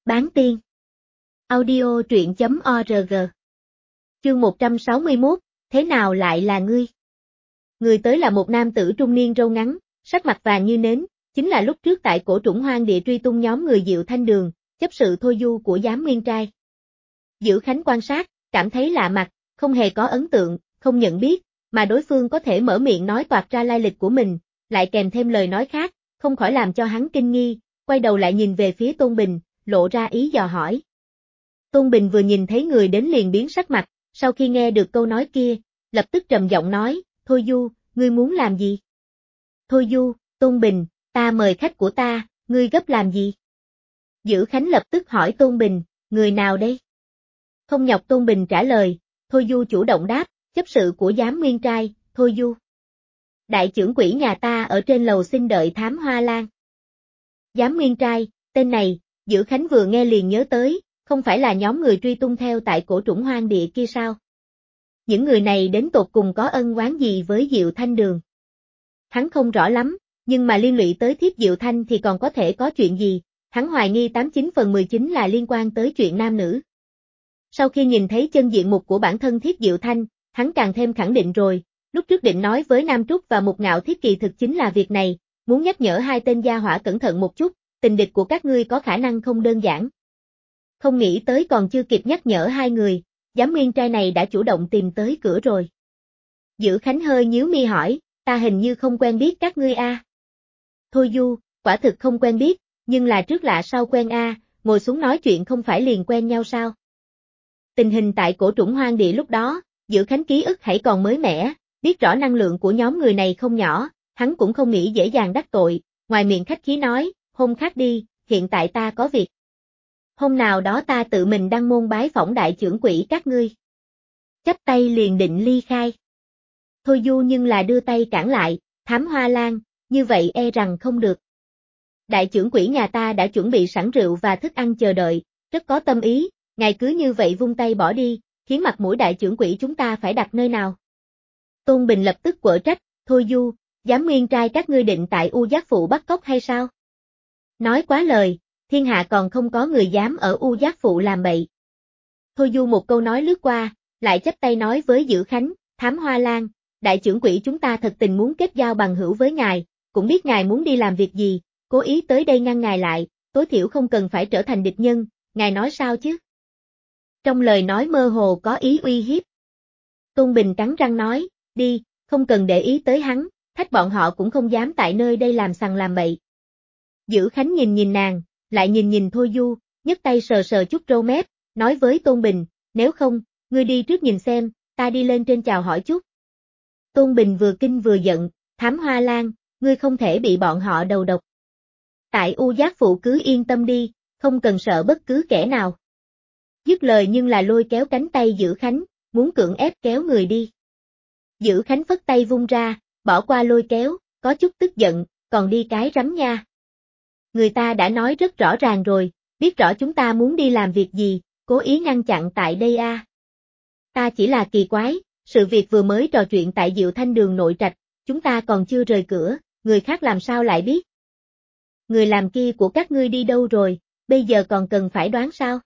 Bán tiên. Audio truyện.org. Chương 161, thế nào lại là ngươi? Người tới là một nam tử trung niên râu ngắn, sắc mặt vàng như nến, chính là lúc trước tại cổ trũng hoang địa truy tung nhóm người Diệu Thanh Đường, chấp sự Thôi Du của Giám Nguyên Trai. Dữ Khánh quan sát, cảm thấy lạ mặt, không hề có ấn tượng, không nhận biết, mà đối phương có thể mở miệng nói toạc ra lai lịch của mình, lại kèm thêm lời nói khác, không khỏi làm cho hắn kinh nghi, quay đầu lại nhìn về phía Tôn Bình, lộ ra ý dò hỏi. Tôn Bình vừa nhìn thấy người đến liền biến sắc mặt, sau khi nghe được câu nói kia, lập tức trầm giọng nói, Thôi Du, ngươi muốn làm gì? Thôi Du, Tôn Bình, ta mời khách của ta, ngươi gấp làm gì? Dữ Khánh lập tức hỏi Tôn Bình, người nào đây? Không nhọc Tôn Bình trả lời, Thôi Du chủ động đáp, chấp sự của Giám Nguyên Trai, Thôi Du. Đại trưởng quỹ nhà ta ở trên lầu xin đợi Thám Hoa Lan. Giám Nguyên Trai, tên này, Dữ Khánh vừa nghe liền nhớ tới, không phải là nhóm người truy tung theo tại cổ trũng hoang địa kia sao? Những người này đến tột cùng có ân oán gì với Diệu Thanh Đường? Hắn không rõ lắm, nhưng mà liên lụy tới thiếp Diệu Thanh thì còn có thể có chuyện gì, hắn hoài nghi 89/19 là liên quan tới chuyện nam nữ. Sau khi nhìn thấy chân diện mục của bản thân thiếp Diệu Thanh, hắn càng thêm khẳng định rồi, lúc trước định nói với Nam Trúc và Mục Ngạo thiếp kỳ thực chính là việc này, muốn nhắc nhở hai tên gia hỏa cẩn thận một chút, tình địch của các ngươi có khả năng không đơn giản. Không nghĩ tới còn chưa kịp nhắc nhở hai người, Giám Nguyên Trai này đã chủ động tìm tới cửa rồi. Dữ Khánh hơi nhíu mi hỏi, ta hình như không quen biết các ngươi a. Thôi Du, quả thực không quen biết, nhưng là trước lạ sau quen a, ngồi xuống nói chuyện không phải liền quen nhau sao? Tình hình tại cổ trũng hoang địa lúc đó, Dữ Khánh ký ức hãy còn mới mẻ, biết rõ năng lượng của nhóm người này không nhỏ, hắn cũng không nghĩ dễ dàng đắc tội, ngoài miệng khách khí nói, hôm khác đi, hiện tại ta có việc. Hôm nào đó ta tự mình đăng môn bái phỏng đại trưởng quỹ các ngươi. Chắp tay liền định ly khai. Thôi Du nhưng là đưa tay cản lại, Thám Hoa Lan, như vậy e rằng không được. Đại trưởng quỹ nhà ta đã chuẩn bị sẵn rượu và thức ăn chờ đợi, rất có tâm ý, ngài cứ như vậy vung tay bỏ đi, khiến mặt mũi đại trưởng quỹ chúng ta phải đặt nơi nào. Tôn Bình lập tức quở trách, Thôi Du, Giám Nguyên Trai các ngươi định tại U Giác Phụ bắt cóc hay sao? Nói quá lời, thiên hạ còn không có người dám ở U Giác Phụ làm bậy. Thôi Du một câu nói lướt qua, lại chắp tay nói với Dữ Khánh, Thám Hoa Lan, đại trưởng quỹ chúng ta thật tình muốn kết giao bằng hữu với ngài, cũng biết ngài muốn đi làm việc gì, cố ý tới đây ngăn ngài lại, tối thiểu không cần phải trở thành địch nhân, ngài nói sao chứ? Trong lời nói mơ hồ có ý uy hiếp. Tôn Bình cắn răng nói, đi, không cần để ý tới hắn, thách bọn họ cũng không dám tại nơi đây làm sằng làm bậy. Dữ Khánh nhìn nhìn nàng, lại nhìn nhìn Thôi Du, nhấc tay sờ sờ chút râu mép, nói với Tôn Bình, nếu không, ngươi đi trước nhìn xem, ta đi lên trên chào hỏi chút. Tôn Bình vừa kinh vừa giận, Thám Hoa Lan, ngươi không thể bị bọn họ đầu độc. Tại U Giác Phụ cứ yên tâm đi, không cần sợ bất cứ kẻ nào. Dứt lời nhưng là lôi kéo cánh tay Dữ Khánh, muốn cưỡng ép kéo người đi. Dữ Khánh phất tay vung ra, bỏ qua lôi kéo, có chút tức giận, còn đi cái rắm nha. Người ta đã nói rất rõ ràng rồi, biết rõ chúng ta muốn đi làm việc gì, cố ý ngăn chặn tại đây a. Ta chỉ là kỳ quái, sự việc vừa mới trò chuyện tại Diệu Thanh Đường nội trạch, chúng ta còn chưa rời cửa, người khác làm sao lại biết? Người làm kia của các ngươi đi đâu rồi, bây giờ còn cần phải đoán sao?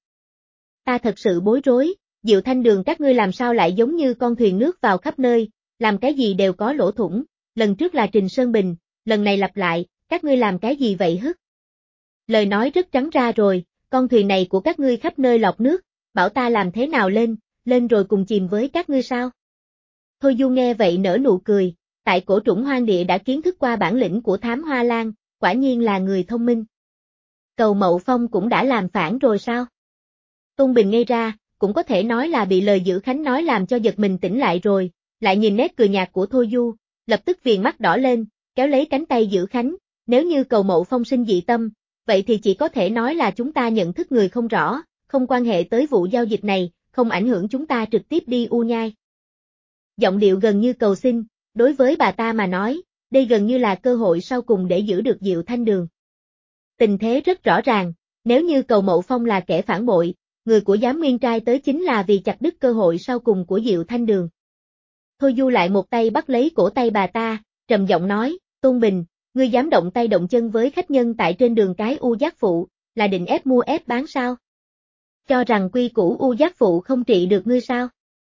Ta thật sự bối rối, Diệu Thanh Đường các ngươi làm sao lại giống như con thuyền nước vào khắp nơi, làm cái gì đều có lỗ thủng, lần trước là Trình Sơn Bình, lần này lặp lại, các ngươi làm cái gì vậy hứ? Lời nói rất trắng ra rồi, con thuyền này của các ngươi khắp nơi lọc nước, bảo ta làm thế nào lên rồi cùng chìm với các ngươi sao? Thôi Du nghe vậy nở nụ cười, tại cổ trũng hoang địa đã kiến thức qua bản lĩnh của Thám Hoa Lan, quả nhiên là người thông minh. Cầu Mậu Phong cũng đã làm phản rồi sao? Tôn Bình ngây ra, cũng có thể nói là bị lời Dữ Khánh nói làm cho giật mình tỉnh lại rồi, lại nhìn nét cười nhạt của Thôi Du, lập tức viền mắt đỏ lên, kéo lấy cánh tay Dữ Khánh, nếu như Cầu Mậu Phong sinh dị tâm, vậy thì chỉ có thể nói là chúng ta nhận thức người không rõ, không quan hệ tới vụ giao dịch này, không ảnh hưởng chúng ta trực tiếp đi U Nhai. Giọng điệu gần như cầu xin, đối với bà ta mà nói, đây gần như là cơ hội sau cùng để giữ được Diệu Thanh Đường. Tình thế rất rõ ràng, nếu như Cầu Mậu Phong là kẻ phản bội, người của Giám Nguyên Trai tới chính là vì chặt đứt cơ hội sau cùng của Diệu Thanh Đường. Thôi Du lại một tay bắt lấy cổ tay bà ta, trầm giọng nói, Tôn Bình, ngươi dám động tay động chân với khách nhân tại trên đường cái U Giác Phụ, là định ép mua ép bán sao? Cho rằng quy củ U Giác Phụ không trị được ngươi sao?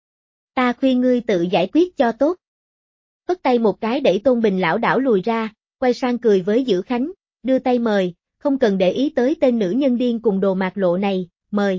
Ta khuyên ngươi tự giải quyết cho tốt. Phất tay một cái đẩy Tôn Bình lão đảo lùi ra, quay sang cười với Dữ Khánh, đưa tay mời, không cần để ý tới tên nữ nhân điên cùng đồ mạt lộ này, mời.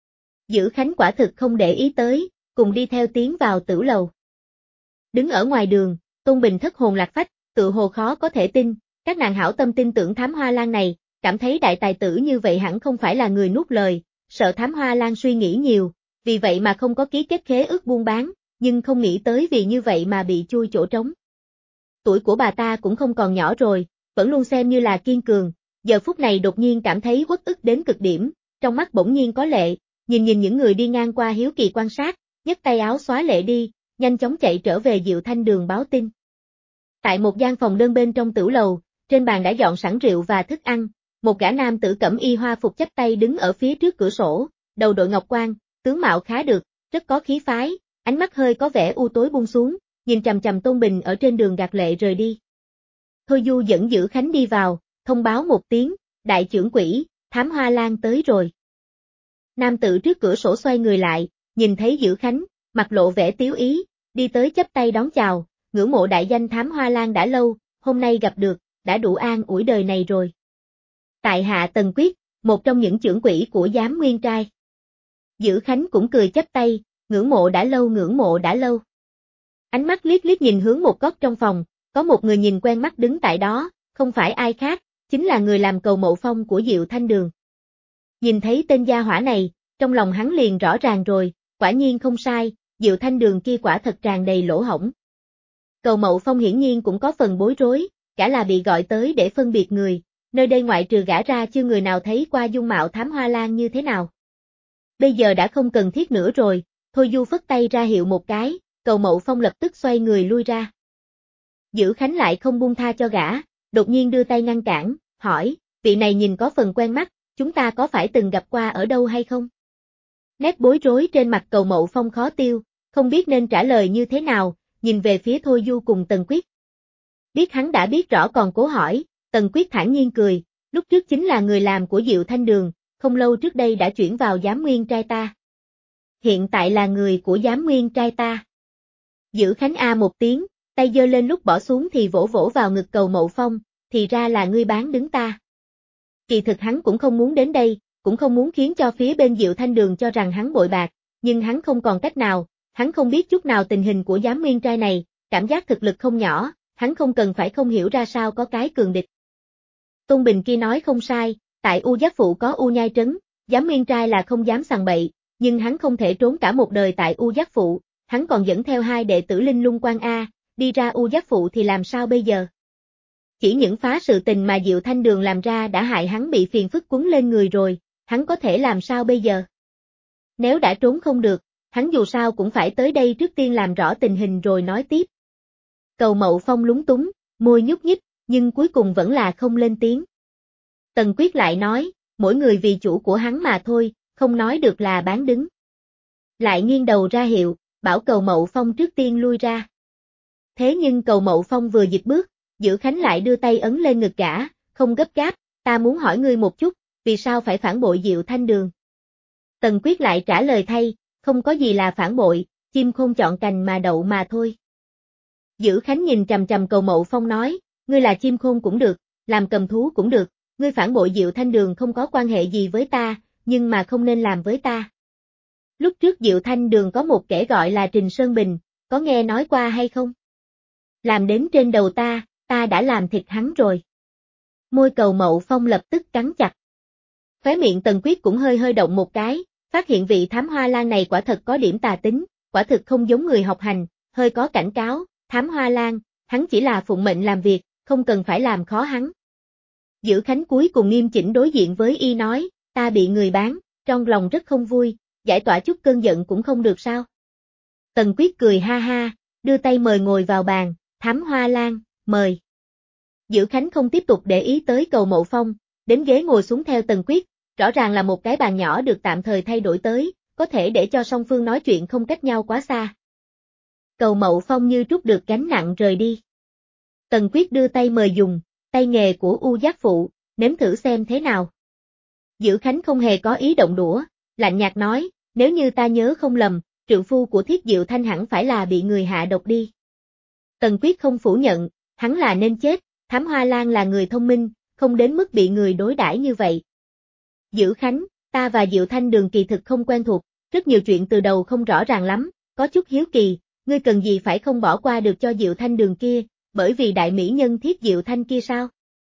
Dữ Khánh quả thực không để ý tới, cùng đi theo tiến vào tửu lầu. Đứng ở ngoài đường, Tôn Bình thất hồn lạc phách, tự hồ khó có thể tin, các nàng hảo tâm tin tưởng Thám Hoa Lan này, cảm thấy đại tài tử như vậy hẳn không phải là người nuốt lời, sợ Thám Hoa Lan suy nghĩ nhiều, vì vậy mà không có ký kết khế ước buôn bán, nhưng không nghĩ tới vì như vậy mà bị chui chỗ trống. Tuổi của bà ta cũng không còn nhỏ rồi, vẫn luôn xem như là kiên cường, giờ phút này đột nhiên cảm thấy uất ức đến cực điểm, trong mắt bỗng nhiên có lệ, nhìn những người đi ngang qua hiếu kỳ quan sát, nhấc tay áo xóa lệ đi, nhanh chóng chạy trở về Diệu Thanh Đường báo tin. Tại một gian phòng đơn bên trong tửu lầu, trên bàn đã dọn sẵn rượu và thức ăn, một gã nam tử cẩm y hoa phục chắp tay đứng ở phía trước cửa sổ, đầu đội ngọc quan, tướng mạo khá được, rất có khí phái, ánh mắt hơi có vẻ u tối buông xuống, nhìn chằm chằm Tôn Bình ở trên đường gạt lệ rời đi. Thôi Du dẫn Dữ Khánh đi vào, thông báo một tiếng, đại trưởng quỹ, Thám Hoa Lan tới rồi. Nam tử trước cửa sổ xoay người lại, nhìn thấy Dữ Khánh, mặt lộ vẻ tiếu ý, đi tới chắp tay đón chào, ngưỡng mộ đại danh Thám Hoa Lan đã lâu, hôm nay gặp được, đã đủ an ủi đời này rồi. Tại hạ Tần Quyết, một trong những trưởng quỹ của giám nguyên trai. Dữ Khánh cũng cười chắp tay, ngưỡng mộ đã lâu. Ánh mắt liếc liếc nhìn hướng một góc trong phòng, có một người nhìn quen mắt đứng tại đó, không phải ai khác, chính là người làm cầu Mậu Phong của Diệu Thanh Đường. Nhìn thấy tên gia hỏa này, trong lòng hắn liền rõ ràng rồi, quả nhiên không sai, Diệu Thanh Đường kia quả thật tràn đầy lỗ hổng. Cầu Mậu Phong hiển nhiên cũng có phần bối rối, cả là bị gọi tới để phân biệt người, nơi đây ngoại trừ gã ra chưa người nào thấy qua dung mạo Thám Hoa Lan như thế nào. Bây giờ đã không cần thiết nữa rồi, Thôi Du phất tay ra hiệu một cái, Cầu Mậu Phong lập tức xoay người lui ra. Dữ Khánh lại không buông tha cho gã, đột nhiên đưa tay ngăn cản, hỏi, vị này nhìn có phần quen mắt, chúng ta có phải từng gặp qua ở đâu hay không? Nét bối rối trên mặt Cầu Mậu Phong khó tiêu, không biết nên trả lời như thế nào, nhìn về phía Thôi Du cùng Tần Quyết. Biết hắn đã biết rõ còn cố hỏi, Tần Quyết thản nhiên cười, lúc trước chính là người làm của Diệu Thanh Đường, không lâu trước đây đã chuyển vào giám nguyên trai ta. Hiện tại là người của giám nguyên trai ta. Dữ Khánh A một tiếng, tay giơ lên lúc bỏ xuống thì vỗ vỗ vào ngực Cầu Mậu Phong, thì ra là ngươi bán đứng ta. Kỳ thực hắn cũng không muốn đến đây, cũng không muốn khiến cho phía bên Diệu Thanh Đường cho rằng hắn bội bạc, nhưng hắn không còn cách nào, hắn không biết chút nào tình hình của giám nguyên trai này, cảm giác thực lực không nhỏ, hắn không cần phải không hiểu ra sao có cái cường địch. Tôn Bình kia nói không sai, tại U Giác Phụ có U Nhai Trấn, giám nguyên trai là không dám sằng bậy, nhưng hắn không thể trốn cả một đời tại U Giác Phụ, hắn còn dẫn theo hai đệ tử Linh Lung Quan A, đi ra U Giác Phụ thì làm sao bây giờ? Chỉ những phá sự tình mà Diệu Thanh Đường làm ra đã hại hắn bị phiền phức quấn lên người rồi, hắn có thể làm sao bây giờ? Nếu đã trốn không được, hắn dù sao cũng phải tới đây trước tiên làm rõ tình hình rồi nói tiếp. Cầu Mậu Phong lúng túng, môi nhúc nhích, nhưng cuối cùng vẫn là không lên tiếng. Tần Quyết lại nói, mỗi người vì chủ của hắn mà thôi, không nói được là bán đứng. Lại nghiêng đầu ra hiệu, bảo Cầu Mậu Phong trước tiên lui ra. Thế nhưng Cầu Mậu Phong vừa dịch bước, Dữ Khánh lại đưa tay ấn lên ngực gã, không gấp gáp, ta muốn hỏi ngươi một chút, vì sao phải phản bội Diệu Thanh Đường? Tần Quyết lại trả lời thay, không có gì là phản bội, chim khôn chọn cành mà đậu mà thôi. Dữ Khánh nhìn trầm trầm Cầu Mậu Phong nói, ngươi là chim khôn cũng được, làm cầm thú cũng được, ngươi phản bội Diệu Thanh Đường không có quan hệ gì với ta, nhưng mà không nên làm với ta. Lúc trước Diệu Thanh Đường có một kẻ gọi là Trình Sơn Bình, có nghe nói qua hay không? Làm đến trên đầu ta đã làm thịt hắn rồi. Môi Cầu Mậu Phong lập tức cắn chặt. Khóe miệng Tần Quyết cũng hơi hơi động một cái, phát hiện vị Thám Hoa Lan này quả thật có điểm tà tính, quả thực không giống người học hành, hơi có cảnh cáo, Thám Hoa Lan, hắn chỉ là phụng mệnh làm việc, không cần phải làm khó hắn. Dữ Khánh cuối cùng nghiêm chỉnh đối diện với y nói, ta bị người bán, trong lòng rất không vui, giải tỏa chút cơn giận cũng không được sao. Tần Quyết cười ha ha, đưa tay mời ngồi vào bàn, Thám Hoa Lan, mời. Dữ Khánh không tiếp tục để ý tới Cầu Mậu Phong, đến ghế ngồi xuống theo Tần Quyết, rõ ràng là một cái bàn nhỏ được tạm thời thay đổi tới, có thể để cho song phương nói chuyện không cách nhau quá xa. Cầu Mậu Phong như trút được gánh nặng rời đi. Tần Quyết đưa tay mời dùng, tay nghề của U Giác Phụ, nếm thử xem thế nào. Dữ Khánh không hề có ý động đũa, lạnh nhạt nói, nếu như ta nhớ không lầm, trượng phu của Thiết Diệu Thanh hẳn phải là bị người hạ độc đi. Tần Quyết không phủ nhận, hắn là nên chết, Thám Hoa Lan là người thông minh, không đến mức bị người đối đãi như vậy. Dữ Khánh, ta và Diệu Thanh Đường kỳ thực không quen thuộc, rất nhiều chuyện từ đầu không rõ ràng lắm, có chút hiếu kỳ, ngươi cần gì phải không bỏ qua được cho Diệu Thanh Đường kia, bởi vì đại mỹ nhân Thiết Diệu Thanh kia sao?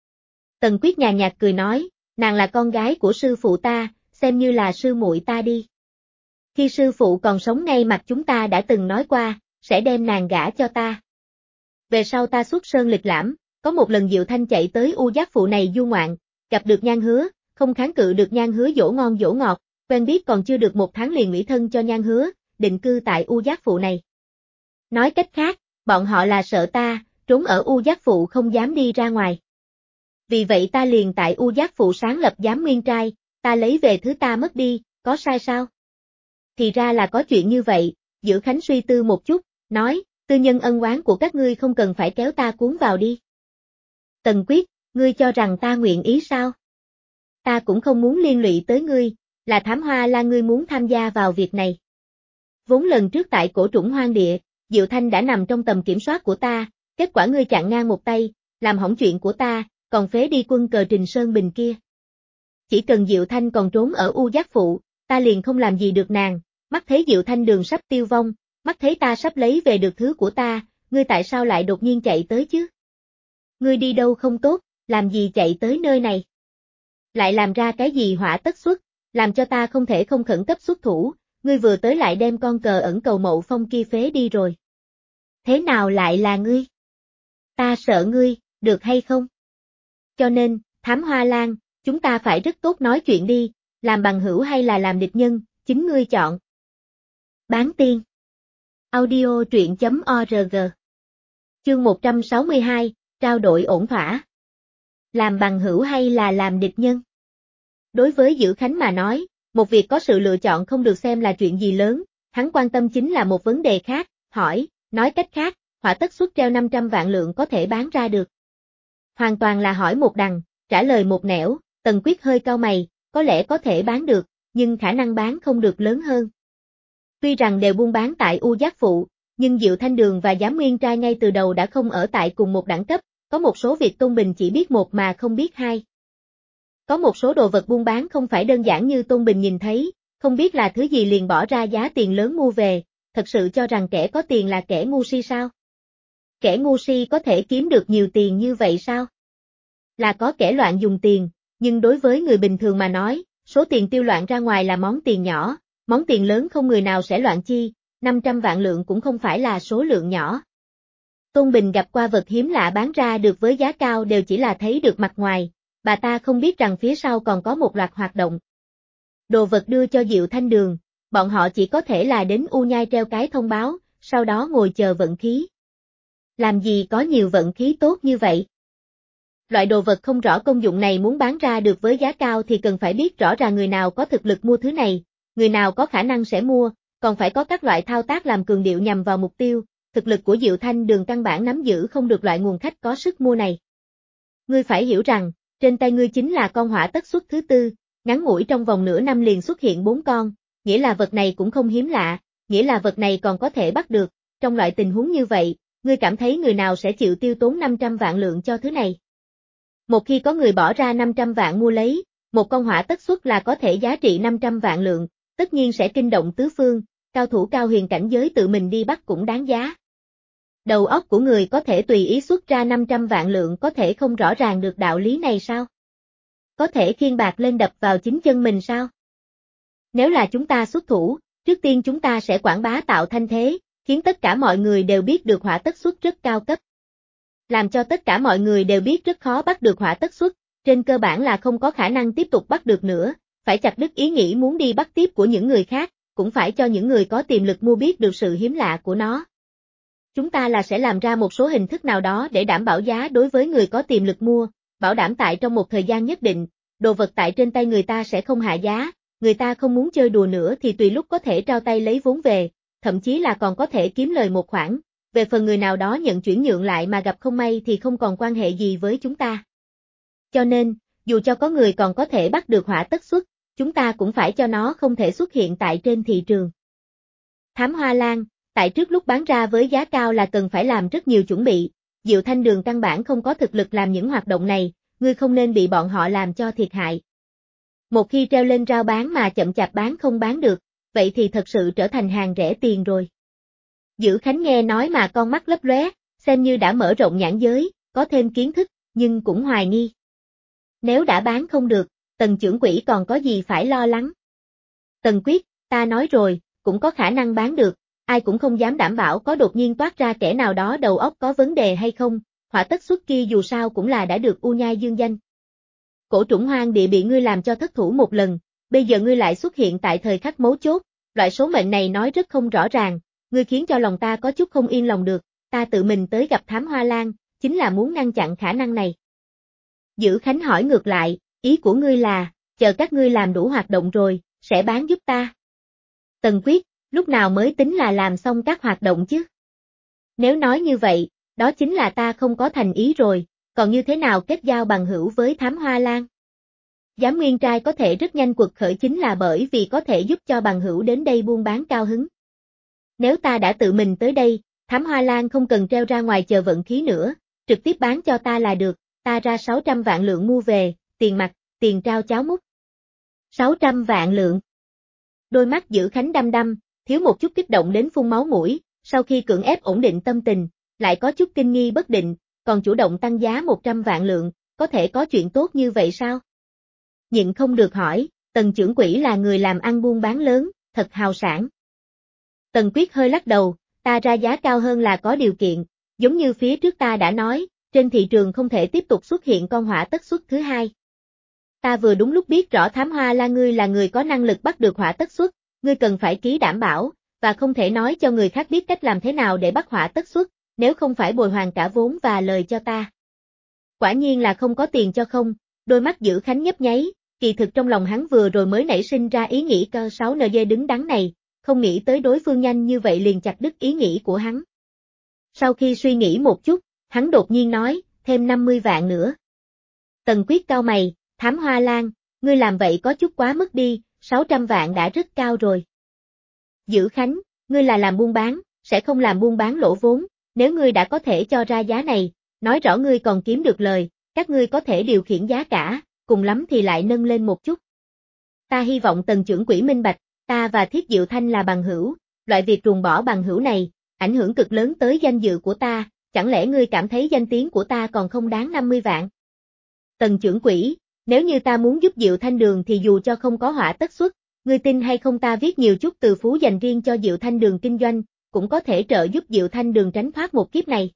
Tần Quyết nhàn nhạt cười nói, nàng là con gái của sư phụ ta, xem như là sư muội ta đi. Khi sư phụ còn sống ngay mặt chúng ta đã từng nói qua, sẽ đem nàng gả cho ta. Về sau ta xuất sơn lịch lãm, có một lần Diệu Thanh chạy tới U Giác Phụ này du ngoạn, gặp được Nhan Hứa, không kháng cự được Nhan Hứa dỗ ngon dỗ ngọt, quen biết còn chưa được 1 tháng liền ủy thân cho Nhan Hứa, định cư tại U Giác Phụ này. Nói cách khác, bọn họ là sợ ta, trốn ở U Giác Phụ không dám đi ra ngoài. Vì vậy ta liền tại U Giác Phụ sáng lập giám nguyên trai, ta lấy về thứ ta mất đi, có sai sao? Thì ra là có chuyện như vậy, Dữ Khánh suy tư một chút, nói, tư nhân ân oán của các ngươi không cần phải kéo ta cuốn vào đi. Tần Quyết, ngươi cho rằng ta nguyện ý sao? Ta cũng không muốn liên lụy tới ngươi, là Thám Hoa Lan ngươi muốn tham gia vào việc này. Vốn lần trước tại cổ trũng hoang địa, Diệu Thanh đã nằm trong tầm kiểm soát của ta, kết quả ngươi chặn ngang một tay, làm hỏng chuyện của ta, còn phế đi quân cờ Trình Sơn Bình kia. Chỉ cần Diệu Thanh còn trốn ở U Giác Phụ, ta liền không làm gì được nàng, mắt thấy Diệu Thanh Đường sắp tiêu vong, mắt thấy ta sắp lấy về được thứ của ta, ngươi tại sao lại đột nhiên chạy tới chứ? Ngươi đi đâu không tốt, làm gì chạy tới nơi này? Lại làm ra cái gì họa tất xuất, làm cho ta không thể không khẩn cấp xuất thủ, ngươi vừa tới lại đem con cờ ẩn Cầu Mậu Phong kia phế đi rồi. Thế nào lại là ngươi? Ta sợ ngươi, được hay không? Cho nên, Thám Hoa Lan, chúng ta phải rất tốt nói chuyện đi, làm bằng hữu hay là làm địch nhân, chính ngươi chọn. Bán tiên. Audio truyện.org. Chương 162, trao đổi ổn thỏa. Làm bằng hữu hay là làm địch nhân? Đối với Dữ Khánh mà nói, một việc có sự lựa chọn không được xem là chuyện gì lớn, hắn quan tâm chính là một vấn đề khác, hỏi, nói cách khác, hỏa tất xuất treo 500 vạn lượng có thể bán ra được. Hoàn toàn là hỏi một đằng, trả lời một nẻo, Tần Quyết hơi cau mày, có lẽ có thể bán được, nhưng khả năng bán không được lớn hơn. Tuy rằng đều buôn bán tại U Giác Phụ, nhưng Diệu Thanh Đường và Giám Nguyên Trai ngay từ đầu đã không ở tại cùng một đẳng cấp, có một số việc Tôn Bình chỉ biết một mà không biết hai. Có một số đồ vật buôn bán không phải đơn giản như Tôn Bình nhìn thấy, không biết là thứ gì liền bỏ ra giá tiền lớn mua về, thật sự cho rằng kẻ có tiền là kẻ ngu si sao? Kẻ ngu si có thể kiếm được nhiều tiền như vậy sao? Là có kẻ loạn dùng tiền, nhưng đối với người bình thường mà nói, số tiền tiêu loạn ra ngoài là món tiền nhỏ, món tiền lớn không người nào sẽ loạn chi, 500 vạn lượng cũng không phải là số lượng nhỏ. Tôn Bình gặp qua vật hiếm lạ bán ra được với giá cao đều chỉ là thấy được mặt ngoài, bà ta không biết rằng phía sau còn có một loạt hoạt động. Đồ vật đưa cho Diệu Thanh Đường, bọn họ chỉ có thể là đến U Nhai treo cái thông báo, sau đó ngồi chờ vận khí. Làm gì có nhiều vận khí tốt như vậy? Loại đồ vật không rõ công dụng này muốn bán ra được với giá cao thì cần phải biết rõ ràng người nào có thực lực mua thứ này, người nào có khả năng sẽ mua, còn phải có các loại thao tác làm cường điệu nhằm vào mục tiêu, thực lực của Diệu Thanh Đường căn bản nắm giữ không được loại nguồn khách có sức mua này. Ngươi phải hiểu rằng, trên tay ngươi chính là con hỏa tất xuất thứ tư, ngắn ngủi trong vòng nửa năm liền xuất hiện 4 con, nghĩa là vật này cũng không hiếm lạ, nghĩa là vật này còn có thể bắt được, trong loại tình huống như vậy, ngươi cảm thấy người nào sẽ chịu tiêu tốn 500 vạn lượng cho thứ này? Một khi có người bỏ ra 500 vạn mua lấy, một con hỏa tất xuất là có thể giá trị 500 vạn lượng, tất nhiên sẽ kinh động tứ phương, cao thủ cao huyền cảnh giới tự mình đi bắt cũng đáng giá. Đầu óc của người có thể tùy ý xuất ra 500 vạn lượng có thể không rõ ràng được đạo lý này sao? Có thể khiêng bạc lên đập vào chính chân mình sao? Nếu là chúng ta xuất thủ, trước tiên chúng ta sẽ quảng bá tạo thanh thế, khiến tất cả mọi người đều biết được hỏa tất xuất rất cao cấp. Làm cho tất cả mọi người đều biết rất khó bắt được hỏa tất xuất, trên cơ bản là không có khả năng tiếp tục bắt được nữa, phải chặt đứt ý nghĩ muốn đi bắt tiếp của những người khác, cũng phải cho những người có tiềm lực mua biết được sự hiếm lạ của nó. Chúng ta là sẽ làm ra một số hình thức nào đó để đảm bảo giá đối với người có tiềm lực mua, bảo đảm tại trong một thời gian nhất định, đồ vật tại trên tay người ta sẽ không hạ giá, người ta không muốn chơi đùa nữa thì tùy lúc có thể trao tay lấy vốn về, thậm chí là còn có thể kiếm lời một khoản. Về phần người nào đó nhận chuyển nhượng lại mà gặp không may thì không còn quan hệ gì với chúng ta. Cho nên, Dù cho có người còn có thể bắt được hỏa tất xuất, chúng ta cũng phải cho nó không thể xuất hiện tại trên thị trường. Thám hoa lan, tại trước lúc bán ra với giá cao là cần phải làm rất nhiều chuẩn bị, Diệu Thanh Đường căn bản không có thực lực làm những hoạt động này, ngươi không nên bị bọn họ làm cho thiệt hại. Một khi treo lên rao bán mà chậm chạp bán không bán được, vậy thì thật sự trở thành hàng rẻ tiền rồi. Dữ Khánh nghe nói mà con mắt lấp lóe, xem như đã mở rộng nhãn giới, có thêm kiến thức, nhưng cũng hoài nghi. Nếu đã bán không được, Tần trưởng quỹ còn có gì phải lo lắng? Tần Quyết, ta nói rồi, cũng có khả năng bán được, ai cũng không dám đảm bảo có đột nhiên toát ra kẻ nào đó đầu óc có vấn đề hay không, hỏa tất xuất kia dù sao cũng là đã được U Nhai dương danh. Cổ trũng hoang địa bị ngươi làm cho thất thủ một lần, bây giờ ngươi lại xuất hiện tại thời khắc mấu chốt, loại số mệnh này nói rất không rõ ràng, ngươi khiến cho lòng ta có chút không yên lòng được, ta tự mình tới gặp Thám Hoa Lan, chính là muốn ngăn chặn khả năng này. Dữ Khánh hỏi ngược lại, ý của ngươi là, chờ các ngươi làm đủ hoạt động rồi, sẽ bán giúp ta. Tần Quyết, lúc nào mới tính là làm xong các hoạt động chứ? Nếu nói như vậy, đó chính là ta không có thành ý rồi, còn như thế nào kết giao bằng hữu với Thám Hoa Lan? Giám nguyên trai có thể rất nhanh quật khởi chính là bởi vì có thể giúp cho bằng hữu đến đây buôn bán cao hứng. Nếu ta đã tự mình tới đây, Thám Hoa Lan không cần treo ra ngoài chờ vận khí nữa, trực tiếp bán cho ta là được, ta ra 600 vạn lượng mua về, tiền mặt, tiền trao cháo múc. 600 vạn lượng. Đôi mắt Dữ Khánh đăm đăm, thiếu một chút kích động đến phun máu mũi, sau khi cưỡng ép ổn định tâm tình, lại có chút kinh nghi bất định, còn chủ động tăng giá 100 vạn lượng, có thể có chuyện tốt như vậy sao? Nhịn không được hỏi, Tần trưởng quỹ là người làm ăn buôn bán lớn, thật hào sản. Tần Quyết hơi lắc đầu, ta ra giá cao hơn là có điều kiện, giống như phía trước ta đã nói, trên thị trường không thể tiếp tục xuất hiện con hỏa tất xuất thứ hai. Ta vừa đúng lúc biết rõ Thám Hoa Lan ngươi là người có năng lực bắt được hỏa tất xuất, ngươi cần phải ký đảm bảo, và không thể nói cho người khác biết cách làm thế nào để bắt hỏa tất xuất, nếu không phải bồi hoàn cả vốn và lời cho ta. Quả nhiên là không có tiền cho không, đôi mắt Dữ Khánh nhấp nháy, kỳ thực trong lòng hắn vừa rồi mới nảy sinh ra ý nghĩ cơ 6NG đứng đắn này, không nghĩ tới đối phương nhanh như vậy liền chặt đứt ý nghĩ của hắn. Sau khi suy nghĩ một chút, hắn đột nhiên nói, thêm 50 vạn nữa. Tần Quyết cau mày, Thám Hoa Lan, ngươi làm vậy có chút quá mức đi, 600 vạn đã rất cao rồi. Dữ Khánh, ngươi là làm buôn bán, sẽ không làm buôn bán lỗ vốn, nếu ngươi đã có thể cho ra giá này, nói rõ ngươi còn kiếm được lời, các ngươi có thể điều khiển giá cả, cùng lắm thì lại nâng lên một chút. Ta hy vọng Tần trưởng quỹ minh bạch, ta và Thiết Diệu Thanh là bằng hữu, loại việc ruồng bỏ bằng hữu này, ảnh hưởng cực lớn tới danh dự của ta, chẳng lẽ ngươi cảm thấy danh tiếng của ta còn không đáng 50 vạn? Tần trưởng quỹ, nếu như ta muốn giúp Diệu Thanh Đường thì dù cho không có hỏa tất xuất, ngươi tin hay không ta viết nhiều chút từ phú dành riêng cho Diệu Thanh Đường kinh doanh, cũng có thể trợ giúp Diệu Thanh Đường tránh thoát một kiếp này.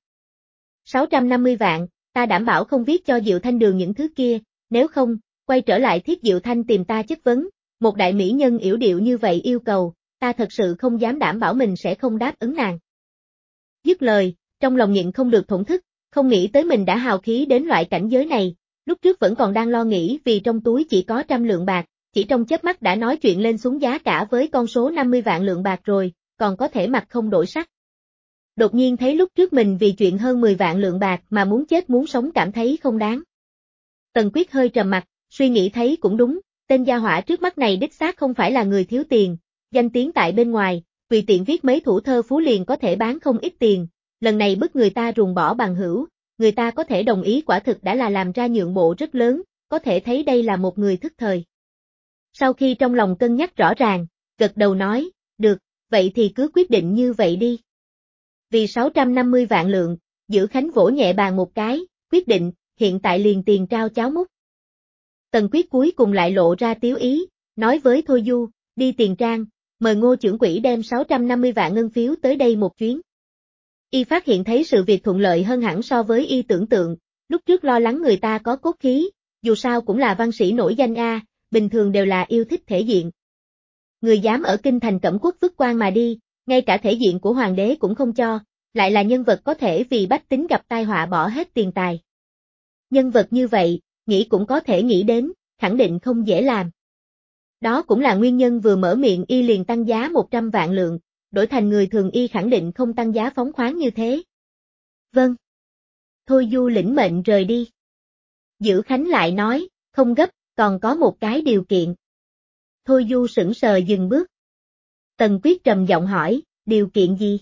650 vạn, ta đảm bảo không viết cho Diệu Thanh Đường những thứ kia, nếu không, quay trở lại Thiết Diệu Thanh tìm ta chất vấn, một đại mỹ nhân yểu điệu như vậy yêu cầu, ta thật sự không dám đảm bảo mình sẽ không đáp ứng nàng. Dứt lời, trong lòng nhịn không được thổn thức, không nghĩ tới mình đã hào khí đến loại cảnh giới này, lúc trước vẫn còn đang lo nghĩ vì trong túi chỉ có 100 lượng bạc, chỉ trong chớp mắt đã nói chuyện lên xuống giá cả với con số 50 vạn lượng bạc rồi, còn có thể mặt không đổi sắc. Đột nhiên thấy lúc trước mình vì chuyện hơn 10 vạn lượng bạc mà muốn chết muốn sống cảm thấy không đáng. Tần Quyết hơi trầm mặt, suy nghĩ thấy cũng đúng, tên gia hỏa trước mắt này đích xác không phải là người thiếu tiền, danh tiếng tại bên ngoài, tùy tiện viết mấy thủ thơ phú liền có thể bán không ít tiền, lần này bức người ta ruồng bỏ bằng hữu, người ta có thể đồng ý quả thực đã là làm ra nhượng bộ rất lớn, có thể thấy đây là một người thức thời. Sau khi trong lòng cân nhắc rõ ràng, gật đầu nói, được, vậy thì cứ quyết định như vậy đi. Vì 650 vạn lượng, Dữ Khánh vỗ nhẹ bàn một cái, quyết định, hiện tại liền tiền trao cháo múc. Tần Quyết cuối cùng lại lộ ra tiếu ý, nói với Thôi Du, đi tiền trang, mời Ngô trưởng quỹ đem 650 vạn ngân phiếu tới đây một chuyến. Y phát hiện thấy sự việc thuận lợi hơn hẳn so với y tưởng tượng, lúc trước lo lắng người ta có cốt khí, dù sao cũng là văn sĩ nổi danh a, bình thường đều là yêu thích thể diện. Người dám ở kinh thành Cẩm Quốc vứt quan mà đi, ngay cả thể diện của hoàng đế cũng không cho, lại là nhân vật có thể vì bách tính gặp tai họa bỏ hết tiền tài. Nhân vật như vậy, nghĩ cũng có thể nghĩ đến, khẳng định không dễ làm. Đó cũng là nguyên nhân vừa mở miệng y liền tăng giá 100 vạn lượng, đổi thành người thường y khẳng định không tăng giá phóng khoáng như thế. Vâng. Thôi Du lĩnh mệnh rời đi. Dữ Khánh lại nói, Không gấp, còn có một cái điều kiện. Thôi Du sững sờ dừng bước. Tần Quyết trầm giọng hỏi, điều kiện gì?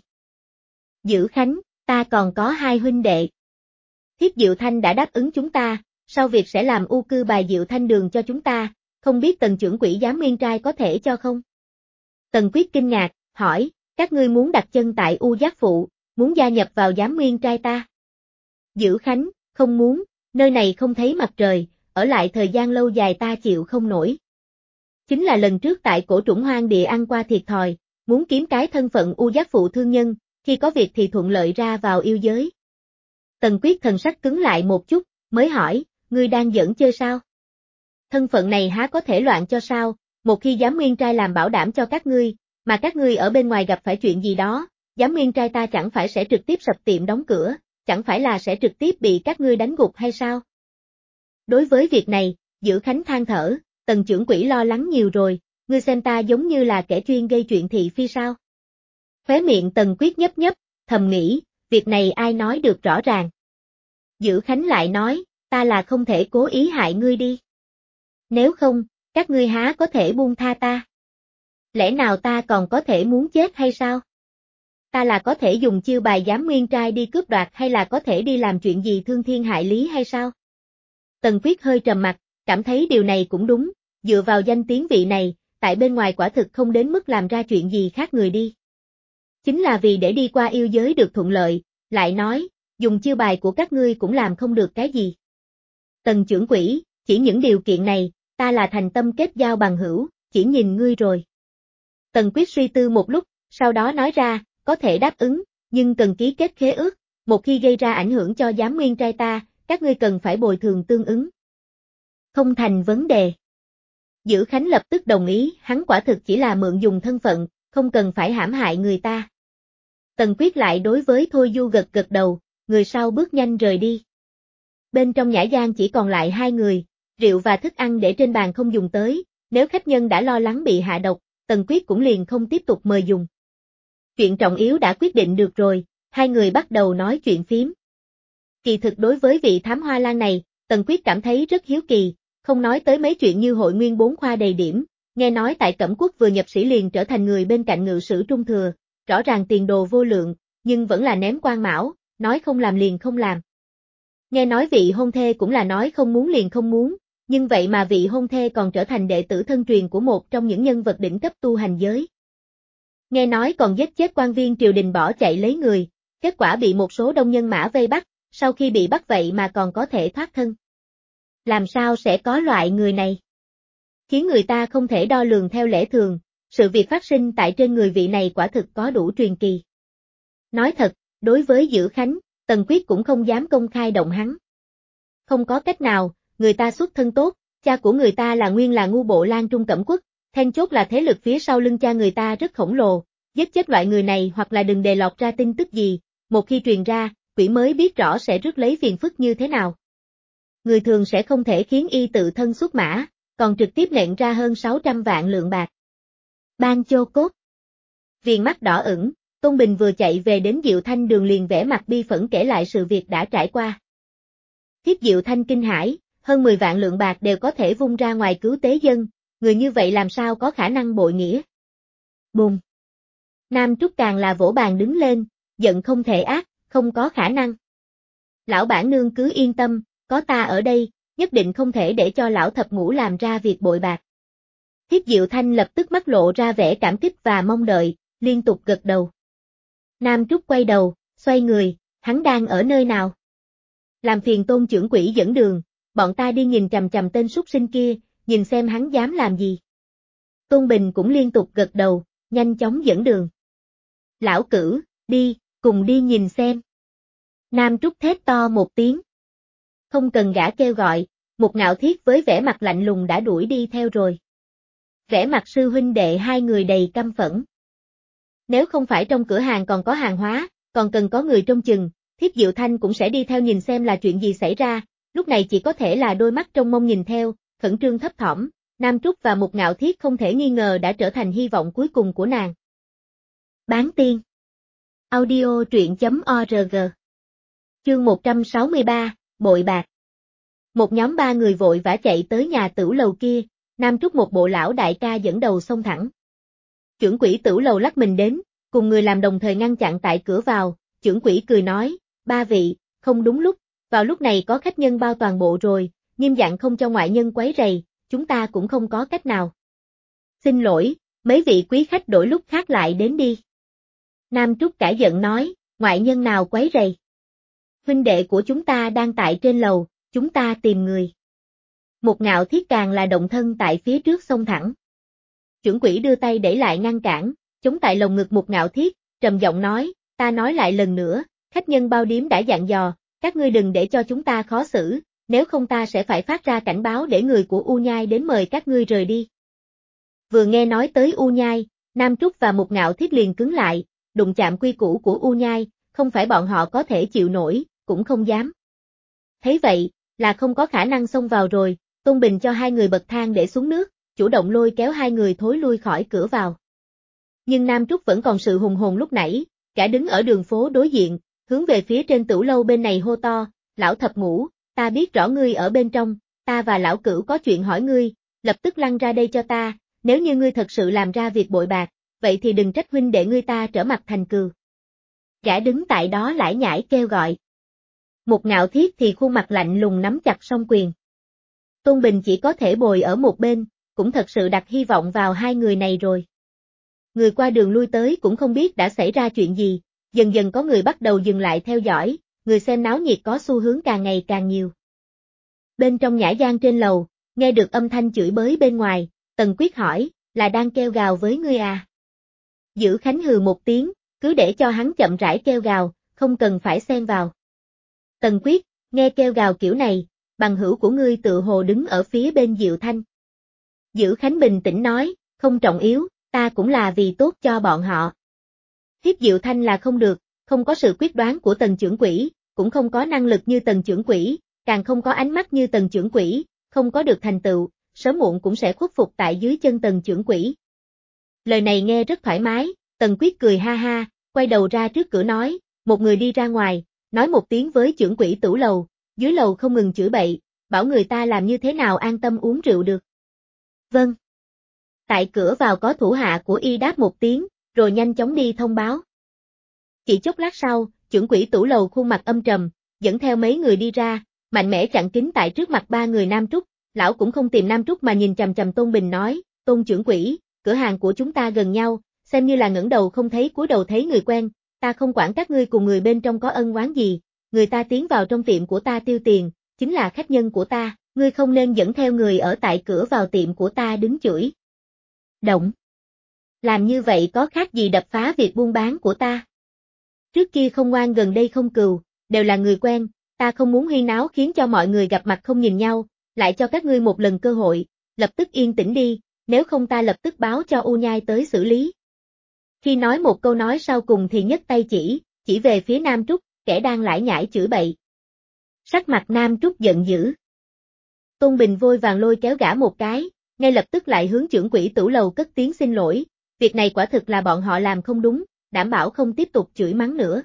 Dữ Khánh, ta còn có 2 huynh đệ. Thiết Diệu Thanh đã đáp ứng chúng ta, sau việc sẽ làm u cư bài Diệu Thanh đường cho chúng ta, không biết Tần trưởng quỹ giám nguyên trai có thể cho không? Tần Quyết kinh ngạc, hỏi, các ngươi muốn đặt chân tại U Giác Phụ, muốn gia nhập vào giám nguyên trai ta? Dữ Khánh, không muốn, nơi này không thấy mặt trời, ở lại thời gian lâu dài ta chịu không nổi. Chính là lần trước tại cổ trũng hoang địa ăn qua thiệt thòi, muốn kiếm cái thân phận U Giác Phụ thương nhân, khi có việc thì thuận lợi ra vào yêu giới. Tần Quyết thần sắc cứng lại một chút, mới hỏi, ngươi đang giỡn chơi sao? Thân phận này há có thể loạn cho sao, một khi giám nguyên trai làm bảo đảm cho các ngươi, mà các ngươi ở bên ngoài gặp phải chuyện gì đó, giám nguyên trai ta chẳng phải sẽ trực tiếp sập tiệm đóng cửa, chẳng phải là sẽ trực tiếp bị các ngươi đánh gục hay sao? Đối với việc này, Dữ Khánh than thở, Tần trưởng quỹ lo lắng nhiều rồi, ngươi xem ta giống như là kẻ chuyên gây chuyện thị phi sao? Khóe miệng Tần Quyết nhấp nhấp, thầm nghĩ, việc này ai nói được rõ ràng. Dữ Khánh lại nói, ta là không thể cố ý hại ngươi đi. Nếu không, các ngươi há có thể buông tha ta? Lẽ nào ta còn có thể muốn chết hay sao? Ta là có thể dùng chiêu bài giám nguyên trai đi cướp đoạt hay là có thể đi làm chuyện gì thương thiên hại lý hay sao? Tần Quyết hơi trầm mặt, cảm thấy điều này cũng đúng, dựa vào danh tiếng vị này, tại bên ngoài quả thực không đến mức làm ra chuyện gì khác người đi. Chính là vì để đi qua yêu giới được thuận lợi, lại nói, dùng chiêu bài của các ngươi cũng làm không được cái gì. Tần trưởng quỹ, chỉ những điều kiện này, ta là thành tâm kết giao bằng hữu, chỉ nhìn ngươi rồi. Tần Quyết suy tư một lúc, sau đó nói ra, có thể đáp ứng, nhưng cần ký kết khế ước, một khi gây ra ảnh hưởng cho giám nguyên trai ta, các ngươi cần phải bồi thường tương ứng. Không thành vấn đề. Dữ Khánh lập tức đồng ý, hắn quả thực chỉ là mượn dùng thân phận, không cần phải hãm hại người ta. Tần Quyết lại đối với Thôi Du gật gật đầu, người sau bước nhanh rời đi. Bên trong nhã gian chỉ còn lại 2 người, rượu và thức ăn để trên bàn không dùng tới, nếu khách nhân đã lo lắng bị hạ độc, Tần Quyết cũng liền không tiếp tục mời dùng. Chuyện trọng yếu đã quyết định được rồi, 2 người bắt đầu nói chuyện phím. Kỳ thực đối với vị thám hoa lan này, Tần Quyết cảm thấy rất hiếu kỳ, không nói tới mấy chuyện như hội nguyên 4 khoa đầy điểm, nghe nói tại Cẩm Quốc vừa nhập sĩ liền trở thành người bên cạnh ngự sử trung thừa, rõ ràng tiền đồ vô lượng, nhưng vẫn là ném quan mão, nói không làm liền không làm. Nghe nói vị hôn thê cũng là nói không muốn liền không muốn, nhưng vậy mà vị hôn thê còn trở thành đệ tử thân truyền của một trong những nhân vật đỉnh cấp tu hành giới. Nghe nói còn giết chết quan viên triều đình bỏ chạy lấy người, kết quả bị một số đông nhân mã vây bắt, sau khi bị bắt vậy mà còn có thể thoát thân. Làm sao sẽ có loại người này? Khiến người ta không thể đo lường theo lẽ thường, sự việc phát sinh tại trên người vị này quả thực có đủ truyền kỳ. Nói thật, đối với Dữ Khánh, Tần Quyết cũng không dám công khai động hắn. Không có cách nào, người ta xuất thân tốt, cha của người ta là nguyên là ngu bộ Lan Trung Cẩm Quốc, then chốt là thế lực phía sau lưng cha người ta rất khổng lồ, giết chết loại người này hoặc là đừng để lọt ra tin tức gì, một khi truyền ra, quỷ mới biết rõ sẽ rước lấy phiền phức như thế nào. Người thường sẽ không thể khiến y tự thân xuất mã, còn trực tiếp nện ra hơn 600 vạn lượng bạc. Ban Chô Cốt. Viền mắt đỏ ửng, Tôn Bình vừa chạy về đến Diệu Thanh đường liền vẽ mặt bi phẫn kể lại sự việc đã trải qua. Thiết Diệu Thanh kinh hãi, hơn 10 vạn lượng bạc đều có thể vung ra ngoài cứu tế dân, người như vậy làm sao có khả năng bội nghĩa. Bùng. Nam Trúc càng là vỗ bàn đứng lên, giận không thể ác, không có khả năng. Lão bản nương cứ yên tâm, có ta ở đây, nhất định không thể để cho lão thập ngũ làm ra việc bội bạc. Thiết Diệu Thanh lập tức mắt lộ ra vẻ cảm kích và mong đợi, liên tục gật đầu. Nam Trúc quay đầu, xoay người, hắn đang ở nơi nào? Làm phiền Tôn trưởng quỹ dẫn đường, bọn ta đi nhìn chằm chằm tên súc sinh kia, nhìn xem hắn dám làm gì. Tôn Bình cũng liên tục gật đầu, nhanh chóng dẫn đường. Lão Cửu, đi, cùng đi nhìn xem. Nam Trúc thét to một tiếng. Không cần gã kêu gọi, một Ngạo Thiết với vẻ mặt lạnh lùng đã đuổi đi theo rồi. Vẻ mặt sư huynh đệ 2 người đầy căm phẫn. Nếu không phải trong cửa hàng còn có hàng hóa, còn cần có người trông chừng, Thiết Diệu Thanh cũng sẽ đi theo nhìn xem là chuyện gì xảy ra, lúc này chỉ có thể là đôi mắt trông mong nhìn theo, khẩn trương thấp thỏm, Nam Trúc và một Ngạo Thiết không thể nghi ngờ đã trở thành hy vọng cuối cùng của nàng. Bán tiên. Audio truyện.org. Chương 163, Bội bạc. Một nhóm 3 người vội vã chạy tới nhà tửu lầu kia, Nam Trúc một bộ lão đại ca dẫn đầu xông thẳng. Chưởng quỹ tửu lầu lắc mình đến, cùng người làm đồng thời ngăn chặn tại cửa vào, chưởng quỹ cười nói, ba vị, không đúng lúc, vào lúc này có khách nhân bao toàn bộ rồi, nghiêm dặn không cho ngoại nhân quấy rầy, chúng ta cũng không có cách nào. Xin lỗi, mấy vị quý khách đổi lúc khác lại đến đi. Nam Trúc cả giận nói, ngoại nhân nào quấy rầy. Huynh đệ của chúng ta đang tại trên lầu, chúng ta tìm người. Một Ngạo Thiết càng là động thân tại phía trước xông thẳng. Chưởng quỹ đưa tay để lại ngăn cản, chống tại lồng ngực Một Ngạo Thiết, trầm giọng nói, ta nói lại lần nữa, khách nhân bao điếm đã dặn dò, các ngươi đừng để cho chúng ta khó xử, nếu không ta sẽ phải phát ra cảnh báo để người của U Nhai đến mời các ngươi rời đi. Vừa nghe nói tới U Nhai, Nam Trúc và Một Ngạo Thiết liền cứng lại, đụng chạm quy củ của U Nhai, không phải bọn họ có thể chịu nổi, cũng không dám. Thấy vậy, là không có khả năng xông vào rồi, Tôn Bình cho hai người bậc thang để xuống nước, chủ động lôi kéo hai người thối lui khỏi cửa vào. Nhưng Nam Trúc vẫn còn sự hùng hồn lúc nãy, cả đứng ở đường phố đối diện, hướng về phía trên tửu lâu bên này hô to, lão thập ngũ, ta biết rõ ngươi ở bên trong, ta và lão cửu có chuyện hỏi ngươi, lập tức lăn ra đây cho ta, nếu như ngươi thật sự làm ra việc bội bạc, vậy thì đừng trách huynh đệ ngươi ta trở mặt thành cừu. Gã đứng tại đó lải nhải kêu gọi. Một Ngạo Thiết thì khuôn mặt lạnh lùng nắm chặt song quyền. Tôn Bình chỉ có thể bồi ở một bên, cũng thật sự đặt hy vọng vào hai người này rồi. Người qua đường lui tới cũng không biết đã xảy ra chuyện gì, dần dần có người bắt đầu dừng lại theo dõi, người xem náo nhiệt có xu hướng càng ngày càng nhiều. Bên trong nhã gian trên lầu, nghe được âm thanh chửi bới bên ngoài, Tần Quyết hỏi, là đang kêu gào với ngươi à? Dữ Khánh hừ một tiếng, cứ để cho hắn chậm rãi kêu gào, không cần phải xen vào. Tần Quyết, nghe kêu gào kiểu này, bằng hữu của ngươi tự hồ đứng ở phía bên Diệu Thanh. Dữ Khánh bình tĩnh nói, không trọng yếu, ta cũng là vì tốt cho bọn họ. Hiếp Diệu Thanh là không được, không có sự quyết đoán của Tần trưởng quỹ, cũng không có năng lực như Tần trưởng quỹ, càng không có ánh mắt như Tần trưởng quỹ, không có được thành tựu, sớm muộn cũng sẽ khuất phục tại dưới chân Tần trưởng quỹ. Lời này nghe rất thoải mái, Tần Quyết cười ha ha, quay đầu ra trước cửa nói, một người đi ra ngoài, nói một tiếng với trưởng quỹ tửu lầu, dưới lầu không ngừng chửi bậy, bảo người ta làm như thế nào an tâm uống rượu được. Vâng. Tại cửa vào có thủ hạ của y đáp một tiếng, rồi nhanh chóng đi thông báo. Chỉ chốc lát sau, trưởng quỹ tửu lầu khuôn mặt âm trầm, dẫn theo mấy người đi ra, mạnh mẽ chặn kín tại trước mặt ba người Nam Trúc, lão cũng không tìm Nam Trúc mà nhìn chằm chằm Tôn Bình nói, Tôn trưởng quỹ, cửa hàng của chúng ta gần nhau, xem như là ngẩng đầu không thấy cúi đầu thấy người quen, ta không quản các ngươi cùng người bên trong có ân oán gì, người ta tiến vào trong tiệm của ta tiêu tiền, chính là khách nhân của ta, ngươi không nên dẫn theo người ở tại cửa vào tiệm của ta đứng chửi. Động. Làm như vậy có khác gì đập phá việc buôn bán của ta. Trước kia không ngoan gần đây không cừu, đều là người quen, ta không muốn huyên náo khiến cho mọi người gặp mặt không nhìn nhau, lại cho các ngươi một lần cơ hội, lập tức yên tĩnh đi, nếu không ta lập tức báo cho U Nhai tới xử lý. Khi nói một câu nói sau cùng thì nhấc tay chỉ về phía Nam Trúc, kẻ đang lải nhải chửi bậy. Sắc mặt Nam Trúc giận dữ. Tôn Bình vội vàng lôi kéo gã một cái, ngay lập tức lại hướng trưởng quỹ tửu lầu cất tiếng xin lỗi, việc này quả thực là bọn họ làm không đúng, đảm bảo không tiếp tục chửi mắng nữa.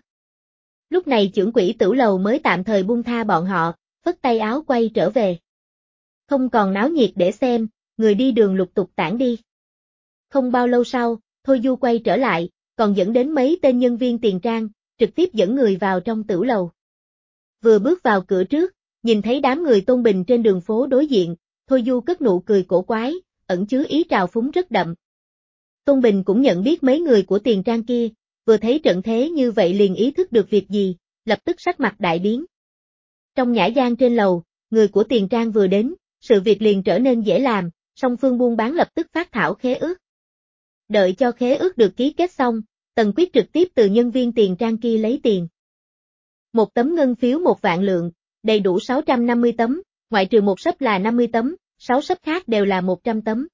Lúc này trưởng quỹ tửu lầu mới tạm thời buông tha bọn họ, phất tay áo quay trở về. Không còn náo nhiệt để xem, người đi đường lục tục tản đi. Không bao lâu sau, Thôi Du quay trở lại, còn dẫn đến mấy tên nhân viên tiền trang, trực tiếp dẫn người vào trong tửu lầu. Vừa bước vào cửa trước, nhìn thấy đám người Tôn Bình trên đường phố đối diện, Thôi Du cất nụ cười cổ quái, ẩn chứa ý trào phúng rất đậm. Tôn Bình cũng nhận biết mấy người của tiền trang kia, vừa thấy trận thế như vậy liền ý thức được việc gì, lập tức sắc mặt đại biến. Trong nhã gian trên lầu, người của tiền trang vừa đến, sự việc liền trở nên dễ làm, song phương buôn bán lập tức phát thảo khế ước. Đợi cho khế ước được ký kết xong, Tần Quyết trực tiếp từ nhân viên tiền trang kia lấy tiền. Một tấm ngân phiếu 1.000.000 lượng, đầy đủ 650 tấm, ngoại trừ một sấp là 50 tấm, 6 sấp khác đều là 100 tấm.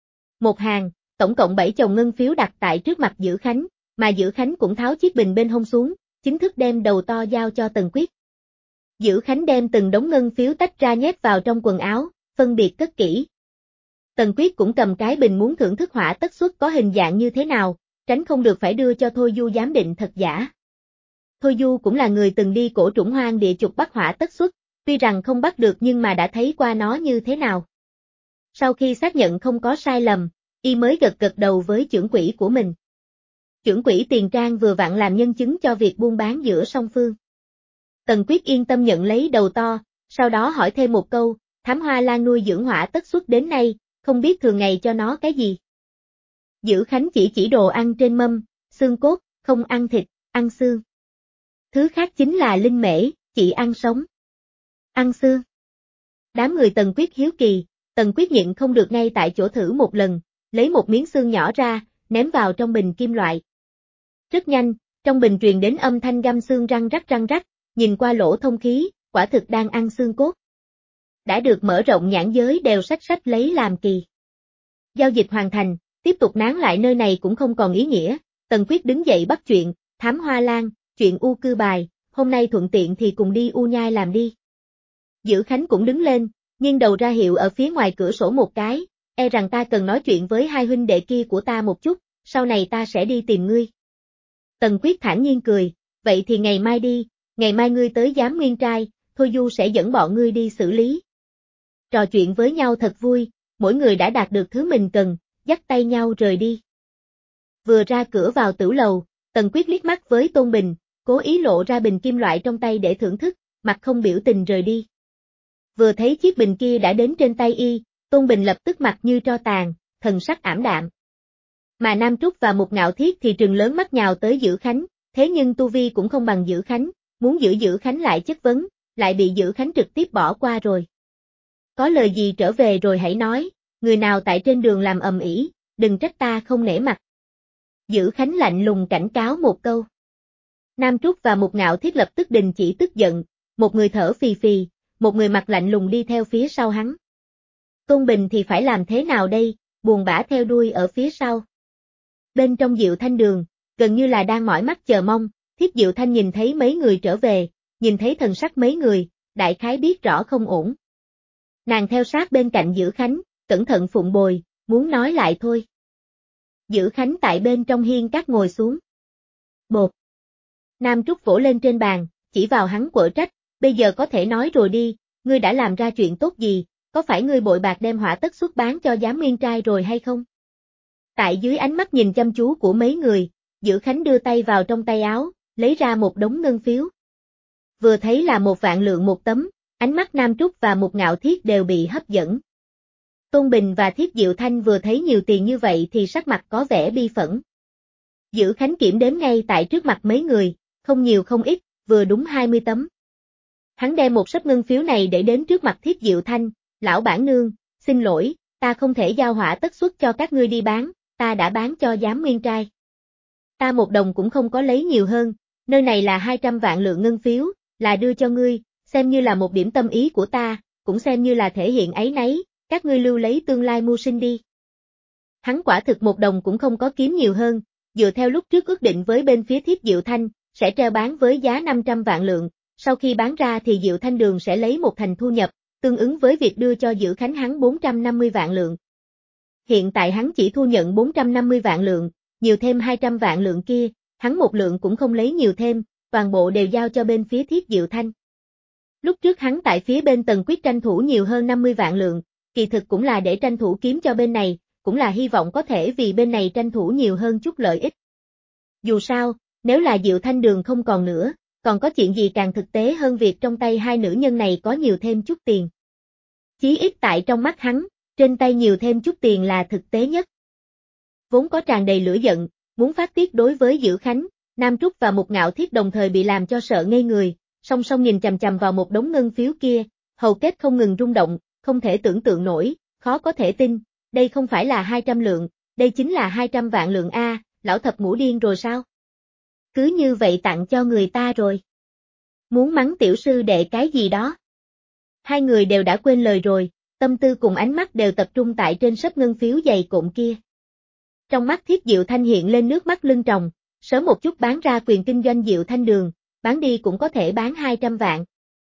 Một hàng, tổng cộng 7 chồng ngân phiếu đặt tại trước mặt Dữ Khánh, mà Dữ Khánh cũng tháo chiếc bình bên hông xuống, chính thức đem đầu to giao cho Tần Quyết. Dữ Khánh đem từng đống ngân phiếu tách ra nhét vào trong quần áo, phân biệt cất kỹ. Tần Quyết cũng cầm cái bình muốn thưởng thức hỏa tất xuất có hình dạng như thế nào, tránh không được phải đưa cho Thôi Du giám định thật giả. Thôi Du cũng là người từng đi cổ trũng hoang địa chục bắt hỏa tất xuất, tuy rằng không bắt được nhưng mà đã thấy qua nó như thế nào. Sau khi xác nhận không có sai lầm, y mới gật gật đầu với trưởng quỹ của mình. Trưởng quỹ Tiền Trang vừa vặn làm nhân chứng cho việc buôn bán giữa song phương. Tần Quyết yên tâm nhận lấy đầu to, sau đó hỏi thêm một câu, Thám Hoa Lan nuôi dưỡng hỏa tất xuất đến nay, không biết thường ngày cho nó cái gì. Dữ Khánh chỉ đồ ăn trên mâm, xương cốt, không ăn thịt, ăn xương. Thứ khác chính là linh mễ, chỉ ăn sống. Ăn xương. Đám người Tần Quyết hiếu kỳ, Tần Quyết nhịn không được ngay tại chỗ thử một lần, lấy một miếng xương nhỏ ra, ném vào trong bình kim loại. Rất nhanh, trong bình truyền đến âm thanh găm xương răng rắc, nhìn qua lỗ thông khí, quả thực đang ăn xương cốt. Đã được mở rộng nhãn giới đều sách lấy làm kỳ. Giao dịch hoàn thành, tiếp tục nán lại nơi này cũng không còn ý nghĩa, Tần Quyết đứng dậy bắt chuyện, Thám Hoa Lan, chuyện U Cư Bài, hôm nay thuận tiện thì cùng đi U Nhai làm đi. Dữ Khánh cũng đứng lên, nghiêng đầu ra hiệu ở phía ngoài cửa sổ một cái, e rằng ta cần nói chuyện với hai huynh đệ kia của ta một chút, sau này ta sẽ đi tìm ngươi. Tần Quyết thản nhiên cười, vậy thì ngày mai đi, ngày mai ngươi tới Giám Nguyên Trai, Thôi Du sẽ dẫn bọn ngươi đi xử lý. Trò chuyện với nhau thật vui, mỗi người đã đạt được thứ mình cần, dắt tay nhau rời đi. Vừa ra cửa vào tửu lầu, Tần Quyết liếc mắt với Tôn Bình, cố ý lộ ra bình kim loại trong tay để thưởng thức, mặt không biểu tình rời đi. Vừa thấy chiếc bình kia đã đến trên tay y, Tôn Bình lập tức mặt như tro tàn, thần sắc ảm đạm. Mà Nam Trúc và Mục Ngạo Thiết thì trừng lớn mắt nhào tới Dữ Khánh, thế nhưng tu vi cũng không bằng Dữ Khánh, muốn giữ Dữ Khánh lại chất vấn, lại bị Dữ Khánh trực tiếp bỏ qua rồi. Có lời gì trở về rồi hãy nói, người nào tại trên đường làm ầm ĩ, đừng trách ta không nể mặt. Dữ Khánh lạnh lùng cảnh cáo một câu. Nam Trúc và Mục Ngạo Thiết lập tức đình chỉ tức giận, một người thở phì phì, một người mặt lạnh lùng đi theo phía sau hắn. Tôn Bình thì phải làm thế nào đây, buồn bã theo đuôi ở phía sau. Bên trong Diệu Thanh đường, gần như là đang mỏi mắt chờ mong, Thiết Diệu Thanh nhìn thấy mấy người trở về, nhìn thấy thần sắc mấy người, đại khái biết rõ không ổn. Nàng theo sát bên cạnh Dữ Khánh, cẩn thận phụng bồi, muốn nói lại thôi. Dữ Khánh tại bên trong hiên cát ngồi xuống. Bột. Nam Trúc vỗ lên trên bàn, chỉ vào hắn quở trách, bây giờ có thể nói rồi đi, ngươi đã làm ra chuyện tốt gì, có phải ngươi bội bạc đem hỏa tất xuất bán cho Giám Nguyên Trai rồi hay không? Tại dưới ánh mắt nhìn chăm chú của mấy người, Dữ Khánh đưa tay vào trong tay áo, lấy ra một đống ngân phiếu. Vừa thấy là 1.000 lượng một tấm, ánh mắt Nam Trúc và Mục Ngạo Thiết đều bị hấp dẫn. Tôn Bình và Thiết Diệu Thanh vừa thấy nhiều tiền như vậy thì sắc mặt có vẻ bi phẫn. Dữ Khánh kiểm đếm ngay tại trước mặt mấy người, không nhiều không ít, vừa đúng 20 tấm. Hắn đem một sấp ngân phiếu này để đến trước mặt Thiết Diệu Thanh, lão bản nương, xin lỗi, ta không thể giao hỏa tất xuất cho các ngươi đi bán, ta đã bán cho Giám Nguyên Trai. Ta một đồng cũng không có lấy nhiều hơn, nơi này là 200 vạn lượng ngân phiếu, là đưa cho ngươi, xem như là một điểm tâm ý của ta, cũng xem như là thể hiện áy náy, các ngươi lưu lấy tương lai mưu sinh đi. Hắn quả thực một đồng cũng không có kiếm nhiều hơn, dựa theo lúc trước ước định với bên phía Thiết Diệu Thanh, sẽ treo bán với giá 500 vạn lượng, sau khi bán ra thì Diệu Thanh Đường sẽ lấy một thành thu nhập, tương ứng với việc đưa cho Dữ Khánh hắn 450 vạn lượng. Hiện tại hắn chỉ thu nhận 450 vạn lượng, nhiều thêm 200 vạn lượng kia, hắn một lượng cũng không lấy nhiều thêm, toàn bộ đều giao cho bên phía Thiết Diệu Thanh. Lúc trước hắn tại phía bên Tần Quyết tranh thủ nhiều hơn 50 vạn lượng, kỳ thực cũng là để tranh thủ kiếm cho bên này, cũng là hy vọng có thể vì bên này tranh thủ nhiều hơn chút lợi ích. Dù sao, nếu là Diệu Thanh Đường không còn nữa, còn có chuyện gì càng thực tế hơn việc trong tay hai nữ nhân này có nhiều thêm chút tiền. Chí ít tại trong mắt hắn, trên tay nhiều thêm chút tiền là thực tế nhất. Vốn có tràn đầy lửa giận, muốn phát tiết đối với Dữ Khánh, Nam Trúc và Mục Ngạo Thiết đồng thời bị làm cho sợ ngây người, song song nhìn chằm chằm vào một đống ngân phiếu kia, hầu kết không ngừng rung động, không thể tưởng tượng nổi, khó có thể tin, đây không phải là 200 lượng, đây chính là 200 vạn lượng A, lão thập ngũ điên rồi sao? Cứ như vậy tặng cho người ta rồi. Muốn mắng tiểu sư đệ cái gì đó. Hai người đều đã quên lời rồi, tâm tư cùng ánh mắt đều tập trung tại trên sấp ngân phiếu dày cộm kia. Trong mắt Thiết Diệu Thanh hiện lên nước mắt lưng tròng, sớm một chút bán ra quyền kinh doanh Diệu Thanh Đường, bán đi cũng có thể bán 200 vạn.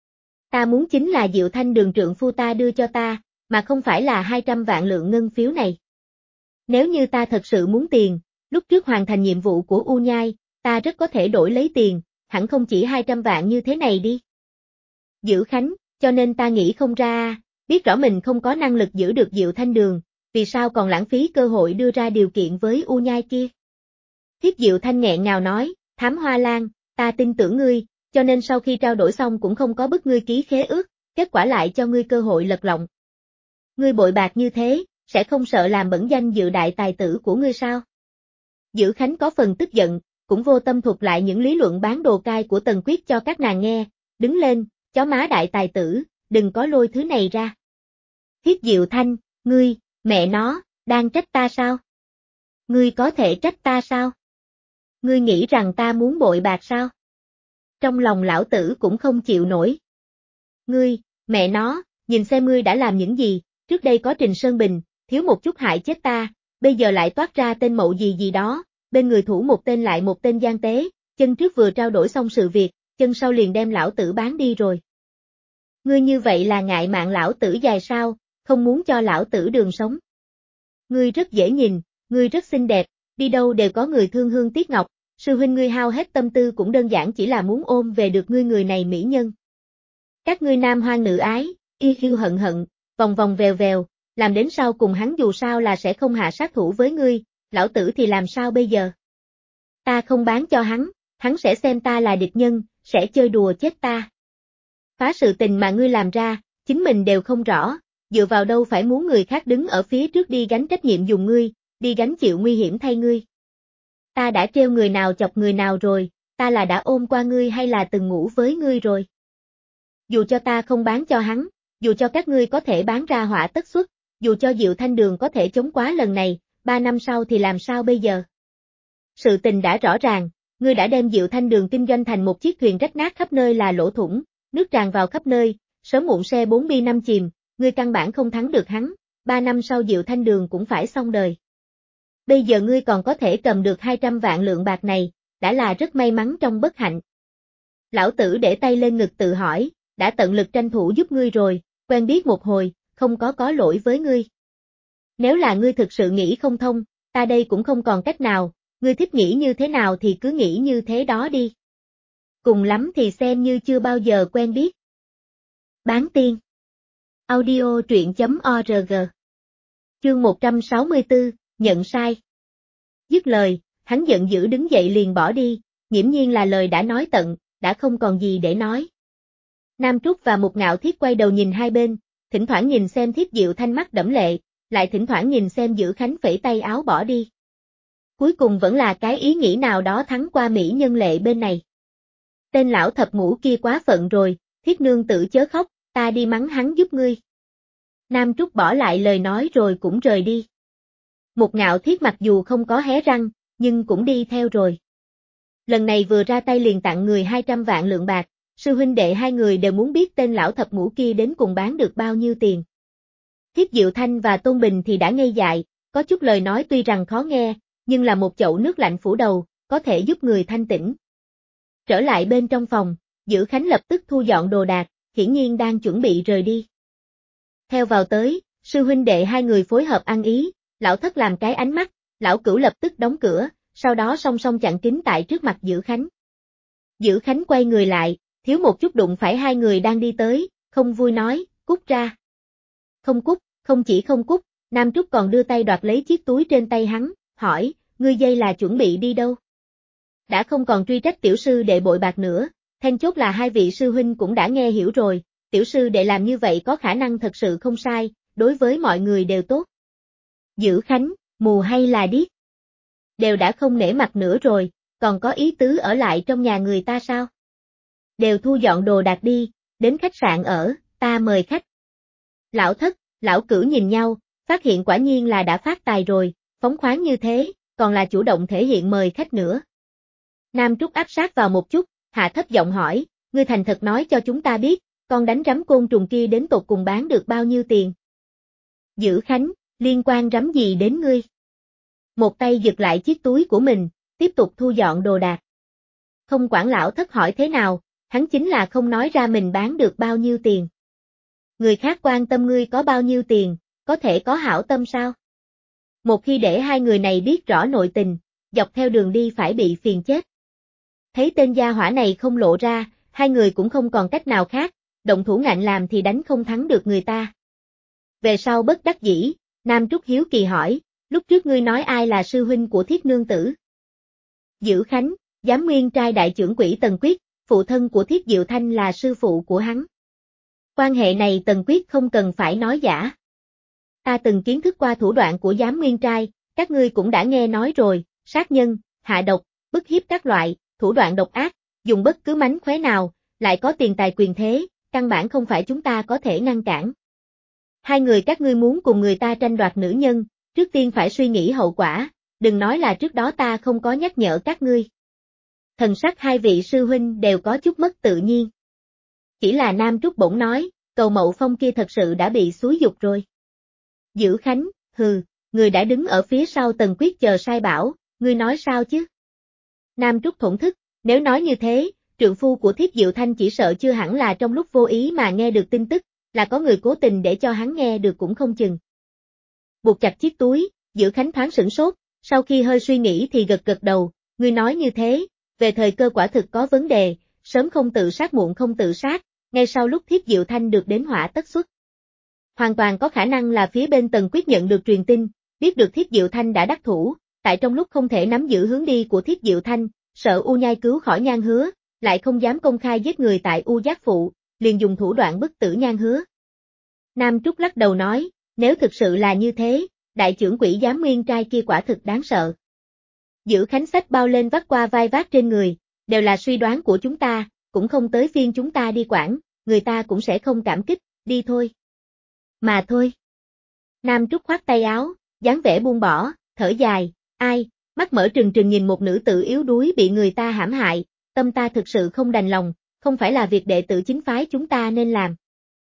Ta muốn chính là Diệu Thanh Đường trượng phu ta đưa cho ta, mà không phải là 200 vạn lượng ngân phiếu này. Nếu như ta thật sự muốn tiền, lúc trước hoàn thành nhiệm vụ của U Nhai, ta rất có thể đổi lấy tiền, hẳn không chỉ 200 vạn như thế này đi. Dữ Khánh, cho nên ta nghĩ không ra, biết rõ mình không có năng lực giữ được Diệu Thanh Đường, vì sao còn lãng phí cơ hội đưa ra điều kiện với U Nhai kia. Thiết Diệu Thanh nghẹn ngào nói, Thám Hoa Lan, ta tin tưởng ngươi, cho nên sau khi trao đổi xong cũng không có bức ngươi ký khế ước, kết quả lại cho ngươi cơ hội lật lọng. Ngươi bội bạc như thế, sẽ không sợ làm bẩn danh dự đại tài tử của ngươi sao? Dữ Khánh có phần tức giận, cũng vô tâm thuật lại những lý luận bán đồ cai của Tần Quyết cho các nàng nghe, đứng lên, chó má đại tài tử, đừng có lôi thứ này ra. Thiết Diệu Thanh, ngươi, mẹ nó, đang trách ta sao? Ngươi có thể trách ta sao? Ngươi nghĩ rằng ta muốn bội bạc sao? Trong lòng lão tử cũng không chịu nổi. Ngươi, mẹ nó, nhìn xem ngươi đã làm những gì, trước đây có Trình Sơn Bình, thiếu một chút hại chết ta, bây giờ lại toát ra tên mậu gì gì đó, bên người thủ một tên lại một tên gian tế, chân trước vừa trao đổi xong sự việc, chân sau liền đem lão tử bán đi rồi. Ngươi như vậy là ngại mạng lão tử dài sao, không muốn cho lão tử đường sống. Ngươi rất dễ nhìn, ngươi rất xinh đẹp, đi đâu đều có người thương hương tiếc ngọc, sư huynh ngươi hao hết tâm tư cũng đơn giản chỉ là muốn ôm về được ngươi người này mỹ nhân. Các ngươi nam hoang nữ ái, yêu yêu hận hận, vòng vòng vèo vèo, làm đến sau cùng hắn dù sao là sẽ không hạ sát thủ với ngươi, lão tử thì làm sao bây giờ? Ta không bán cho hắn sẽ xem ta là địch nhân, sẽ chơi đùa chết ta. Phá sự tình mà ngươi làm ra, chính mình đều không rõ, dựa vào đâu phải muốn người khác đứng ở phía trước đi gánh trách nhiệm dùng ngươi, đi gánh chịu nguy hiểm thay ngươi. Ta đã treo người nào chọc người nào rồi, ta là đã ôm qua ngươi hay là từng ngủ với ngươi rồi. Dù cho ta không bán cho hắn, dù cho các ngươi có thể bán ra họa tất xuất, dù cho Diệu Thanh Đường có thể chống quá lần này, 3 năm sau thì làm sao bây giờ? Sự tình đã rõ ràng, ngươi đã đem Diệu Thanh Đường kinh doanh thành một chiếc thuyền rách nát khắp nơi là lỗ thủng, nước tràn vào khắp nơi, sớm muộn xe 4 bi 5 chìm, ngươi căn bản không thắng được hắn, 3 năm sau Diệu Thanh Đường cũng phải xong đời. Bây giờ ngươi còn có thể cầm được 200 vạn lượng bạc này, đã là rất may mắn trong bất hạnh. Lão tử để tay lên ngực tự hỏi, đã tận lực tranh thủ giúp ngươi rồi, quen biết một hồi, không có lỗi với ngươi. Nếu là ngươi thực sự nghĩ không thông, ta đây cũng không còn cách nào, ngươi thích nghĩ như thế nào thì cứ nghĩ như thế đó đi. Cùng lắm thì xem như chưa bao giờ quen biết. Bán tiên. Audio truyện.org. Chương 164, nhận sai. Dứt lời, hắn giận dữ đứng dậy liền bỏ đi, nghiễm nhiên là lời đã nói tận, đã không còn gì để nói. Nam Trúc và Mục Ngạo Thiết quay đầu nhìn hai bên, thỉnh thoảng nhìn xem Thiết Diệu Thanh mắt đẫm lệ, lại thỉnh thoảng nhìn xem Dữ Khánh phẩy tay áo bỏ đi. Cuối cùng vẫn là cái ý nghĩ nào đó thắng qua mỹ nhân lệ bên này. Tên lão thập ngũ kia quá phận rồi, Thiết nương tử chớ khóc, ta đi mắng hắn giúp ngươi. Nam Trúc bỏ lại lời nói rồi cũng rời đi. Mục Ngạo Thiết mặc dù không có hé răng, nhưng cũng đi theo rồi. Lần này vừa ra tay liền tặng người 200 vạn lượng bạc, sư huynh đệ hai người đều muốn biết tên lão thập ngũ kia đến cùng bán được bao nhiêu tiền. Thiết Diệu Thanh và Tôn Bình thì đã ngây dại, có chút lời nói tuy rằng khó nghe, nhưng là một chậu nước lạnh phủ đầu, có thể giúp người thanh tĩnh. Trở lại bên trong phòng, Dữ Khánh lập tức thu dọn đồ đạc, hiển nhiên đang chuẩn bị rời đi. Theo vào tới, sư huynh đệ hai người phối hợp ăn ý, lão thất làm cái ánh mắt, lão cửu lập tức đóng cửa, sau đó song song chặn kín tại trước mặt Dữ Khánh. Dữ Khánh quay người lại, thiếu một chút đụng phải hai người đang đi tới, không vui nói, cút ra. Không cút, không chỉ không cút, Nam Trúc còn đưa tay đoạt lấy chiếc túi trên tay hắn, hỏi, ngươi dây là chuẩn bị đi đâu? Đã không còn truy trách tiểu sư đệ bội bạc nữa, then chốt là hai vị sư huynh cũng đã nghe hiểu rồi, tiểu sư đệ làm như vậy có khả năng thật sự không sai, đối với mọi người đều tốt. Dữ Khánh, mù hay là điếc? Đều đã không nể mặt nữa rồi, còn có ý tứ ở lại trong nhà người ta sao? Đều thu dọn đồ đạc đi, đến khách sạn ở, ta mời khách. Lão thất, lão cửu nhìn nhau, phát hiện quả nhiên là đã phát tài rồi, phóng khoáng như thế, còn là chủ động thể hiện mời khách nữa. Nam Trúc áp sát vào một chút, hạ thấp giọng hỏi, ngươi thành thật nói cho chúng ta biết, con đánh rắm côn trùng kia đến tột cùng bán được bao nhiêu tiền? Dữ Khánh, liên quan rắm gì đến ngươi? Một tay giật lại chiếc túi của mình, tiếp tục thu dọn đồ đạc. Không quản lão thất hỏi thế nào, hắn chính là không nói ra mình bán được bao nhiêu tiền. Người khác quan tâm ngươi có bao nhiêu tiền, có thể có hảo tâm sao? Một khi để hai người này biết rõ nội tình, dọc theo đường đi phải bị phiền chết. Thấy tên gia hỏa này không lộ ra, hai người cũng không còn cách nào khác, động thủ ngạnh làm thì đánh không thắng được người ta. Về sau bất đắc dĩ, Nam Trúc hiếu kỳ hỏi, lúc trước ngươi nói ai là sư huynh của Thiết nương tử? Dữ Khánh, Giám Nguyên trai đại trưởng quỹ Tần Quyết, phụ thân của Thiết Diệu Thanh là sư phụ của hắn. Quan hệ này Tần Quyết không cần phải nói giả. Ta từng kiến thức qua thủ đoạn của Giám Nguyên trai, các ngươi cũng đã nghe nói rồi, sát nhân, hạ độc, bức hiếp các loại, thủ đoạn độc ác, dùng bất cứ mánh khóe nào, lại có tiền tài quyền thế, căn bản không phải chúng ta có thể ngăn cản. Hai người các ngươi muốn cùng người ta tranh đoạt nữ nhân, trước tiên phải suy nghĩ hậu quả, đừng nói là trước đó ta không có nhắc nhở các ngươi. Thần sắc hai vị sư huynh đều có chút mất tự nhiên. Chỉ là Nam Trúc bỗng nói, Cầu Mậu Phong kia thật sự đã bị xúi giục rồi. Dữ Khánh, hừ, người đã đứng ở phía sau Tần Quyết chờ sai bảo, ngươi nói sao chứ? Nam Trúc thổn thức, nếu nói như thế, trượng phu của Thiết Diệu Thanh chỉ sợ chưa hẳn là trong lúc vô ý mà nghe được tin tức, là có người cố tình để cho hắn nghe được cũng không chừng. Buộc chặt chiếc túi, Dữ Khánh thoáng sửng sốt, sau khi hơi suy nghĩ thì gật gật đầu, ngươi nói như thế, về thời cơ quả thực có vấn đề, sớm không tự sát muộn không tự sát, ngay sau lúc Thiết Diệu Thanh được đến hỏa tất xuất. Hoàn toàn có khả năng là phía bên Tần Quyết nhận được truyền tin, biết được Thiết Diệu Thanh đã đắc thủ, tại trong lúc không thể nắm giữ hướng đi của Thiết Diệu Thanh, sợ U Nhai cứu khỏi Nhan Hứa, lại không dám công khai giết người tại U Giác Phụ, liền dùng thủ đoạn bức tử Nhan Hứa. Nam Trúc lắc đầu nói, nếu thực sự là như thế, đại trưởng quỹ Giám Nguyên trai kia quả thực đáng sợ. Dữ Khánh sách bao lên vắt qua vai vác trên người, đều là suy đoán của chúng ta, cũng không tới phiên chúng ta đi quản, người ta cũng sẽ không cảm kích, đi thôi. Mà thôi. Nam Trúc khoát tay áo, dáng vẻ buông bỏ, thở dài, ai, mắt mở trừng trừng nhìn một nữ tử yếu đuối bị người ta hãm hại, tâm ta thực sự không đành lòng, không phải là việc đệ tử chính phái chúng ta nên làm.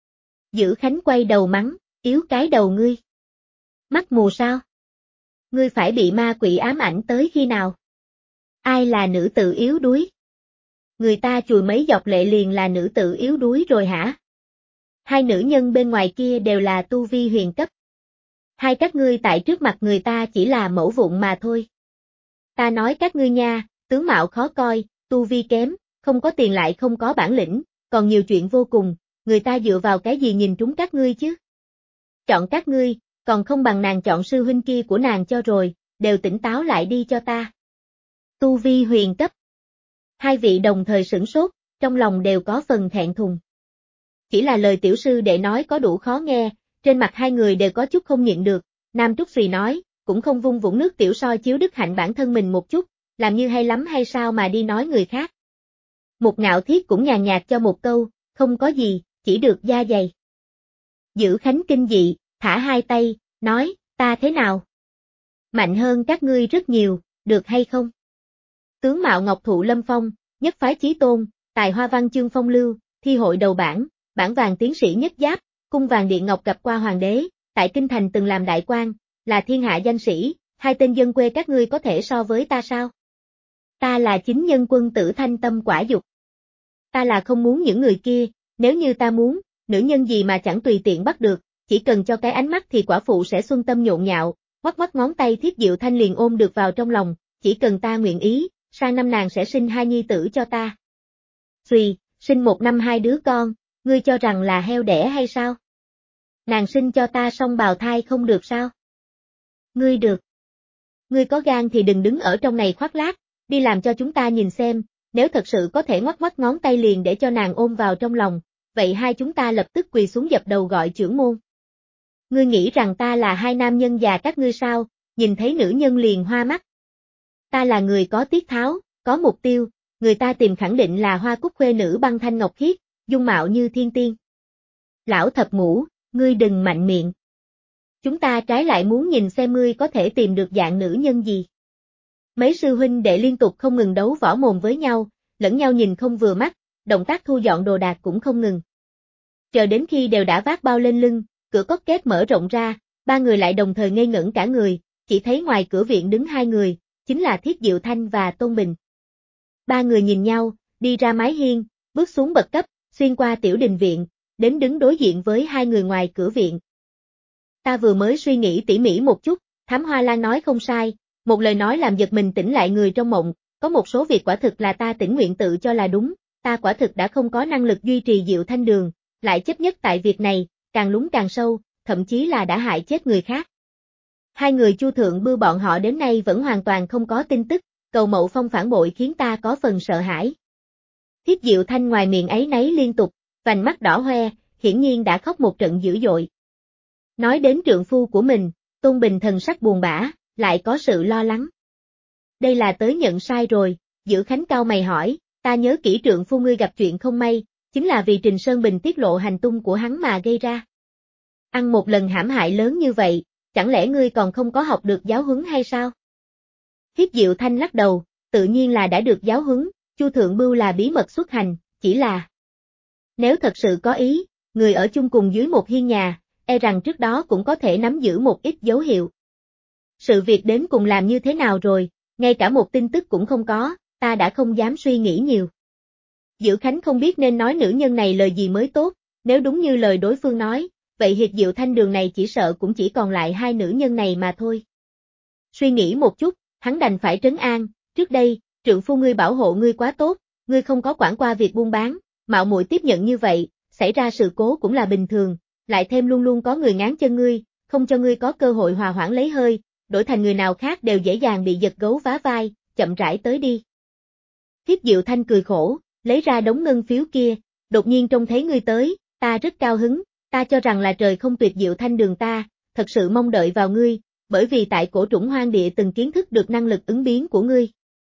Dữ Khánh quay đầu mắng, yếu cái đầu ngươi. Mắt mù sao? Ngươi phải bị ma quỷ ám ảnh tới khi nào? Ai là nữ tử yếu đuối? Người ta chùi mấy giọt lệ liền là nữ tử yếu đuối rồi hả? Hai nữ nhân bên ngoài kia đều là tu vi huyền cấp. Hai các ngươi tại trước mặt người ta chỉ là mẫu vụn mà thôi. Ta nói các ngươi nha, tướng mạo khó coi, tu vi kém, không có tiền lại không có bản lĩnh, còn nhiều chuyện vô cùng, người ta dựa vào cái gì nhìn trúng các ngươi chứ? Chọn các ngươi, còn không bằng nàng chọn sư huynh kia của nàng cho rồi, đều tỉnh táo lại đi cho ta. Tu vi huyền cấp. Hai vị đồng thời sửng sốt, trong lòng đều có phần thẹn thùng. Chỉ là lời tiểu sư đệ nói có đủ khó nghe, trên mặt hai người đều có chút không nhịn được, Nam Trúc Xùy nói, cũng không vung vũng nước tiểu soi chiếu đức hạnh bản thân mình một chút, làm như hay lắm hay sao mà đi nói người khác. Một Ngạo Thiết cũng nhàn nhạt cho một câu, không có gì, chỉ được da dày. Dữ Khánh kinh dị, thả hai tay, nói, ta thế nào? Mạnh hơn các ngươi rất nhiều, được hay không? Tướng mạo ngọc thụ lâm phong, nhất phái chí tôn, tài hoa văn chương phong lưu, thi hội đầu bảng, bản vàng tiến sĩ nhất giáp, cung vàng điện ngọc gặp qua hoàng đế, tại kinh thành từng làm đại quan, là thiên hạ danh sĩ, hai tên dân quê các ngươi có thể so với ta sao? Ta là chính nhân quân tử thanh tâm quả dục. Ta là không muốn những người kia, nếu như ta muốn, nữ nhân gì mà chẳng tùy tiện bắt được, chỉ cần cho cái ánh mắt thì quả phụ sẽ xuân tâm nhộn nhạo, ngoắc ngoắc ngón tay Thiết Diệu Thanh liền ôm được vào trong lòng, chỉ cần ta nguyện ý, sang năm nàng sẽ sinh hai nhi tử cho ta. Xùy, sinh một năm hai đứa con, ngươi cho rằng là heo đẻ hay sao? Nàng sinh cho ta xong bào thai không được sao? Ngươi được. Ngươi có gan thì đừng đứng ở trong này khoác lác, đi làm cho chúng ta nhìn xem, nếu thật sự có thể ngoắc ngoắc ngón tay liền để cho nàng ôm vào trong lòng, vậy hai chúng ta lập tức quỳ xuống dập đầu gọi trưởng môn. Ngươi nghĩ rằng ta là hai nam nhân già các ngươi sao, nhìn thấy nữ nhân liền hoa mắt. Ta là người có tiết tháo, có mục tiêu, người ta tìm khẳng định là hoa cúc khuê nữ băng thanh ngọc khiết, dung mạo như thiên tiên. Lão thập ngũ, ngươi đừng mạnh miệng. Chúng ta trái lại muốn nhìn xem ngươi có thể tìm được dạng nữ nhân gì. Mấy sư huynh đệ liên tục không ngừng đấu võ mồm với nhau, lẫn nhau nhìn không vừa mắt, động tác thu dọn đồ đạc cũng không ngừng. Chờ đến khi đều đã vác bao lên lưng, cửa cốt két mở rộng ra, ba người lại đồng thời ngây ngẩn cả người, chỉ thấy ngoài cửa viện đứng hai người, chính là Thiết Diệu Thanh và Tôn Bình. Ba người nhìn nhau, đi ra mái hiên, bước xuống bậc cấp, xuyên qua tiểu đình viện, đến đứng đối diện với hai người ngoài cửa viện. Ta vừa mới suy nghĩ tỉ mỉ một chút, Thám Hoa Lan nói không sai, một lời nói làm giật mình tỉnh lại người trong mộng, có một số việc quả thực là ta tình nguyện tự cho là đúng, ta quả thực đã không có năng lực duy trì Diệu Thanh đường, lại chấp nhất tại việc này, càng lún càng sâu, thậm chí là đã hại chết người khác. Hai người Chu Thượng Bưu bọn họ đến nay vẫn hoàn toàn không có tin tức, Cầu Mậu Phong phản bội khiến ta có phần sợ hãi. Thiết Diệu Thanh ngoài miệng ấy nấy liên tục, vành mắt đỏ hoe, hiển nhiên đã khóc một trận dữ dội. Nói đến trượng phu của mình, Tôn Bình thần sắc buồn bã, lại có sự lo lắng. Đây là tới nhận sai rồi, Dữ Khánh cau mày hỏi, ta nhớ kỹ trượng phu ngươi gặp chuyện không may, chính là vì Trình Sơn Bình tiết lộ hành tung của hắn mà gây ra. Ăn một lần hãm hại lớn như vậy, chẳng lẽ ngươi còn không có học được giáo huấn hay sao? Thiết Diệu Thanh lắc đầu, tự nhiên là đã được giáo huấn, Chu Thượng Bưu là bí mật xuất hành, chỉ là nếu thật sự có ý, người ở chung cùng dưới một hiên nhà, e rằng trước đó cũng có thể nắm giữ một ít dấu hiệu. Sự việc đến cùng làm như thế nào rồi, ngay cả một tin tức cũng không có, ta đã không dám suy nghĩ nhiều. Dữ Khánh không biết nên nói nữ nhân này lời gì mới tốt, nếu đúng như lời đối phương nói, vậy Hiệp Diệu Thanh đường này chỉ sợ cũng chỉ còn lại hai nữ nhân này mà thôi. Suy nghĩ một chút, hắn đành phải trấn an, trước đây, trượng phu ngươi bảo hộ ngươi quá tốt, ngươi không có quản qua việc buôn bán, mạo muội tiếp nhận như vậy, xảy ra sự cố cũng là bình thường, lại thêm luôn luôn có người ngáng chân ngươi, không cho ngươi có cơ hội hòa hoãn lấy hơi, đổi thành người nào khác đều dễ dàng bị giật gấu vá vai, chậm rãi tới đi. Thiết Diệu Thanh cười khổ, lấy ra đống ngân phiếu kia, đột nhiên trông thấy ngươi tới, ta rất cao hứng, ta cho rằng là trời không tuyệt Diệu Thanh đường ta, thật sự mong đợi vào ngươi, bởi vì tại cổ trũng hoang địa từng kiến thức được năng lực ứng biến của ngươi.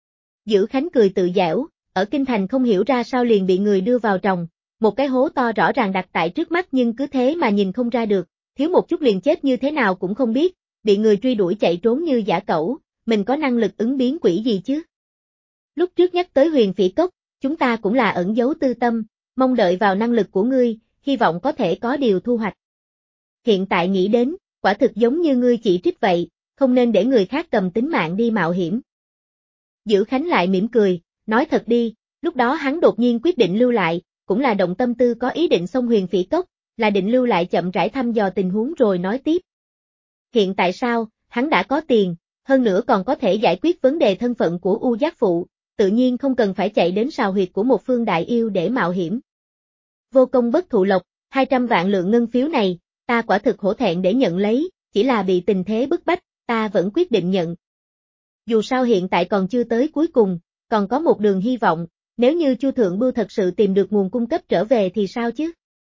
Dữ Khánh cười tự giễu, ở kinh thành không hiểu ra sao liền bị người đưa vào tròng, một cái hố to rõ ràng đặt tại trước mắt nhưng cứ thế mà nhìn không ra được, thiếu một chút liền chết như thế nào cũng không biết, bị người truy đuổi chạy trốn như dã cẩu, mình có năng lực ứng biến quỷ gì chứ? Lúc trước nhắc tới Huyền Phỉ Cốc, chúng ta cũng là ẩn giấu tư tâm, mong đợi vào năng lực của ngươi, hy vọng có thể có điều thu hoạch. Hiện tại nghĩ đến, quả thực giống như ngươi chỉ trích vậy, không nên để người khác cầm tính mạng đi mạo hiểm. Dữ Khánh lại mỉm cười, nói thật đi, lúc đó hắn đột nhiên quyết định lưu lại, cũng là động tâm tư có ý định xông Huyền Phỉ Cốc, là định lưu lại chậm rãi thăm dò tình huống rồi nói tiếp. Hiện tại sao, hắn đã có tiền, hơn nữa còn có thể giải quyết vấn đề thân phận của U Giác Phụ, tự nhiên không cần phải chạy đến sào huyệt của một phương đại yêu để mạo hiểm. Vô công bất thụ lộc, 200 vạn lượng ngân phiếu này, ta quả thực hổ thẹn để nhận lấy, chỉ là bị tình thế bức bách, ta vẫn quyết định nhận. Dù sao hiện tại còn chưa tới cuối cùng, còn có một đường hy vọng, nếu như Chu Thượng Bưu thật sự tìm được nguồn cung cấp trở về thì sao chứ?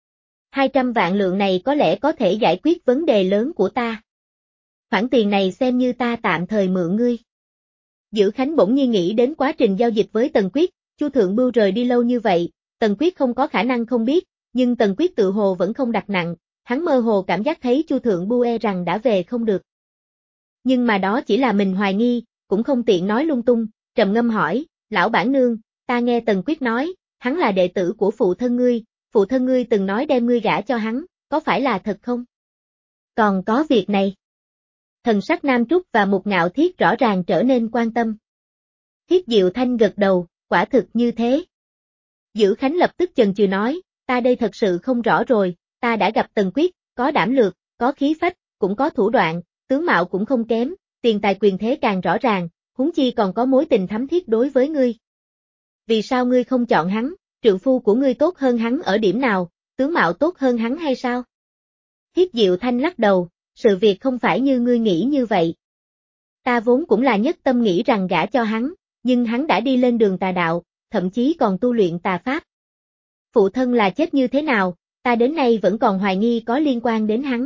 200 vạn lượng này có lẽ có thể giải quyết vấn đề lớn của ta. Khoản tiền này xem như ta tạm thời mượn ngươi. Dữ Khánh bỗng nhiên nghĩ đến quá trình giao dịch với Tần Quyết, Chu Thượng Bưu rời đi lâu như vậy, Tần Quyết không có khả năng không biết, nhưng Tần Quyết tự hồ vẫn không đặt nặng, hắn mơ hồ cảm giác thấy Chu Thượng Bưu e rằng đã về không được. Nhưng mà đó chỉ là mình hoài nghi, cũng không tiện nói lung tung, trầm ngâm hỏi, lão bản nương, ta nghe Tần Quyết nói, hắn là đệ tử của phụ thân ngươi từng nói đem ngươi gả cho hắn, có phải là thật không? Còn có việc này. Thần sắc Nam Trúc và Mục Ngạo Thiết rõ ràng trở nên quan tâm. Thiết Diệu Thanh gật đầu, quả thực như thế. Dữ Khánh lập tức chần chừ nói, ta đây thật sự không rõ rồi, ta đã gặp Tần Quyết, có đảm lược, có khí phách, cũng có thủ đoạn, tướng mạo cũng không kém, tiền tài quyền thế càng rõ ràng, huống chi còn có mối tình thắm thiết đối với ngươi. Vì sao ngươi không chọn hắn, trượng phu của ngươi tốt hơn hắn ở điểm nào, tướng mạo tốt hơn hắn hay sao? Thiết Diệu Thanh lắc đầu, sự việc không phải như ngươi nghĩ như vậy. Ta vốn cũng là nhất tâm nghĩ rằng gả cho hắn, nhưng hắn đã đi lên đường tà đạo, thậm chí còn tu luyện tà pháp. Phụ thân là chết như thế nào, ta đến nay vẫn còn hoài nghi có liên quan đến hắn.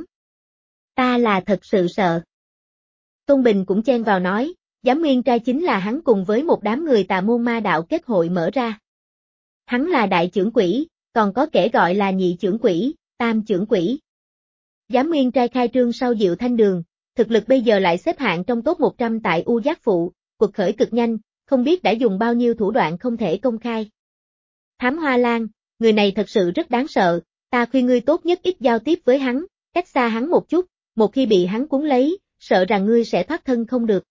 Ta là thật sự sợ. Tôn Bình cũng chen vào nói, Giám Nguyên Trai chính là hắn cùng với một đám người tà môn ma đạo kết hội mở ra. Hắn là đại trưởng quỷ, còn có kẻ gọi là nhị trưởng quỷ, tam trưởng quỷ. Giám Nguyên Trai khai trương sau Diệu Thanh đường, thực lực bây giờ lại xếp hạng trong top 100 tại U Giác Phụ, cuộc khởi cực nhanh, không biết đã dùng bao nhiêu thủ đoạn không thể công khai. Thám Hoa Lan, người này thật sự rất đáng sợ, ta khuyên ngươi tốt nhất ít giao tiếp với hắn, cách xa hắn một chút, một khi bị hắn cuốn lấy, sợ rằng ngươi sẽ thoát thân không được.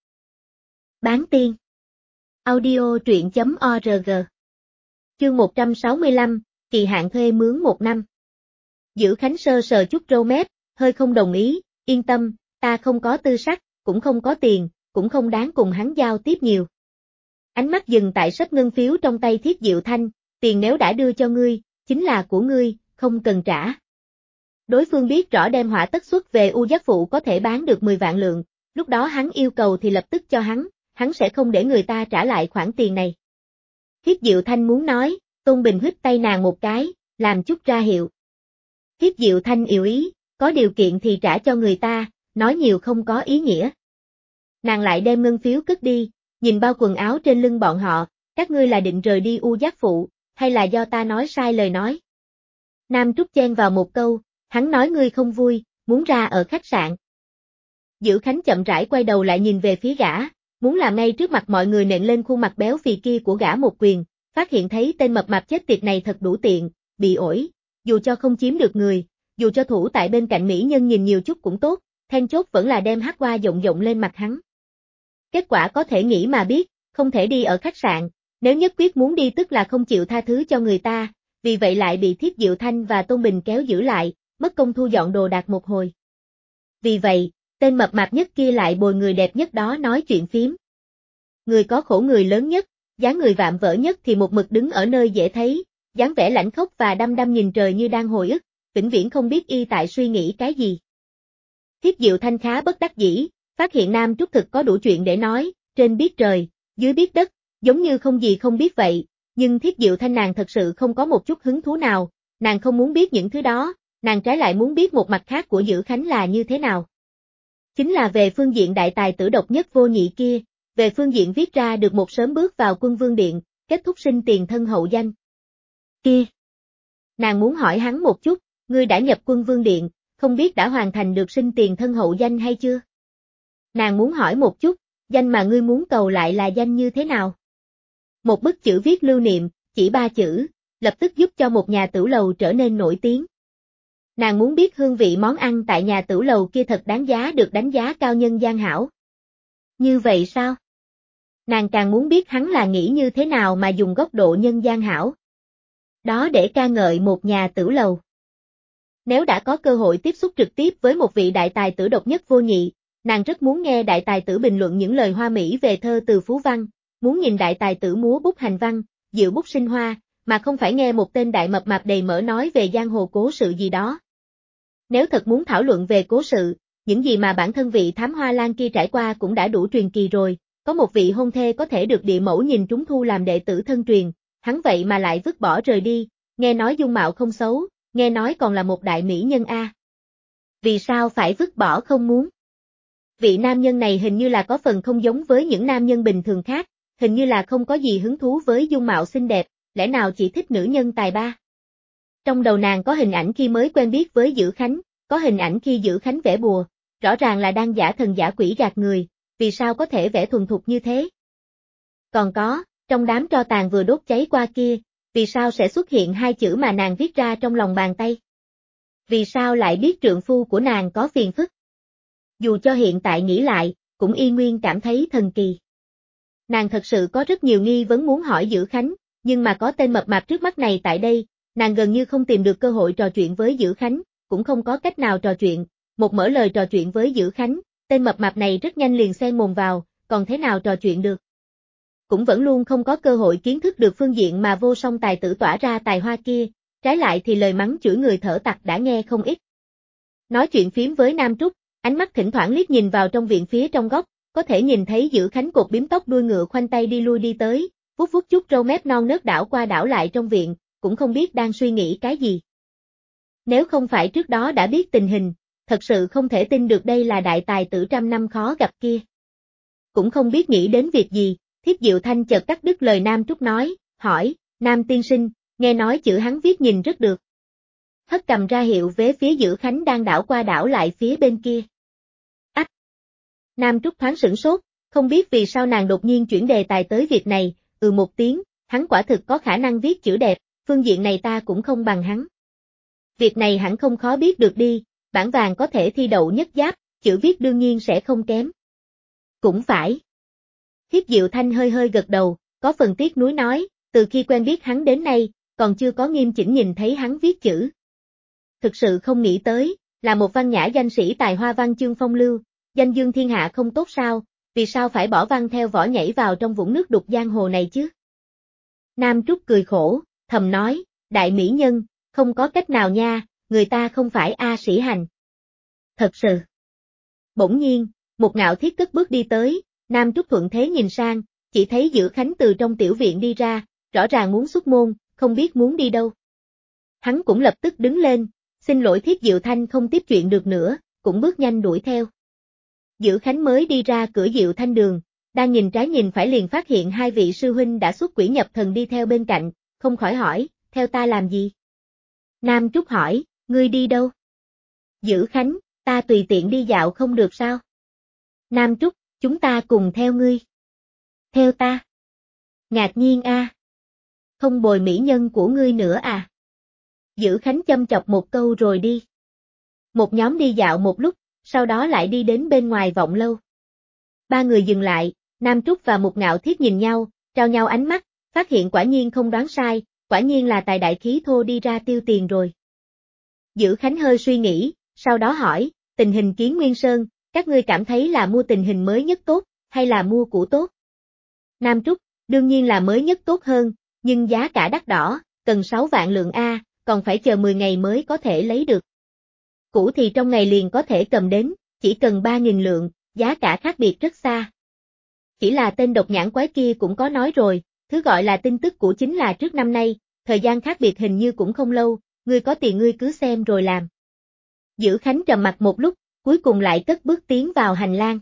Bán tiên. Audio truyện.org. Chương 165, kỳ hạn thuê mướn 1 năm. Dữ Khánh sơ sờ chút râu mép, hơi không đồng ý, yên tâm, ta không có tư sắc, cũng không có tiền, cũng không đáng cùng hắn giao tiếp nhiều. Ánh mắt dừng tại sấp ngân phiếu trong tay Thiết Diệu Thanh, tiền nếu đã đưa cho ngươi, chính là của ngươi, không cần trả. Đối phương biết rõ đem hỏa tất xuất về U Giác Phụ có thể bán được 10 vạn lượng, lúc đó hắn yêu cầu thì lập tức cho hắn sẽ không để người ta trả lại khoản tiền này. Thiết Diệu Thanh muốn nói, Tôn Bình hít tay nàng một cái, làm chút ra hiệu. Thiết Diệu Thanh yêu ý, có điều kiện thì trả cho người ta, nói nhiều không có ý nghĩa. Nàng lại đem ngân phiếu cất đi, nhìn bao quần áo trên lưng bọn họ, các ngươi là định rời đi U Giác Phụ, hay là do ta nói sai lời nói? Nam Trúc chen vào một câu, hắn nói ngươi không vui, muốn ra ở khách sạn. Dữ Khánh chậm rãi quay đầu lại nhìn về phía gã, muốn làm ngay trước mặt mọi người nện lên khuôn mặt béo phì kia của gã một quyền, phát hiện thấy tên mập mạp chết tiệt này thật đủ tiện, bị ổi, dù cho không chiếm được người, dù cho thủ tại bên cạnh mỹ nhân nhìn nhiều chút cũng tốt, then chốt vẫn là đem hát qua rộng rộng lên mặt hắn. Kết quả có thể nghĩ mà biết, không thể đi ở khách sạn, nếu nhất quyết muốn đi tức là không chịu tha thứ cho người ta, vì vậy lại bị Thiết Diệu Thanh và Tôn Bình kéo giữ lại, mất công thu dọn đồ đạc một hồi. Vì vậy, tên mập mạp nhất kia lại bồi người đẹp nhất đó nói chuyện phím. Người có khổ người lớn nhất, dáng người vạm vỡ nhất thì một mực đứng ở nơi dễ thấy, dáng vẻ lãnh khốc và đăm đăm nhìn trời như đang hồi ức, vĩnh viễn không biết y tại suy nghĩ cái gì. Thiết Diệu Thanh khá bất đắc dĩ, phát hiện Nam Trúc thực có đủ chuyện để nói, trên biết trời, dưới biết đất, giống như không gì không biết vậy, nhưng Thiết Diệu Thanh nàng thật sự không có một chút hứng thú nào, nàng không muốn biết những thứ đó, nàng trái lại muốn biết một mặt khác của Dữ Khánh là như thế nào. Chính là về phương diện đại tài tử độc nhất vô nhị kia, về phương diện viết ra được một sớm bước vào Quân Vương Điện, kết thúc sinh tiền thân hậu danh. Kia! Nàng muốn hỏi hắn một chút, ngươi đã nhập Quân Vương Điện, không biết đã hoàn thành được sinh tiền thân hậu danh hay chưa? Nàng muốn hỏi một chút, danh mà ngươi muốn cầu lại là danh như thế nào? Một bức chữ viết lưu niệm, chỉ 3 chữ, lập tức giúp cho một nhà tửu lầu trở nên nổi tiếng. Nàng muốn biết hương vị món ăn tại nhà tửu lầu kia thật đáng giá được đánh giá cao nhân gian hảo. Như vậy sao? Nàng càng muốn biết hắn là nghĩ như thế nào mà dùng góc độ nhân gian hảo. Đó để ca ngợi một nhà tửu lầu. Nếu đã có cơ hội tiếp xúc trực tiếp với một vị đại tài tử độc nhất vô nhị, nàng rất muốn nghe đại tài tử bình luận những lời hoa mỹ về thơ từ phú văn, muốn nhìn đại tài tử múa bút hành văn, diệu bút sinh hoa, mà không phải nghe một tên đại mập mạp đầy mỡ nói về giang hồ cố sự gì đó. Nếu thật muốn thảo luận về cố sự, những gì mà bản thân vị thám hoa lan kia trải qua cũng đã đủ truyền kỳ rồi, có một vị hôn thê có thể được địa mẫu nhìn trúng thu làm đệ tử thân truyền, hắn vậy mà lại vứt bỏ rời đi, nghe nói dung mạo không xấu, nghe nói còn là một đại mỹ nhân a. Vì sao phải vứt bỏ không muốn? Vị nam nhân này hình như là có phần không giống với những nam nhân bình thường khác, hình như là không có gì hứng thú với dung mạo xinh đẹp, lẽ nào chỉ thích nữ nhân tài ba? Trong đầu nàng có hình ảnh khi mới quen biết với Dữ Khánh, có hình ảnh khi Dữ Khánh vẽ bùa, rõ ràng là đang giả thần giả quỷ gạt người, vì sao có thể vẽ thuần thục như thế? Còn có, trong đám tro tàn vừa đốt cháy qua kia, vì sao sẽ xuất hiện 2 chữ mà nàng viết ra trong lòng bàn tay? Vì sao lại biết trượng phu của nàng có phiền phức? Dù cho hiện tại nghĩ lại, cũng y nguyên cảm thấy thần kỳ. Nàng thật sự có rất nhiều nghi vấn muốn hỏi Dữ Khánh, nhưng mà có tên mập mạp trước mắt này tại đây, nàng gần như không tìm được cơ hội trò chuyện với Dữ Khánh, cũng không có cách nào trò chuyện, một mở lời trò chuyện với Dữ Khánh, tên mập mạp này rất nhanh liền xen mồm vào, còn thế nào trò chuyện được. Cũng vẫn luôn không có cơ hội kiến thức được phương diện mà vô song tài tử tỏa ra tài hoa kia, trái lại thì lời mắng chửi người thở tặc đã nghe không ít. Nói chuyện phím với Nam Trúc, ánh mắt thỉnh thoảng liếc nhìn vào trong viện phía trong góc, có thể nhìn thấy Dữ Khánh cột bím tóc đuôi ngựa khoanh tay đi lui đi tới, vuốt vuốt chút râu mép non nớt đảo qua đảo lại trong viện, cũng không biết đang suy nghĩ cái gì. Nếu không phải trước đó đã biết tình hình, thật sự không thể tin được đây là đại tài tử trăm năm khó gặp kia. Cũng không biết nghĩ đến việc gì, Thiết Diệu Thanh chợt cắt đứt lời Nam Trúc nói, hỏi, Nam tiên sinh, nghe nói chữ hắn viết nhìn rất được. Hất cầm ra hiệu với phía Dữ Khánh đang đảo qua đảo lại phía bên kia. Ách! Nam Trúc thoáng sửng sốt, không biết vì sao nàng đột nhiên chuyển đề tài tới việc này, một tiếng, hắn quả thực có khả năng viết chữ đẹp, phương diện này ta cũng không bằng hắn. Việc này hẳn không khó biết được đi, bản vàng có thể thi đậu nhất giáp, chữ viết đương nhiên sẽ không kém. Cũng phải. Thiết Diệu Thanh hơi hơi gật đầu, có phần tiếc nuối nói, từ khi quen biết hắn đến nay, còn chưa có nghiêm chỉnh nhìn thấy hắn viết chữ. Thực sự không nghĩ tới, là một văn nhã danh sĩ tài hoa văn chương phong lưu, danh dương thiên hạ không tốt sao, vì sao phải bỏ văn theo vỏ nhảy vào trong vũng nước đục giang hồ này chứ? Nam Trúc cười khổ, thầm nói, đại mỹ nhân, Không có cách nào nha, người ta không phải A Sĩ Hành. Thật sự. Bỗng nhiên, một Ngạo Thiết cất bước đi tới, Nam Trúc thuận thế nhìn sang, chỉ thấy Dữ Khánh từ trong tiểu viện đi ra, rõ ràng muốn xuất môn, không biết muốn đi đâu. Hắn cũng lập tức đứng lên, xin lỗi Thiết Diệu Thanh không tiếp chuyện được nữa, cũng bước nhanh đuổi theo. Dữ Khánh mới đi ra cửa Diệu Thanh đường, đang nhìn trái nhìn phải liền phát hiện hai vị sư huynh đã xuất quỷ nhập thần đi theo bên cạnh, không khỏi hỏi, theo ta làm gì? Nam Trúc hỏi, ngươi đi đâu? Dữ Khánh, ta tùy tiện đi dạo không được sao? Nam Trúc, chúng ta cùng theo ngươi. Theo ta? Ngạc nhiên a. Không bồi mỹ nhân của ngươi nữa à? Dữ Khánh châm chọc một câu rồi đi. Một nhóm đi dạo một lúc, sau đó lại đi đến bên ngoài vọng lâu. Ba người dừng lại, Nam Trúc và một Ngạo Thiết nhìn nhau, trao nhau ánh mắt, phát hiện quả nhiên không đoán sai, quả nhiên là tài đại khí thô đi ra tiêu tiền rồi. Dữ Khánh hơi suy nghĩ, sau đó hỏi, tình hình Kiến Nguyên Sơn, các ngươi cảm thấy là mua tình hình mới nhất tốt, hay là mua cũ tốt? Nam Trúc, đương nhiên là mới nhất tốt hơn, nhưng giá cả đắt đỏ, cần 6 vạn lượng A, còn phải chờ 10 ngày mới có thể lấy được. Cũ thì trong ngày liền có thể cầm đến, chỉ cần 3.000 lượng, giá cả khác biệt rất xa. Chỉ là tên độc nhãn quái kia cũng có nói rồi, thứ gọi là tin tức cũ chính là trước năm nay, thời gian khác biệt hình như cũng không lâu, ngươi có tiền ngươi cứ xem rồi làm. Dữ Khánh trầm mặt một lúc, cuối cùng lại cất bước tiến vào hành lang.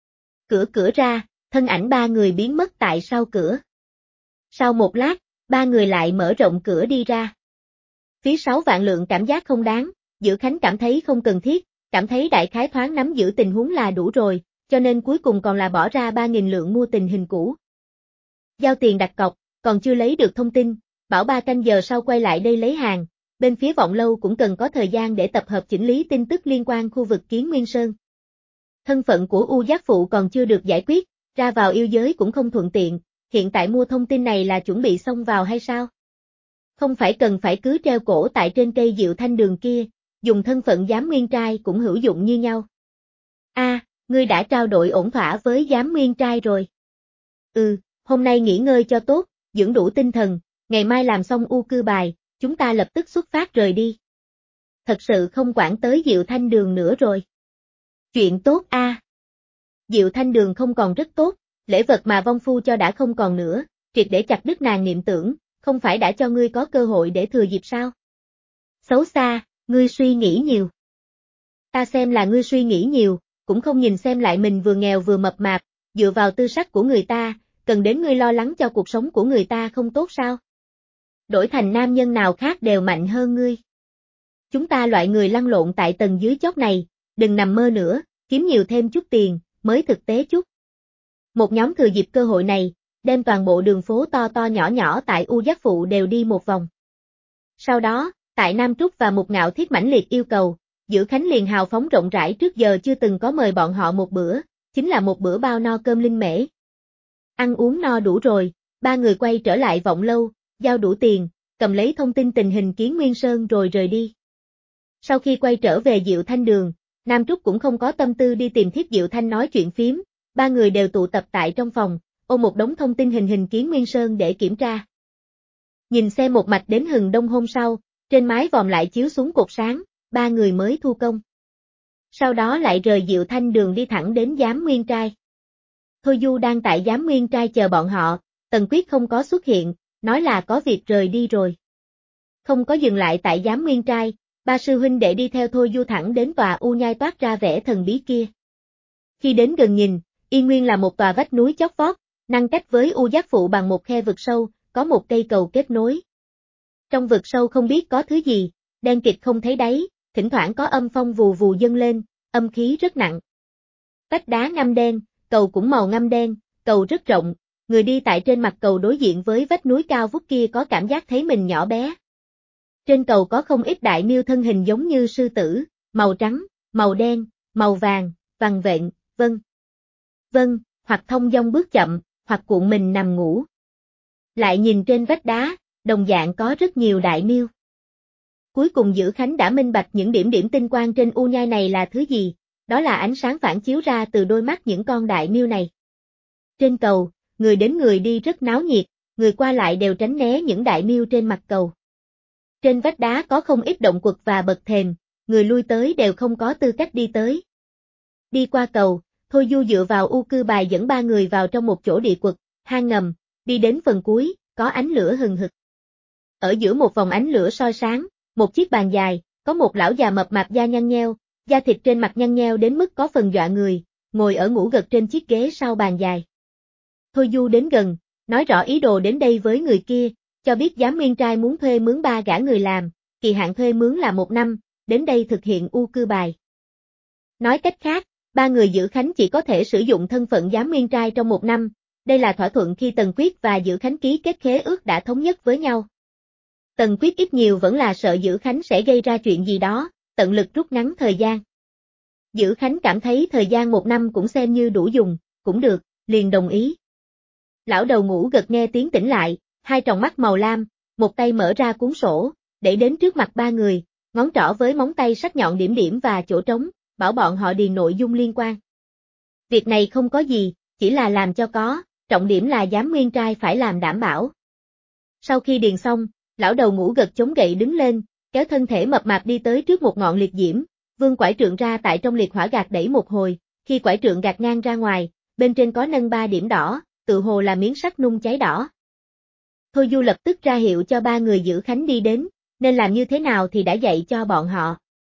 Cửa ra, thân ảnh ba người biến mất tại sau cửa. Sau một lát, ba người lại mở rộng cửa đi ra. Phí 6 vạn lượng cảm giác không đáng, Dữ Khánh cảm thấy không cần thiết, cảm thấy đại khái thoáng nắm giữ tình huống là đủ rồi, cho nên cuối cùng còn là bỏ ra 3.000 lượng mua tình hình cũ. Giao tiền đặt cọc, còn chưa lấy được thông tin, bảo 3 canh giờ sau quay lại đây lấy hàng, bên phía vọng lâu cũng cần có thời gian để tập hợp chỉnh lý tin tức liên quan khu vực Kiến Nguyên Sơn. Thân phận của U Giác Phụ còn chưa được giải quyết, ra vào yêu giới cũng không thuận tiện, hiện tại mua thông tin này là chuẩn bị xông vào hay sao? Không phải cần phải cứ treo cổ tại trên cây Diệu Thanh đường kia, dùng thân phận giám nguyên trai cũng hữu dụng như nhau. Ngươi đã trao đổi ổn thỏa với giám nguyên trai rồi. Hôm nay nghỉ ngơi cho tốt, dưỡng đủ tinh thần, ngày mai làm xong u cư bài, chúng ta lập tức xuất phát rời đi. Thật sự không quản tới Diệu Thanh đường nữa rồi. Chuyện tốt a. Diệu Thanh đường không còn rất tốt, lễ vật mà vong phu cho đã không còn nữa, triệt để chặt đứt nàng niệm tưởng, không phải đã cho ngươi có cơ hội để thừa dịp sao? Xấu xa, ngươi suy nghĩ nhiều. Ta xem là ngươi suy nghĩ nhiều, cũng không nhìn xem lại mình vừa nghèo vừa mập mạp, dựa vào tư sắc của người ta, cần đến ngươi lo lắng cho cuộc sống của người ta không tốt sao? Đổi thành nam nhân nào khác đều mạnh hơn ngươi. Chúng ta loại người lăn lộn tại tầng dưới chót này, đừng nằm mơ nữa, kiếm nhiều thêm chút tiền, mới thực tế chút. Một nhóm thừa dịp cơ hội này, đem toàn bộ đường phố to to nhỏ nhỏ tại U Giác Phụ đều đi một vòng. Sau đó, tại Nam Trúc và một Ngạo Thiết mãnh liệt yêu cầu, Dữ Khánh liền hào phóng rộng rãi trước giờ chưa từng có mời bọn họ một bữa, chính là một bữa bao no cơm linh mễ. Ăn uống no đủ rồi, ba người quay trở lại vọng lâu, giao đủ tiền, cầm lấy thông tin tình hình Kiến Nguyên Sơn rồi rời đi. Sau khi quay trở về Diệu Thanh đường, Nam Trúc cũng không có tâm tư đi tìm Thiết Diệu Thanh nói chuyện phím, ba người đều tụ tập tại trong phòng, ôm một đống thông tin hình Kiến Nguyên Sơn để kiểm tra. Nhìn xem một mạch đến hừng đông hôm sau, trên mái vòm lại chiếu xuống cột sáng, ba người mới thu công. Sau đó lại rời Diệu Thanh đường đi thẳng đến Giám Nguyên Trai. Thôi Du đang tại Giám Nguyên Trai chờ bọn họ, Tần Quyết không có xuất hiện, nói là có việc rời đi rồi. Không có dừng lại tại Giám Nguyên Trai, ba sư huynh đệ đi theo Thôi Du thẳng đến tòa U Nhai toát ra vẻ thần bí kia. Khi đến gần nhìn, y nguyên là một tòa vách núi chót vót, ngăn cách với U Giác Phụ bằng một khe vực sâu, có một cây cầu kết nối. Trong vực sâu không biết có thứ gì, đen kịt không thấy đáy, thỉnh thoảng có âm phong vù vù dâng lên, âm khí rất nặng. Vách đá ngăm đen, cầu cũng màu ngăm đen, cầu rất rộng, người đi tại trên mặt cầu đối diện với vách núi cao vút kia có cảm giác thấy mình nhỏ bé. Trên cầu có không ít đại miêu thân hình giống như sư tử, màu trắng, màu đen, màu vàng, vằn vện, vân, hoặc thông dong bước chậm, hoặc cuộn mình nằm ngủ. Lại nhìn trên vách đá, đồng dạng có rất nhiều đại miêu. Cuối cùng Dữ Khánh đã minh bạch những điểm tinh quang trên u nhai này là thứ gì, đó là ánh sáng phản chiếu ra từ đôi mắt những con đại miêu này. Trên cầu, người đến người đi rất náo nhiệt, người qua lại đều tránh né những đại miêu trên mặt cầu. Trên vách đá có không ít động quật và bậc thềm, người lui tới đều không có tư cách đi tới. Đi qua cầu, Thôi Du dựa vào U Cư Bài dẫn ba người vào trong một chỗ địa quật, hang ngầm, đi đến phần cuối, có ánh lửa hừng hực. Ở giữa một vòng ánh lửa soi sáng, một chiếc bàn dài, có một lão già mập mạp da nhăn nheo, da thịt trên mặt nhăn nheo đến mức có phần dọa người, ngồi ở ngủ gật trên chiếc ghế sau bàn dài. Thôi Du đến gần, nói rõ ý đồ đến đây với người kia, cho biết giám nguyên trai muốn thuê mướn 3 gã người làm, kỳ hạn thuê mướn là 1 năm, đến đây thực hiện U Cư Bài. Nói cách khác, 3 người giữ Khánh chỉ có thể sử dụng thân phận giám nguyên trai trong 1 năm, đây là thỏa thuận khi Tần Quyết và Giữ Khánh ký kết khế ước đã thống nhất với nhau. Tần Quyết ít nhiều vẫn là sợ Giữ Khánh sẽ gây ra chuyện gì đó, tận lực rút ngắn thời gian. Giữ Khánh cảm thấy thời gian 1 năm cũng xem như đủ dùng, cũng được, liền đồng ý. Lão đầu ngủ gật nghe tiếng tỉnh lại, hai tròng mắt màu lam, một tay mở ra cuốn sổ, để đến trước mặt 3 người, ngón trỏ với móng tay sắc nhọn điểm điểm và chỗ trống, bảo bọn họ điền nội dung liên quan. Việc này không có gì, chỉ là làm cho có, trọng điểm là giám nguyên trai phải làm đảm bảo. Sau khi điền xong, lão đầu ngủ gật chống gậy đứng lên, kéo thân thể mập mạp đi tới trước một ngọn liệt diễm, vươn quải trượng ra tại trong liệt hỏa gạt đẩy một hồi, khi quải trượng gạt ngang ra ngoài, bên trên có nâng 3 điểm đỏ, tự hồ là miếng sắt nung cháy đỏ. Thôi Du lập tức ra hiệu cho 3 người giữ Khánh đi đến, nên làm như thế nào thì đã dạy cho bọn họ.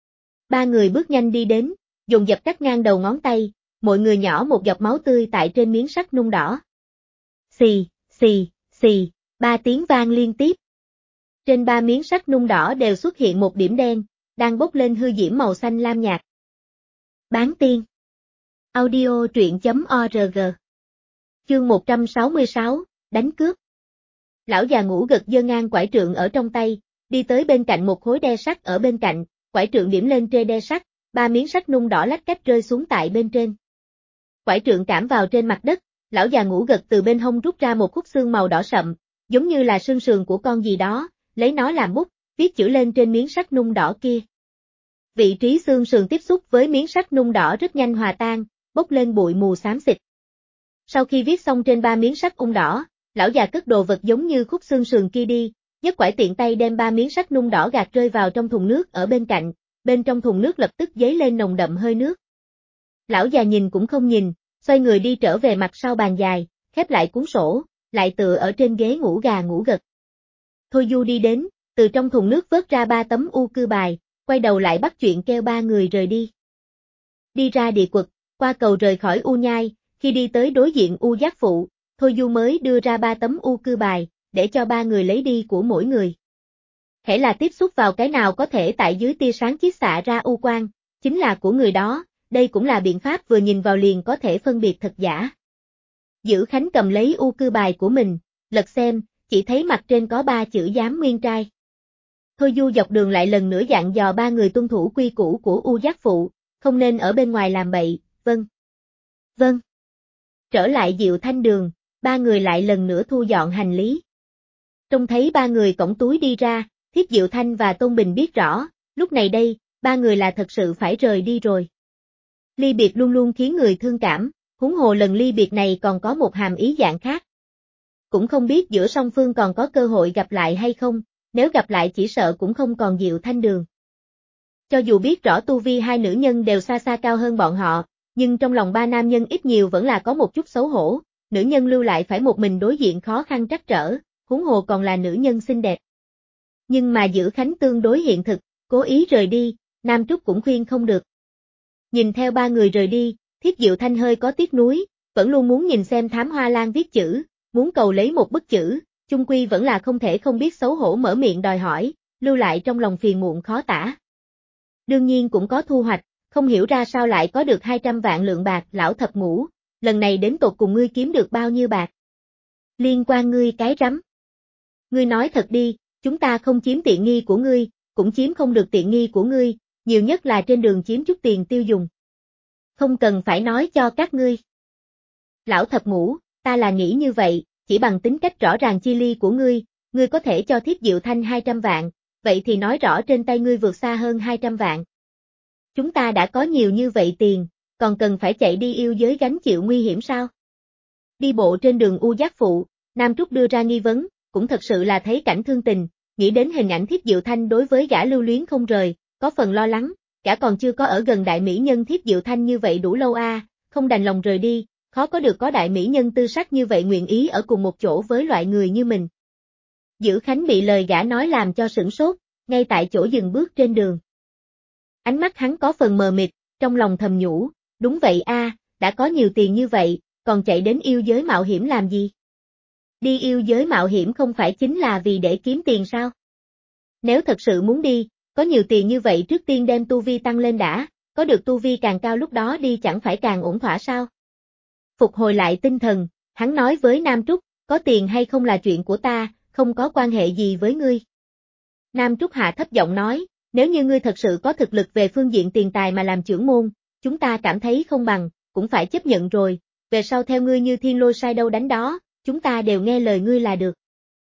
3 người bước nhanh đi đến, dùng dập cắt ngang đầu ngón tay, mỗi người nhỏ một giọt máu tươi tại trên miếng sắt nung đỏ. Xì, xì, xì, 3 tiếng vang liên tiếp. Trên 3 miếng sắt nung đỏ đều xuất hiện một điểm đen, đang bốc lên hư diễm màu xanh lam nhạt. Bán tiên. Audio truyện.org. Chương 166, đánh cướp. Lão già ngủ gật giơ ngang quải trượng ở trong tay, đi tới bên cạnh một khối đe sắt ở bên cạnh, quải trượng điểm lên trên đe sắt, 3 miếng sắt nung đỏ lách cách rơi xuống tại bên trên. Quải trượng cảm vào trên mặt đất, lão già ngủ gật từ bên hông rút ra một khúc xương màu đỏ sậm, giống như là xương sườn của con gì đó, lấy nó làm bút, viết chữ lên trên miếng sắt nung đỏ kia. Vị trí xương sườn tiếp xúc với miếng sắt nung đỏ rất nhanh hòa tan, bốc lên bụi mù xám xịt. Sau khi viết xong trên 3 miếng sắt đỏ, lão già cất đồ vật giống như khúc xương sườn kia đi, nhấc quải tiện tay đem 3 miếng sắt nung đỏ gạt rơi vào trong thùng nước ở bên cạnh, bên trong thùng nước lập tức dấy lên nồng đậm hơi nước. Lão già nhìn cũng không nhìn, xoay người đi trở về mặt sau bàn dài, khép lại cuốn sổ, lại tựa ở trên ghế ngủ gà ngủ gật. Thôi Du đi đến, từ trong thùng nước vớt ra 3 tấm U Cư Bài, quay đầu lại bắt chuyện kêu 3 người rời đi. Đi ra địa quật, qua cầu rời khỏi U Nhai, khi đi tới đối diện U Giác Phụ, Thôi Du mới đưa ra 3 tấm U Cư Bài, để cho 3 người lấy đi của mỗi người. Hễ là tiếp xúc vào cái nào có thể tại dưới tia sáng chiết xạ ra U quang, chính là của người đó, đây cũng là biện pháp vừa nhìn vào liền có thể phân biệt thật giả. Giữ Khánh cầm lấy U Cư Bài của mình, lật xem, chỉ thấy mặt trên có 3 chữ giám nguyên trai. Thôi Du dọc đường lại lần nữa dặn dò 3 người tuân thủ quy củ của U Giác Phụ, không nên ở bên ngoài làm bậy, vâng. Vâng. Trở lại Diệu Thanh Đường, 3 người lại lần nữa thu dọn hành lý. Trông thấy 3 người cõng túi đi ra, Thiếp Diệu Thanh và Tôn Bình biết rõ, lúc này đây, 3 người là thật sự phải rời đi rồi. Ly biệt luôn luôn khiến người thương cảm, huống hồ lần ly biệt này còn có một hàm ý dạng khác. Cũng không biết giữa song phương còn có cơ hội gặp lại hay không, nếu gặp lại chỉ sợ cũng không còn Diệu Thanh Đường. Cho dù biết rõ tu vi 2 nữ nhân đều xa xa cao hơn bọn họ, nhưng trong lòng 3 nam nhân ít nhiều vẫn là có một chút xấu hổ, nữ nhân lưu lại phải một mình đối diện khó khăn trắc trở, huống hồ còn là nữ nhân xinh đẹp. Nhưng mà Giữ Khánh tương đối hiện thực, cố ý rời đi, Nam Trúc cũng khuyên không được. Nhìn theo 3 người rời đi, Thiếp Diệu Thanh hơi có tiếc nuối, vẫn luôn muốn nhìn xem Thám Hoa Lan viết chữ, muốn cầu lấy một bức chữ, chung quy vẫn là không thể không biết xấu hổ mở miệng đòi hỏi, lưu lại trong lòng phiền muộn khó tả. Đương nhiên cũng có thu hoạch, không hiểu ra sao lại có được 200 vạn lượng bạc. Lão Thập Ngũ, lần này đến tột cùng ngươi kiếm được bao nhiêu bạc? Liên quan ngươi cái rắm. Ngươi nói thật đi, chúng ta không chiếm tiện nghi của ngươi, cũng chiếm không được tiện nghi của ngươi, nhiều nhất là trên đường chiếm chút tiền tiêu dùng. Không cần phải nói cho các ngươi. Lão Thập Ngũ, ta là nghĩ như vậy, chỉ bằng tính cách rõ ràng chi ly của ngươi có thể cho Thiếp Diệu Thanh 200 vạn, vậy thì nói rõ trên tay ngươi vượt xa hơn 200 vạn. Chúng ta đã có nhiều như vậy tiền, còn cần phải chạy đi yêu giới gánh chịu nguy hiểm sao? Đi bộ trên đường U Giác Phụ, Nam Trúc đưa ra nghi vấn, cũng thật sự là thấy cảnh thương tình, nghĩ đến hình ảnh Thiết Diệu Thanh đối với gã lưu luyến không rời, có phần lo lắng, gã còn chưa có ở gần đại mỹ nhân Thiết Diệu Thanh như vậy đủ lâu không đành lòng rời đi, khó có được có đại mỹ nhân tư sắc như vậy nguyện ý ở cùng một chỗ với loại người như mình. Dữ Khánh bị lời gã nói làm cho sửng sốt, ngay tại chỗ dừng bước trên đường. Ánh mắt hắn có phần mờ mịt, trong lòng thầm nhủ, đúng vậy đã có nhiều tiền như vậy, còn chạy đến yêu giới mạo hiểm làm gì? Đi yêu giới mạo hiểm không phải chính là vì để kiếm tiền sao? Nếu thật sự muốn đi, có nhiều tiền như vậy trước tiên đem tu vi tăng lên đã, có được tu vi càng cao lúc đó đi chẳng phải càng ổn thỏa sao? Phục hồi lại tinh thần, hắn nói với Nam Trúc, có tiền hay không là chuyện của ta, không có quan hệ gì với ngươi. Nam Trúc hạ thấp giọng nói, nếu như ngươi thật sự có thực lực về phương diện tiền tài mà làm trưởng môn, chúng ta cảm thấy không bằng, cũng phải chấp nhận rồi, về sau theo ngươi như thiên lôi sai đâu đánh đó, chúng ta đều nghe lời ngươi là được.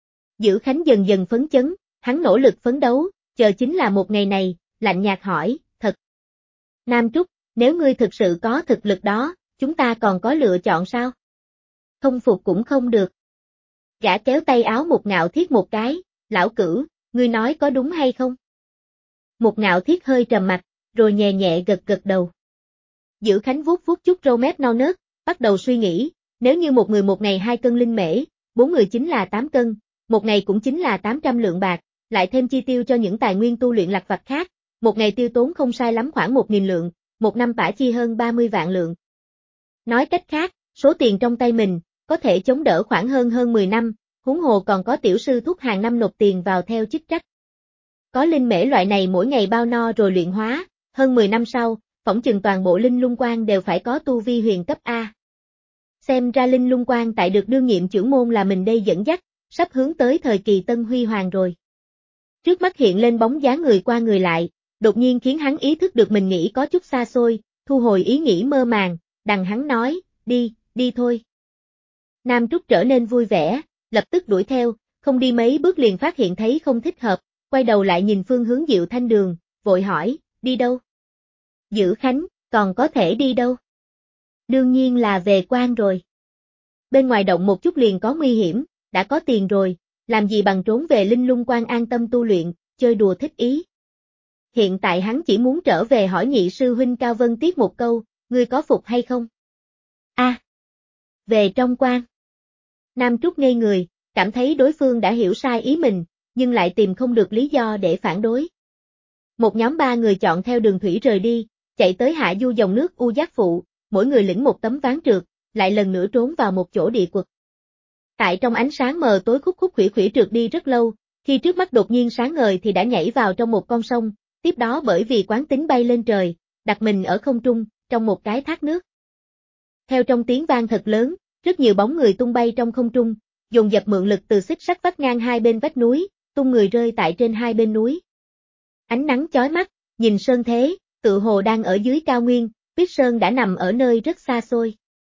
Dữ Khánh dần dần phấn chấn, hắn nỗ lực phấn đấu, chờ chính là một ngày này, lạnh nhạt hỏi, thật. Nam Trúc, nếu ngươi thực sự có thực lực đó, chúng ta còn có lựa chọn sao? Không phục cũng không được. Gã kéo tay áo Một Ngạo Thiết một cái, lão cửu, ngươi nói có đúng hay không? Một Ngạo Thiết hơi trầm mặt, rồi nhẹ nhẹ gật gật đầu. Dữ Khánh vuốt vuốt chút râu mép non nớt, bắt đầu suy nghĩ, nếu như một người một ngày 2 cân linh mễ, 4 người chính là 8 cân, một ngày cũng chính là 800 lượng bạc, lại thêm chi tiêu cho những tài nguyên tu luyện lặt vặt khác, một ngày tiêu tốn không sai lắm khoảng 1.000 lượng, một năm tả chi hơn 30 vạn lượng. Nói cách khác, số tiền trong tay mình, có thể chống đỡ khoảng hơn 10 năm, huống hồ còn có tiểu sư thúc hàng năm nộp tiền vào theo chức trách. Có linh mễ loại này mỗi ngày bao no rồi luyện hóa, hơn 10 năm sau, phỏng chừng toàn bộ linh lung quan đều phải có tu vi huyền cấp A. Xem ra linh lung quan tại được đương nhiệm trưởng môn là mình đây dẫn dắt, sắp hướng tới thời kỳ tân huy hoàng rồi. Trước mắt hiện lên bóng dáng người qua người lại, đột nhiên khiến hắn ý thức được mình nghĩ có chút xa xôi, thu hồi ý nghĩ mơ màng, đằng hắn nói, đi thôi. Nam Trúc trở nên vui vẻ, lập tức đuổi theo, không đi mấy bước liền phát hiện thấy không thích hợp, quay đầu lại nhìn phương hướng Diệu Thanh đường, vội hỏi, đi đâu? Dữ Khánh, còn có thể đi đâu? Đương nhiên là về quan rồi. Bên ngoài động một chút liền có nguy hiểm, đã có tiền rồi, làm gì bằng trốn về linh lung quan an tâm tu luyện, chơi đùa thích ý. Hiện tại hắn chỉ muốn trở về hỏi nhị sư huynh Cao Vân Tiết một câu, ngươi có phục hay không? Về trong quan. Nam Trúc ngây người, cảm thấy đối phương đã hiểu sai ý mình, nhưng lại tìm không được lý do để phản đối. Một nhóm 3 người chọn theo đường thủy rời đi, chạy tới hạ du dòng nước U Giác Phụ, mỗi người lĩnh một tấm ván trượt, lại lần nữa trốn vào một chỗ địa quật. Tại trong ánh sáng mờ tối khúc khuỷu trượt đi rất lâu, khi trước mắt đột nhiên sáng ngời thì đã nhảy vào trong một con sông, tiếp đó bởi vì quán tính bay lên trời, đặt mình ở không trung, trong một cái thác nước. Theo trong tiếng vang thật lớn, rất nhiều bóng người tung bay trong không trung, dồn dập mượn lực từ xích sắt vách ngang hai bên vách núi, tung người rơi tại trên hai bên núi. Ánh nắng chói mắt, nhìn sơn thế, tự hồ đang ở dưới cao nguyên, biết sơn đã nằm ở nơi rất xa xôi.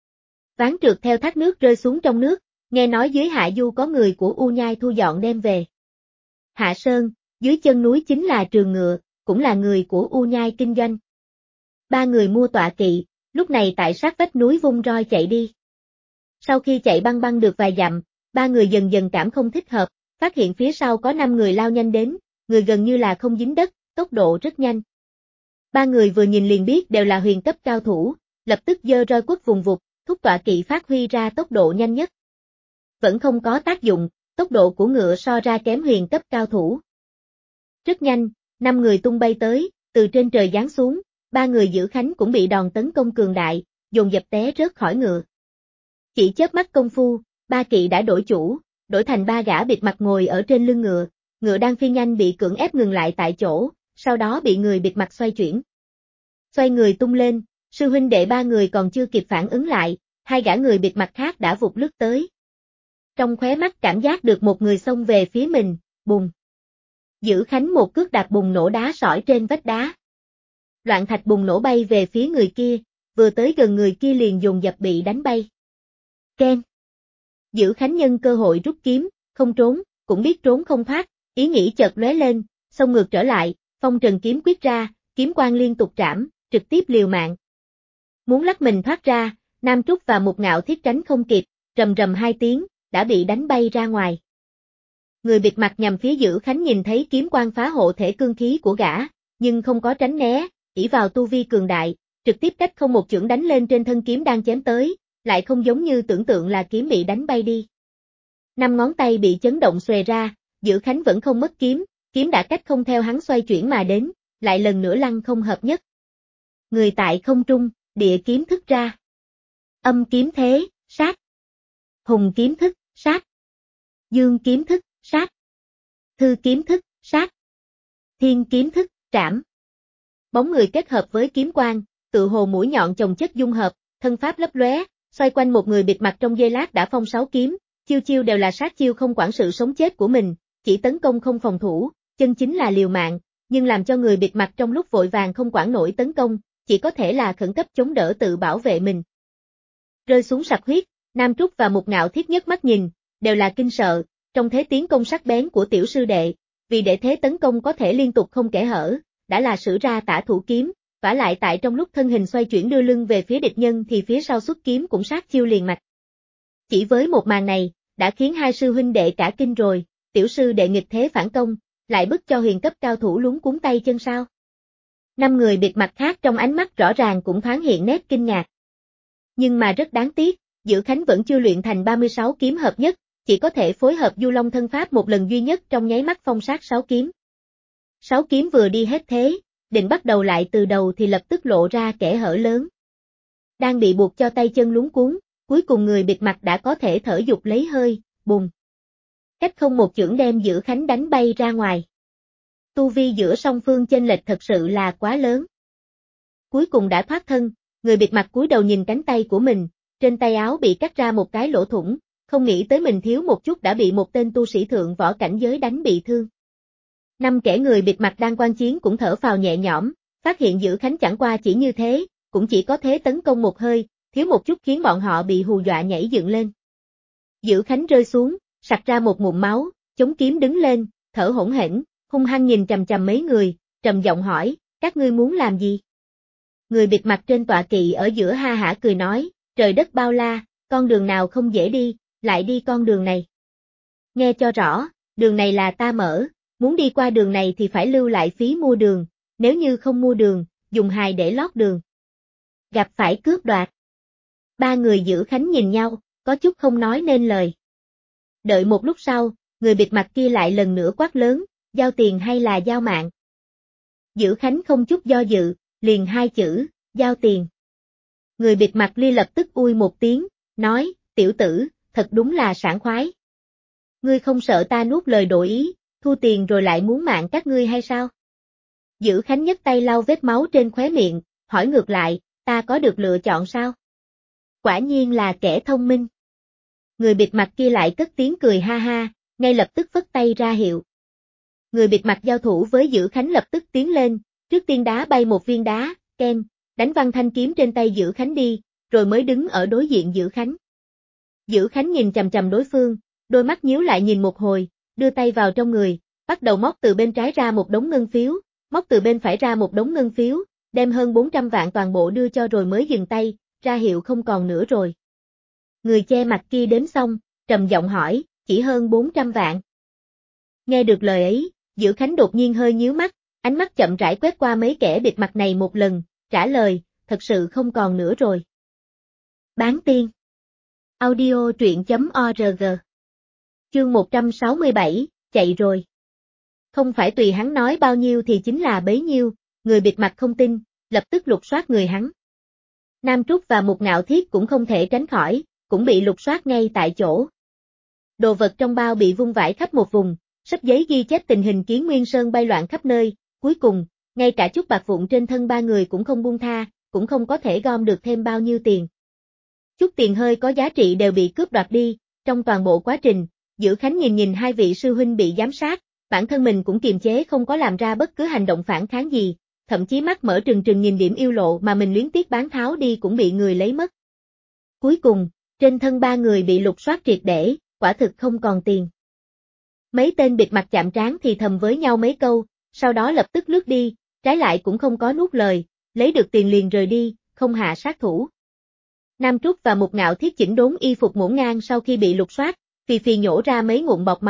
Ván trượt theo thác nước rơi xuống trong nước, nghe nói dưới hạ du có người của U Nhai thu dọn đem về. Hạ sơn, dưới chân núi chính là Trường Ngựa, cũng là người của U Nhai kinh doanh. 3 người mua tọa kỵ, lúc này tại sát vách núi vung roi chạy đi. Sau khi chạy băng băng được vài dặm, 3 người dần dần cảm không thích hợp, phát hiện phía sau có 5 người lao nhanh đến, người gần như là không dính đất, tốc độ rất nhanh. 3 người vừa nhìn liền biết đều là huyền cấp cao thủ, lập tức giơ roi quất vùng vụt, thúc tọa kỵ phát huy ra tốc độ nhanh nhất. Vẫn không có tác dụng, tốc độ của ngựa so ra kém huyền cấp cao thủ. Rất nhanh, 5 người tung bay tới, từ trên trời giáng xuống, 3 người Dữ Khánh cũng bị đòn tấn công cường đại, dồn dập té rớt khỏi ngựa. Chỉ chớp mắt công phu, 3 kỵ đã đổi chủ, đổi thành 3 gã bịt mặt ngồi ở trên lưng ngựa, ngựa đang phi nhanh bị cưỡng ép ngừng lại tại chỗ, sau đó bị người bịt mặt xoay chuyển. Xoay người tung lên, sư huynh đệ 3 người còn chưa kịp phản ứng lại, 2 gã người bịt mặt khác đã vụt lướt tới. Trong khóe mắt cảm giác được một người xông về phía mình, bùng. Dữ Khánh một cước đạp bùng nổ đá sỏi trên vách đá. Loạn thạch bùng nổ bay về phía người kia, vừa tới gần người kia liền dồn dập bị đánh bay. Ken. Dữ Khánh nhân cơ hội rút kiếm, không trốn, cũng biết trốn không thoát, ý nghĩ chợt lóe lên, xông ngược trở lại, phong trần kiếm quyết ra, kiếm quang liên tục trảm, trực tiếp liều mạng. Muốn lắc mình thoát ra, Nam Trúc và Một Ngạo Thiết tránh không kịp, rầm rầm 2 tiếng, đã bị đánh bay ra ngoài. Người bịt mặt nhằm phía Dữ Khánh nhìn thấy kiếm quang phá hộ thể cương khí của gã, nhưng không có tránh né, ỷ vào tu vi cường đại, trực tiếp cách không một chưởng đánh lên trên thân kiếm đang chém tới, lại không giống như tưởng tượng là kiếm bị đánh bay đi. 5 ngón tay bị chấn động xòe ra, Dữ Khánh vẫn không mất kiếm, kiếm đã cách không theo hắn xoay chuyển mà đến, lại lần nữa lăng không hợp nhất. Người tại không trung, địa kiếm thức ra. Âm kiếm thế, sát. Hùng kiếm thức, sát. Dương kiếm thức, sát. Thư kiếm thức, sát. Thiên kiếm thức, trảm. Bóng người kết hợp với kiếm quang, tự hồ mũi nhọn chồng chất dung hợp, thân pháp lấp lóe, xoay quanh một người bịt mặt trong giây lát đã phong 6 kiếm, chiêu chiêu đều là sát chiêu không quản sự sống chết của mình, chỉ tấn công không phòng thủ, chân chính là liều mạng, nhưng làm cho người bịt mặt trong lúc vội vàng không quản nổi tấn công, chỉ có thể là khẩn cấp chống đỡ tự bảo vệ mình. Rơi xuống sặc huyết, Nam Trúc và Mục Ngạo Thiết nhất mắt nhìn, đều là kinh sợ, trong thế tiến công sắc bén của tiểu sư đệ, vì để thế tấn công có thể liên tục không kẽ hở, đã là sử ra tả thủ kiếm, vả lại tại trong lúc thân hình xoay chuyển đưa lưng về phía địch nhân thì phía sau xuất kiếm cũng sát chiêu liền mạch. Chỉ với một màn này, đã khiến hai sư huynh đệ cả kinh rồi, tiểu sư đệ nghịch thế phản công, lại bức cho huyền cấp cao thủ luống cuống tay chân sao. 5 người bịt mặt khác trong ánh mắt rõ ràng cũng thoáng hiện nét kinh ngạc. Nhưng mà rất đáng tiếc, Dữ Khánh vẫn chưa luyện thành 36 kiếm hợp nhất, chỉ có thể phối hợp Du Long thân pháp một lần duy nhất trong nháy mắt phong sát 6 kiếm. 6 kiếm vừa đi hết thế, định bắt đầu lại từ đầu thì lập tức lộ ra kẽ hở lớn. Đang bị buộc cho tay chân luống cuống, cuối cùng người bịt mặt đã có thể thở dục lấy hơi, bùng. Cách không một chưởng đem Dữ Khánh đánh bay ra ngoài. Tu vi giữa song phương chênh lệch thật sự là quá lớn. Cuối cùng đã thoát thân, người bịt mặt cúi đầu nhìn cánh tay của mình, trên tay áo bị cắt ra một cái lỗ thủng, không nghĩ tới mình thiếu một chút đã bị một tên tu sĩ thượng võ cảnh giới đánh bị thương. 5 kẻ người bịt mặt đang quan chiến cũng thở phào nhẹ nhõm, phát hiện Dữ Khánh chẳng qua chỉ như thế, cũng chỉ có thế tấn công một hơi, thiếu một chút khiến bọn họ bị hù dọa nhảy dựng lên. Dữ Khánh rơi xuống, sặc ra một ngụm máu, chống kiếm đứng lên, thở hổn hển, hung hăng nhìn chằm chằm mấy người, trầm giọng hỏi, các ngươi muốn làm gì? Người bịt mặt trên tọa kỵ ở giữa ha hả cười nói, trời đất bao la, con đường nào không dễ đi, lại đi con đường này. Nghe cho rõ, đường này là ta mở, muốn đi qua đường này thì phải lưu lại phí mua đường, nếu như không mua đường, dùng hài để lót đường. Gặp phải cướp đoạt. 3 người Dữ Khánh nhìn nhau, có chút không nói nên lời. Đợi một lúc sau, người bịt mặt kia lại lần nữa quát lớn, giao tiền hay là giao mạng? Dữ Khánh không chút do dự, liền 2 chữ, giao tiền. Người bịt mặt lia lập tức ui một tiếng, nói, tiểu tử, thật đúng là sảng khoái. Ngươi không sợ ta nuốt lời đổi ý, thu tiền rồi lại muốn mạng các ngươi hay sao? Dữ Khánh nhấc tay lau vết máu trên khóe miệng, hỏi ngược lại, ta có được lựa chọn sao? Quả nhiên là kẻ thông minh. Người bịt mặt kia lại cất tiếng cười ha ha, ngay lập tức phất tay ra hiệu. Người bịt mặt giao thủ với Dữ Khánh lập tức tiến lên, trước tiên đá bay một viên đá, ken, đánh văng thanh kiếm trên tay Dữ Khánh đi, rồi mới đứng ở đối diện Dữ Khánh. Dữ Khánh nhìn chằm chằm đối phương, đôi mắt nhíu lại nhìn một hồi, đưa tay vào trong người, bắt đầu móc từ bên trái ra một đống ngân phiếu, móc từ bên phải ra một đống ngân phiếu, đem hơn 400 vạn toàn bộ đưa cho rồi mới dừng tay, ra hiệu không còn nữa rồi. Người che mặt kia đếm xong, trầm giọng hỏi, chỉ hơn 400 vạn. Nghe được lời ấy, Dữ Khánh đột nhiên hơi nhíu mắt, ánh mắt chậm rãi quét qua mấy kẻ bịt mặt này một lần, trả lời, thật sự không còn nữa rồi. Bán tiên. Audio truyện.org. Chương 167, chạy rồi. Không phải tùy hắn nói bao nhiêu thì chính là bấy nhiêu, người bịt mặt không tin, lập tức lục soát người hắn. Nam Trúc và Mục Ngạo Thiết cũng không thể tránh khỏi, cũng bị lục soát ngay tại chỗ. Đồ vật trong bao bị vung vãi khắp một vùng, sắp giấy ghi chép tình hình Kiến Nguyên Sơn bay loạn khắp nơi, cuối cùng, ngay cả chút bạc vụn trên thân 3 người cũng không buông tha, cũng không có thể gom được thêm bao nhiêu tiền. Chút tiền hơi có giá trị đều bị cướp đoạt đi, trong toàn bộ quá trình, Dữ Khánh nhìn 2 vị sư huynh bị giám sát, bản thân mình cũng kiềm chế không có làm ra bất cứ hành động phản kháng gì, thậm chí mắt mở trừng trừng nhìn điểm yêu lộ mà mình luyến tiếc bán tháo đi cũng bị người lấy mất. Cuối cùng, trên thân 3 người bị lục soát triệt để, quả thực không còn tiền. Mấy tên bịt mặt chạm trán thì thầm với nhau mấy câu, sau đó lập tức lướt đi, trái lại cũng không có nuốt lời, lấy được tiền liền rời đi, không hạ sát thủ. Nam Trúc và Mục Ngạo Thiết chỉnh đốn y phục ngổn ngang sau khi bị lục soát, phì phì nhổ ra mấy ngụm bọt máu,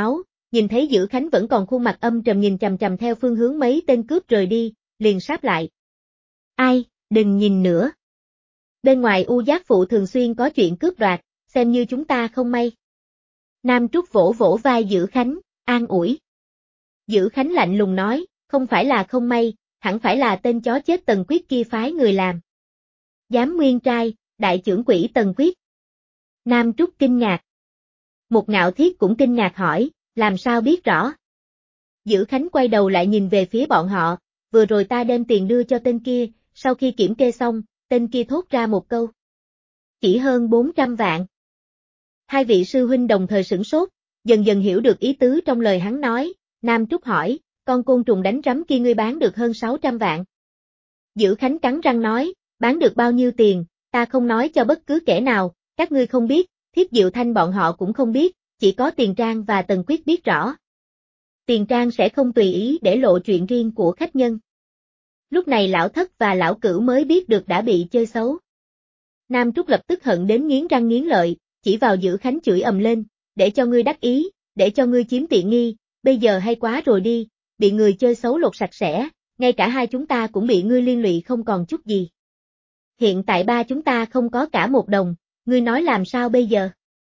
nhìn thấy Dữ Khánh vẫn còn khuôn mặt âm trầm nhìn chằm chằm theo phương hướng mấy tên cướp rời đi, liền sáp lại. Ai, đừng nhìn nữa. Bên ngoài U Giác Phụ thường xuyên có chuyện cướp đoạt, xem như chúng ta không may. Nam Trúc vỗ vỗ vai Dữ Khánh, an ủi. Dữ Khánh lạnh lùng nói, không phải là không may, hẳn phải là tên chó chết Tần Quyết kia phái người làm. Giám nguyên trai, đại trưởng quỹ Tần Quyết. Nam Trúc kinh ngạc. Một Ngạo Thiết cũng kinh ngạc hỏi, làm sao biết rõ? Dữ Khánh quay đầu lại nhìn về phía bọn họ, vừa rồi ta đem tiền đưa cho tên kia, sau khi kiểm kê xong, tên kia thốt ra một câu. Chỉ hơn 400 vạn. Hai vị sư huynh đồng thời sửng sốt, dần dần hiểu được ý tứ trong lời hắn nói, Nam Trúc hỏi, con côn trùng đánh rắm kia ngươi bán được hơn 600 vạn. Dữ Khánh cắn răng nói, bán được bao nhiêu tiền, ta không nói cho bất cứ kẻ nào, các ngươi không biết, Thiết Diệu Thanh bọn họ cũng không biết, chỉ có Tiền Trang và Tần Quyết biết rõ. Tiền Trang sẽ không tùy ý để lộ chuyện riêng của khách nhân. Lúc này lão Thất và lão Cửu mới biết được đã bị chơi xấu. Nam Trúc lập tức hận đến nghiến răng nghiến lợi, chỉ vào Dữ Khánh chửi ầm lên, để cho ngươi đắc ý, để cho ngươi chiếm tiện nghi, bây giờ hay quá rồi đi, bị người chơi xấu lột sạch sẽ, ngay cả hai chúng ta cũng bị ngươi liên lụy không còn chút gì. Hiện tại ba chúng ta không có cả một đồng, ngươi nói làm sao bây giờ?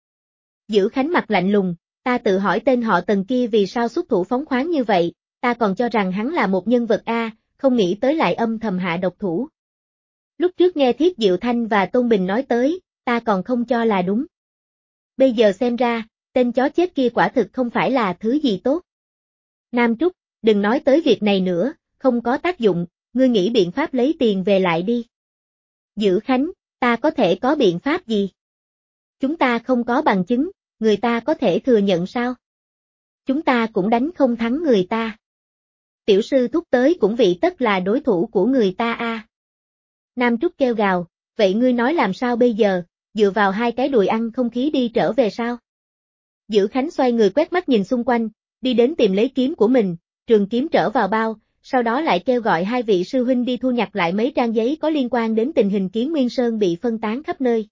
Dữ Khánh mặt lạnh lùng, ta tự hỏi tên họ Tần kia vì sao xuất thủ phóng khoáng như vậy, ta còn cho rằng hắn là một nhân vật A, không nghĩ tới lại âm thầm hạ độc thủ. Lúc trước nghe Thiết Diệu Thanh và Tôn Bình nói tới, ta còn không cho là đúng. Bây giờ xem ra, tên chó chết kia quả thực không phải là thứ gì tốt. Nam Trúc, đừng nói tới việc này nữa, không có tác dụng, ngươi nghĩ biện pháp lấy tiền về lại đi. Dữ Khánh, ta có thể có biện pháp gì? Chúng ta không có bằng chứng, người ta có thể thừa nhận sao? Chúng ta cũng đánh không thắng người ta. Tiểu sư thúc tới cũng vị tất là đối thủ của người ta a. Nam Trúc kêu gào, vậy ngươi nói làm sao bây giờ, dựa vào hai cái đùi ăn không khí đi trở về sao? Dữ Khánh xoay người quét mắt nhìn xung quanh, đi đến tìm lấy kiếm của mình, trường kiếm trở vào bao, sau đó lại kêu gọi hai vị sư huynh đi thu nhặt lại mấy trang giấy có liên quan đến tình hình Kiến Nguyên Sơn bị phân tán khắp nơi.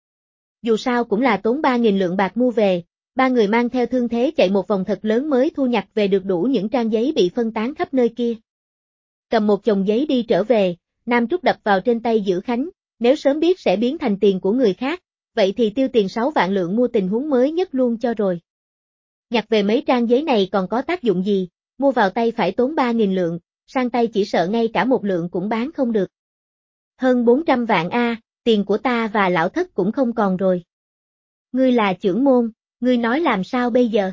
Dù sao cũng là tốn 3.000 lượng bạc mua về, ba người mang theo thương thế chạy một vòng thật lớn mới thu nhặt về được đủ những trang giấy bị phân tán khắp nơi kia. Cầm một chồng giấy đi trở về, Nam Trúc đập vào trên tay Dữ Khánh, nếu sớm biết sẽ biến thành tiền của người khác, vậy thì tiêu tiền 6 vạn lượng mua tình huống mới nhất luôn cho rồi. Nhặt về mấy trang giấy này còn có tác dụng gì, mua vào tay phải tốn 3.000 lượng, sang tay chỉ sợ ngay cả một lượng cũng bán không được. Hơn 400 vạn a, tiền của ta và lão Thất cũng không còn rồi. Ngươi là trưởng môn, ngươi nói làm sao bây giờ?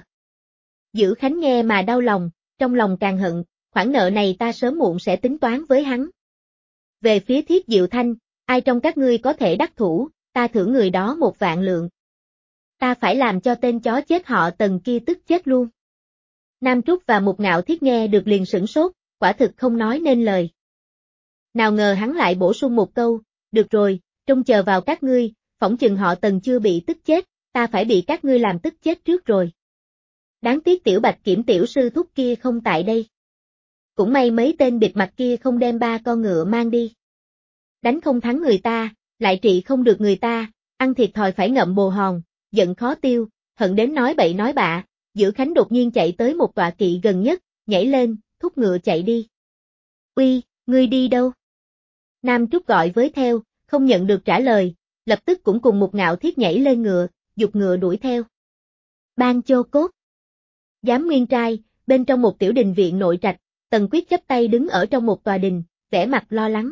Dữ Khánh nghe mà đau lòng, trong lòng càng hận, khoản nợ này ta sớm muộn sẽ tính toán với hắn. Về phía Thiết Diệu Thanh, ai trong các ngươi có thể đắc thủ, ta thưởng người đó 1 vạn lượng. Ta phải làm cho tên chó chết họ Tần kia tức chết luôn. Nam Trúc và Một Ngạo Thiết nghe được liền sửng sốt, quả thực không nói nên lời. Nào ngờ hắn lại bổ sung một câu, được rồi, trông chờ vào các ngươi, phỏng chừng họ Tần chưa bị tức chết, ta phải bị các ngươi làm tức chết trước rồi. Đáng tiếc Tiểu Bạch Kiểm tiểu sư thúc kia không tại đây. Cũng may mấy tên bịt mặt kia không đem 3 con ngựa mang đi. Đánh không thắng người ta, lại trị không được người ta, ăn thiệt thòi phải ngậm bồ hòn, giận khó tiêu, hận đến nói bậy nói bạ. Dữ Khánh đột nhiên chạy tới một tọa kỵ gần nhất, nhảy lên, thúc ngựa chạy đi. Uy, ngươi đi đâu? Nam Trúc gọi với theo, không nhận được trả lời, lập tức cũng cùng Một Ngạo Thiết nhảy lên ngựa, giục ngựa đuổi theo. Ban Chô Cốt. Giám nguyên trai, bên trong một tiểu đình viện nội trạch, Tần Quyết chắp tay đứng ở trong một tòa đình, vẻ mặt lo lắng.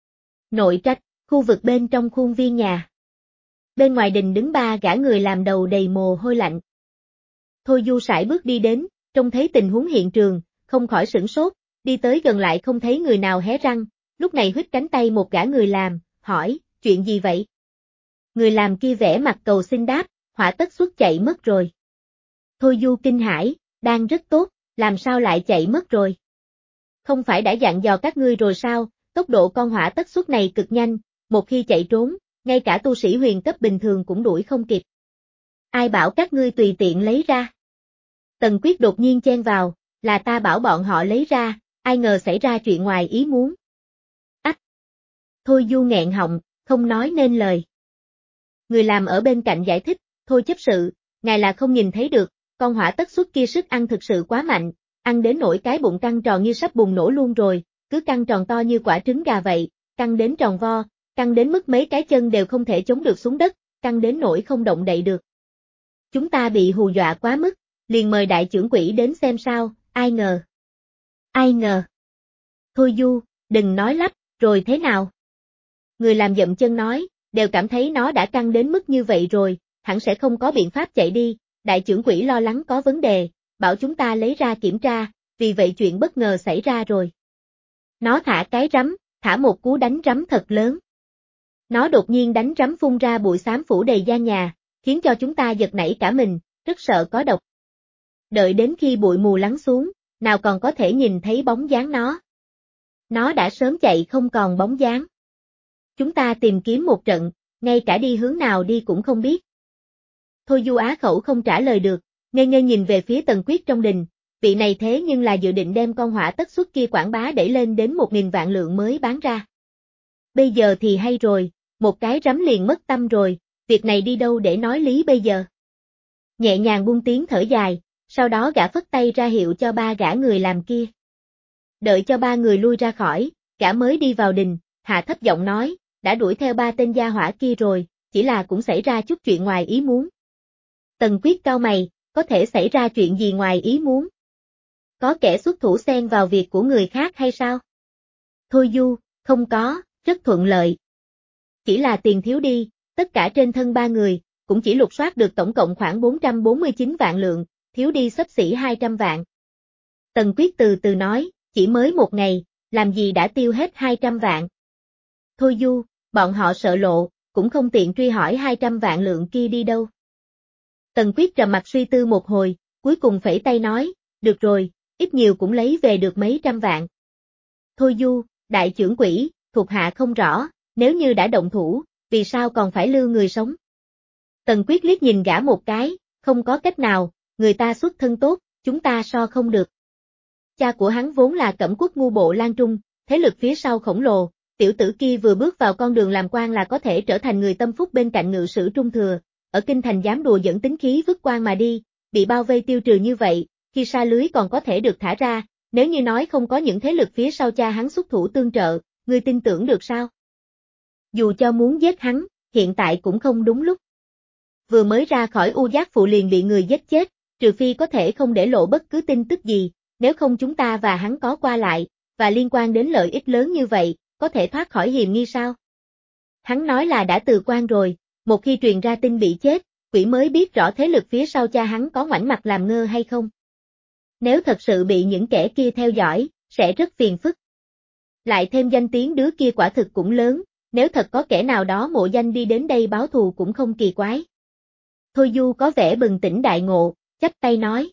Nội trạch, khu vực bên trong khuôn viên nhà. Bên ngoài đình đứng 3 gã người làm đầu đầy mồ hôi lạnh. Thôi Du sải bước đi đến, trông thấy tình huống hiện trường, không khỏi sửng sốt, đi tới gần lại không thấy người nào hé răng, lúc này huýt cánh tay một gã người làm, hỏi, chuyện gì vậy? Người làm kia vẻ mặt cầu xin đáp, hỏa tất xuất chạy mất rồi. Thôi Du kinh hãi, đang rất tốt, làm sao lại chạy mất rồi? Không phải đã dặn dò các ngươi rồi sao, tốc độ con hỏa tất xuất này cực nhanh, một khi chạy trốn, ngay cả tu sĩ huyền cấp bình thường cũng đuổi không kịp. Ai bảo các ngươi tùy tiện lấy ra? Tần Quyết đột nhiên chen vào, là ta bảo bọn họ lấy ra, ai ngờ xảy ra chuyện ngoài ý muốn. Ách! Thôi Du nghẹn họng, không nói nên lời. Người làm ở bên cạnh giải thích, thôi chấp sự, ngài là không nhìn thấy được, con hỏa tất xuất kia sức ăn thực sự quá mạnh, ăn đến nỗi cái bụng căng tròn như sắp bùng nổ luôn rồi, cứ căng tròn to như quả trứng gà vậy, căng đến tròn vo, căng đến mức mấy cái chân đều không thể chống được xuống đất, căng đến nỗi không động đậy được. Chúng ta bị hù dọa quá mức, liền mời đại trưởng quỹ đến xem sao, ai ngờ. Ai ngờ. Thôi Du, đừng nói lắp, rồi thế nào? Người làm dậm chân nói, đều cảm thấy nó đã căng đến mức như vậy rồi, hẳn sẽ không có biện pháp chạy đi, đại trưởng quỹ lo lắng có vấn đề, bảo chúng ta lấy ra kiểm tra, vì vậy chuyện bất ngờ xảy ra rồi. Nó thả cái rắm, thả một cú đánh rắm thật lớn. Nó đột nhiên đánh rắm phun ra bụi xám phủ đầy gian nhà, khiến cho chúng ta giật nảy cả mình, rất sợ có độc. Đợi đến khi bụi mù lắng xuống, nào còn có thể nhìn thấy bóng dáng nó. Nó đã sớm chạy không còn bóng dáng. Chúng ta tìm kiếm một trận, ngay cả đi hướng nào đi cũng không biết. Thôi Du á khẩu không trả lời được, ngây ngây nhìn về phía Tần Quyết trong đình, vị này thế nhưng là dự định đem con hỏa tất xuất kia quảng bá đẩy lên đến 1.000 vạn lượng mới bán ra. Bây giờ thì hay rồi, một cái rắm liền mất tâm rồi, việc này đi đâu để nói lý bây giờ. Nhẹ nhàng buông tiếng thở dài, sau đó gã phất tay ra hiệu cho ba gã người làm kia. Đợi cho ba người lui ra khỏi, gã mới đi vào đình, hạ thấp giọng nói, đã đuổi theo ba tên gia hỏa kia rồi, chỉ là cũng xảy ra chút chuyện ngoài ý muốn. Tần Quyết cau mày, có thể xảy ra chuyện gì ngoài ý muốn? Có kẻ xuất thủ xen vào việc của người khác hay sao? Thôi Du, không có, rất thuận lợi. Chỉ là tiền thiếu đi, tất cả trên thân ba người, cũng chỉ lục soát được tổng cộng khoảng 449 vạn lượng, thiếu đi xấp xỉ 200 vạn. Tần Quyết từ từ nói, chỉ mới một ngày, làm gì đã tiêu hết 200 vạn. Thôi Du, bọn họ sợ lộ, cũng không tiện truy hỏi 200 vạn lượng kia đi đâu. Tần Quyết trầm mặt suy tư một hồi, cuối cùng phẩy tay nói, được rồi, ít nhiều cũng lấy về được mấy trăm vạn. Thôi Du, đại trưởng quỹ, thuộc hạ không rõ, nếu như đã động thủ, vì sao còn phải lưu người sống? Tần Quyết liếc nhìn gã một cái, không có cách nào, người ta xuất thân tốt, chúng ta so không được. Cha của hắn vốn là Cẩm Quốc ngu bộ Lan Trung, thế lực phía sau khổng lồ, tiểu tử kia vừa bước vào con đường làm quan là có thể trở thành người tâm phúc bên cạnh ngự sử Trung Thừa, ở kinh thành dám đùa dẫn tính khí vứt quan mà đi, bị bao vây tiêu trừ như vậy, khi sa lưới còn có thể được thả ra, nếu như nói không có những thế lực phía sau cha hắn xuất thủ tương trợ, ngươi tin tưởng được sao? Dù cho muốn giết hắn, hiện tại cũng không đúng lúc. Vừa mới ra khỏi U Giác Phụ liền bị người giết chết, trừ phi có thể không để lộ bất cứ tin tức gì, nếu không chúng ta và hắn có qua lại, và liên quan đến lợi ích lớn như vậy, có thể thoát khỏi hiểm nghi sao? Hắn nói là đã từ quan rồi, một khi truyền ra tin bị chết, quỷ mới biết rõ thế lực phía sau cha hắn có ngoảnh mặt làm ngơ hay không. Nếu thật sự bị những kẻ kia theo dõi, sẽ rất phiền phức. Lại thêm danh tiếng đứa kia quả thực cũng lớn, nếu thật có kẻ nào đó mộ danh đi đến đây báo thù cũng không kỳ quái. Thôi Du có vẻ bừng tỉnh đại ngộ, chắp tay nói.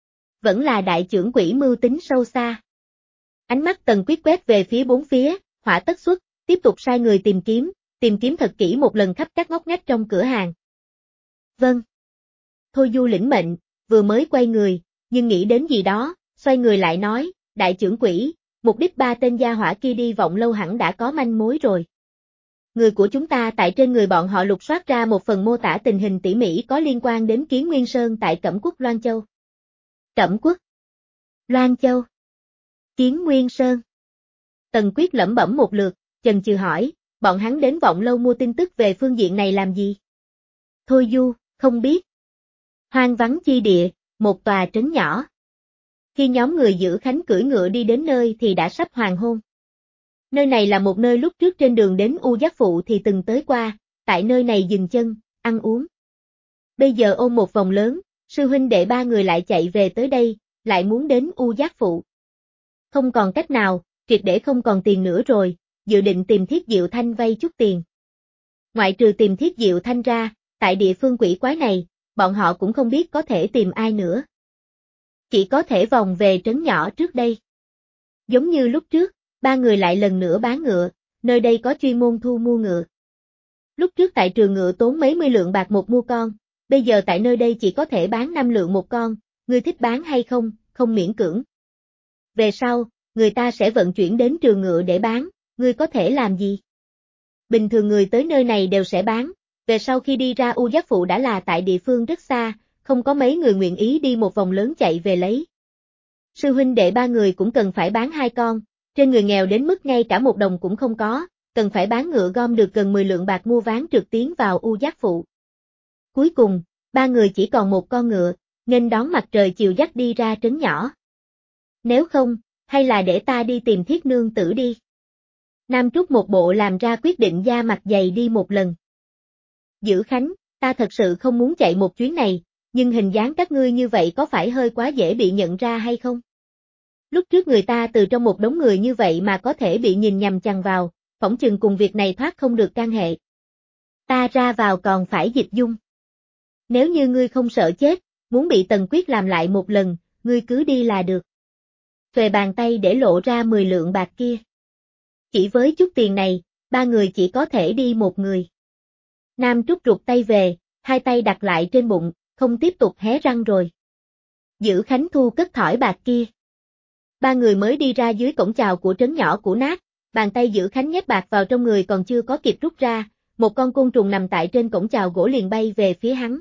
Vẫn là đại trưởng quỹ mưu tính sâu xa. Ánh mắt Tần Quyết quét về phía bốn phía, hỏa tất xuất, tiếp tục sai người tìm kiếm thật kỹ một lần khắp các ngóc ngách trong cửa hàng. Vâng. Thôi Du lĩnh mệnh, vừa mới quay người, nhưng nghĩ đến gì đó, xoay người lại nói, đại trưởng quỹ, mục đích ba tên gia hỏa kia đi Vọng Lâu hẳn đã có manh mối rồi. Người của chúng ta tại trên người bọn họ lục soát ra một phần mô tả tình hình tỉ mỉ có liên quan đến Kiến Nguyên Sơn tại Cẩm Quốc Loan Châu. Cẩm Quốc, Loan Châu, Kiến Nguyên Sơn. Tần Quyết lẩm bẩm một lượt, chần chừ hỏi, bọn hắn đến Vọng Lâu mua tin tức về phương diện này làm gì? Thôi Du, không biết. Hoang vắng chi địa, một tòa trấn nhỏ. Khi nhóm người giữ khánh cưỡi ngựa đi đến nơi thì đã sắp hoàng hôn. Nơi này là một nơi lúc trước trên đường đến U Giác Phụ thì từng tới qua, tại nơi này dừng chân, ăn uống. Bây giờ ôm một vòng lớn, sư huynh đệ ba người lại chạy về tới đây, lại muốn đến U Giác Phụ. Không còn cách nào, triệt để không còn tiền nữa rồi, dự định tìm Thiết Diệu Thanh vay chút tiền. Ngoại trừ tìm Thiết Diệu Thanh ra, tại địa phương quỷ quái này, bọn họ cũng không biết có thể tìm ai nữa. Chỉ có thể vòng về trấn nhỏ trước đây. Giống như lúc trước, ba người lại lần nữa bán ngựa, nơi đây có chuyên môn thu mua ngựa. Lúc trước tại trường ngựa tốn mấy mươi lượng bạc một mua con, bây giờ tại nơi đây chỉ có thể bán 5 lượng một con, ngươi thích bán hay không, không miễn cưỡng. Về sau, người ta sẽ vận chuyển đến trường ngựa để bán, ngươi có thể làm gì? Bình thường người tới nơi này đều sẽ bán, về sau khi đi ra U Giác Phụ đã là tại địa phương rất xa, không có mấy người nguyện ý đi một vòng lớn chạy về lấy. Sư huynh đệ ba người cũng cần phải bán 2 con, trên người nghèo đến mức ngay cả 1 đồng cũng không có, cần phải bán ngựa gom được gần 10 lượng bạc mua ván trượt tiến vào U Giác Phụ. Cuối cùng, 3 người chỉ còn 1 con ngựa, nên đón mặt trời chiều dắt đi ra trấn nhỏ. Nếu không, hay là để ta đi tìm Thiết nương tử đi. Nam Trúc một bộ làm ra quyết định da mặt dày đi một lần. Dữ Khánh, ta thật sự không muốn chạy một chuyến này, nhưng hình dáng các ngươi như vậy có phải hơi quá dễ bị nhận ra hay không? Lúc trước người ta từ trong một đống người như vậy mà có thể bị nhìn nhằm chằm vào, phỏng chừng cùng việc này thoát không được can hệ. Ta ra vào còn phải dịch dung. Nếu như ngươi không sợ chết, muốn bị Tần Quyết làm lại một lần, ngươi cứ đi là được. Xuề bàn tay để lộ ra 10 lượng bạc kia. Chỉ với chút tiền này, 3 người chỉ có thể đi một người. Nam Trúc rụt tay về, 2 tay đặt lại trên bụng, không tiếp tục hé răng rồi. Dữ Khánh thu cất thỏi bạc kia. 3 người mới đi ra dưới cổng chào của trấn nhỏ cũ nát, bàn tay Dữ Khánh nhét bạc vào trong người còn chưa có kịp rút ra, một con côn trùng nằm tại trên cổng chào gỗ liền bay về phía hắn.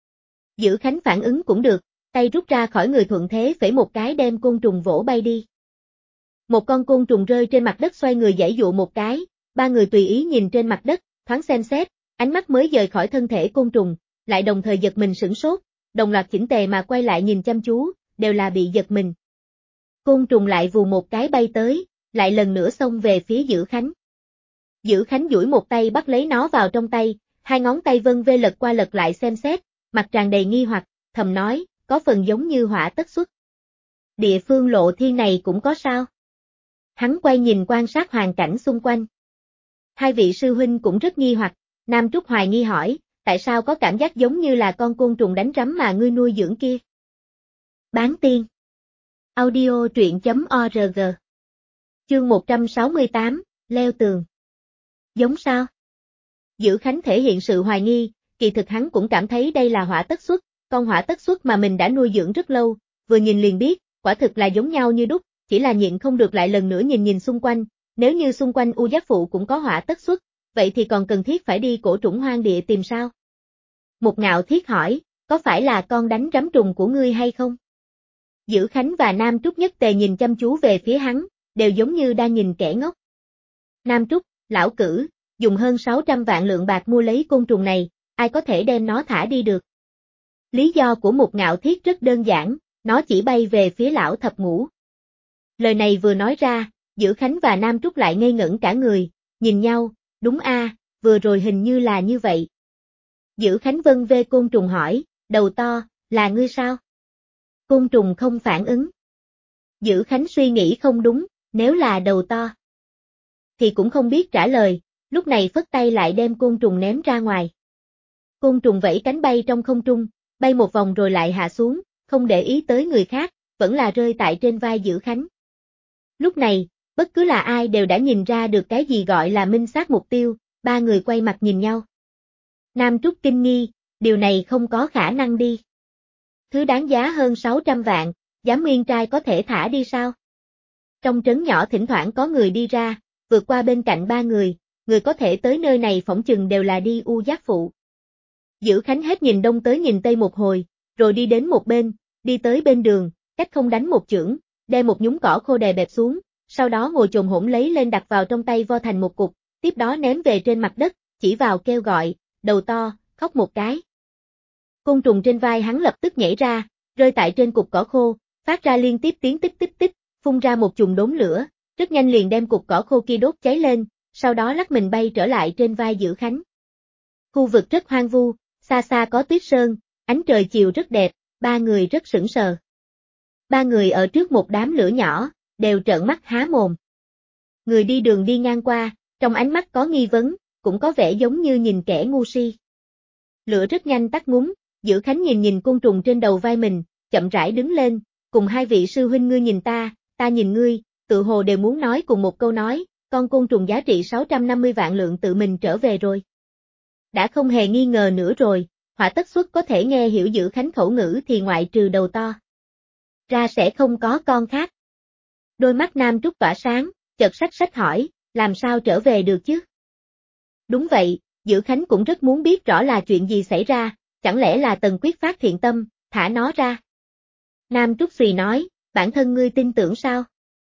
Dữ Khánh phản ứng cũng được, tay rút ra khỏi người thuận thế phẩy một cái đem côn trùng vỗ bay đi. Một con côn trùng rơi trên mặt đất xoay người giãy dụ một cái, 3 người tùy ý nhìn trên mặt đất, thoáng xem xét, ánh mắt mới rời khỏi thân thể côn trùng, lại đồng thời giật mình sửng sốt, đồng loạt chỉnh tề mà quay lại nhìn chăm chú, đều là bị giật mình. Côn trùng lại vù một cái bay tới, lại lần nữa xông về phía Dữ Khánh. Dữ Khánh duỗi một tay bắt lấy nó vào trong tay, 2 ngón tay vân vê lật qua lật lại xem xét, mặt tràn đầy nghi hoặc, thầm nói, có phần giống như hỏa tất xuất. Địa phương Lộ Thiên này cũng có sao? Hắn quay nhìn quan sát hoàn cảnh xung quanh. 2 vị sư huynh cũng rất nghi hoặc, Nam Trúc hoài nghi hỏi, tại sao có cảm giác giống như là con côn trùng đánh rắm mà ngươi nuôi dưỡng kia? Bán tiên. Audio truyện.org. Chương 168, leo tường. Giống sao? Dữ Khánh thể hiện sự hoài nghi, kỳ thực hắn cũng cảm thấy đây là hỏa tất xuất, con hỏa tất xuất mà mình đã nuôi dưỡng rất lâu, vừa nhìn liền biết, quả thực là giống nhau như đúc, chỉ là nhịn không được lại lần nữa nhìn xung quanh, nếu như xung quanh U Giác Phụ cũng có hỏa tất xuất, vậy thì còn cần thiết phải đi cổ trũng hoang địa tìm sao? Một Ngạo Thiết hỏi, có phải là con đánh rắm trùng của ngươi hay không? Dữ Khánh và Nam Trúc nhất tề nhìn chăm chú về phía hắn, đều giống như đang nhìn kẻ ngốc. Nam Trúc, lão cử, dùng hơn 600 vạn lượng bạc mua lấy côn trùng này, ai có thể đem nó thả đi được? Lý do của Một Ngạo Thiết rất đơn giản, nó chỉ bay về phía lão thập ngũ. Lời này vừa nói ra, Dữ Khánh và Nam Trúc lại ngây ngẩn cả người, nhìn nhau, đúng a, vừa rồi hình như là như vậy. Dữ Khánh vân vê côn trùng hỏi, đầu to, là ngươi sao? Côn trùng không phản ứng. Dữ Khánh suy nghĩ không đúng, nếu là đầu to, thì cũng không biết trả lời, lúc này phất tay lại đem côn trùng ném ra ngoài. Côn trùng vẫy cánh bay trong không trung, bay một vòng rồi lại hạ xuống, không để ý tới người khác, vẫn là rơi tại trên vai Dữ Khánh. Lúc này, bất cứ là ai đều đã nhìn ra được cái gì gọi là minh xác mục tiêu, 3 người quay mặt nhìn nhau. Nam Trúc kinh nghi, điều này không có khả năng đi. Thứ đáng giá hơn 600 vạn, dám nguyên trai có thể thả đi sao? Trong trấn nhỏ thỉnh thoảng có người đi ra, vượt qua bên cạnh 3 người có thể tới nơi này phỏng chừng đều là đi U Giác Phụ. Dữ Khánh hết nhìn đông tới nhìn tây một hồi, rồi đi đến một bên, đi tới bên đường, cách không đánh một chưởng, đem một nhúm cỏ khô đè bẹp xuống, sau đó ngồi chồm hổm lấy lên đặt vào trong tay vo thành một cục, tiếp đó ném về trên mặt đất, chỉ vào kêu gọi, đầu to, khóc một cái. Côn trùng trên vai hắn lập tức nhảy ra, rơi tại trên cục cỏ khô, phát ra liên tiếp tiếng tích tích tích, phun ra một chùm đốm lửa, rất nhanh liền đem cục cỏ khô kia đốt cháy lên, sau đó lắc mình bay trở lại trên vai Dữ Khánh. Khu vực rất hoang vu, xa xa có tuyết sơn, ánh trời chiều rất đẹp, 3 người rất sững sờ. 3 người ở trước một đám lửa nhỏ, đều trợn mắt há mồm. Người đi đường đi ngang qua, trong ánh mắt có nghi vấn, cũng có vẻ giống như nhìn kẻ ngu si. Lửa rất nhanh tắt ngúm, Dữ Khánh nhìn côn trùng trên đầu vai mình, chậm rãi đứng lên, cùng 2 vị sư huynh ngươi nhìn ta nhìn ngươi, tự hồ đều muốn nói cùng một câu nói, con côn trùng giá trị 650 vạn lượng tự mình trở về rồi. Đã không hề nghi ngờ nữa rồi, hỏa tất xuất có thể nghe hiểu Dữ Khánh khẩu ngữ thì ngoại trừ đầu to ra sẽ không có con khác. Đôi mắt Nam Trúc tỏa sáng, chợt sách hỏi, làm sao trở về được chứ? Đúng vậy, Dữ Khánh cũng rất muốn biết rõ là chuyện gì xảy ra, chẳng lẽ là Tần Quyết phát thiện tâm, thả nó ra. Nam Trúc Xùy nói, bản thân ngươi tin tưởng sao?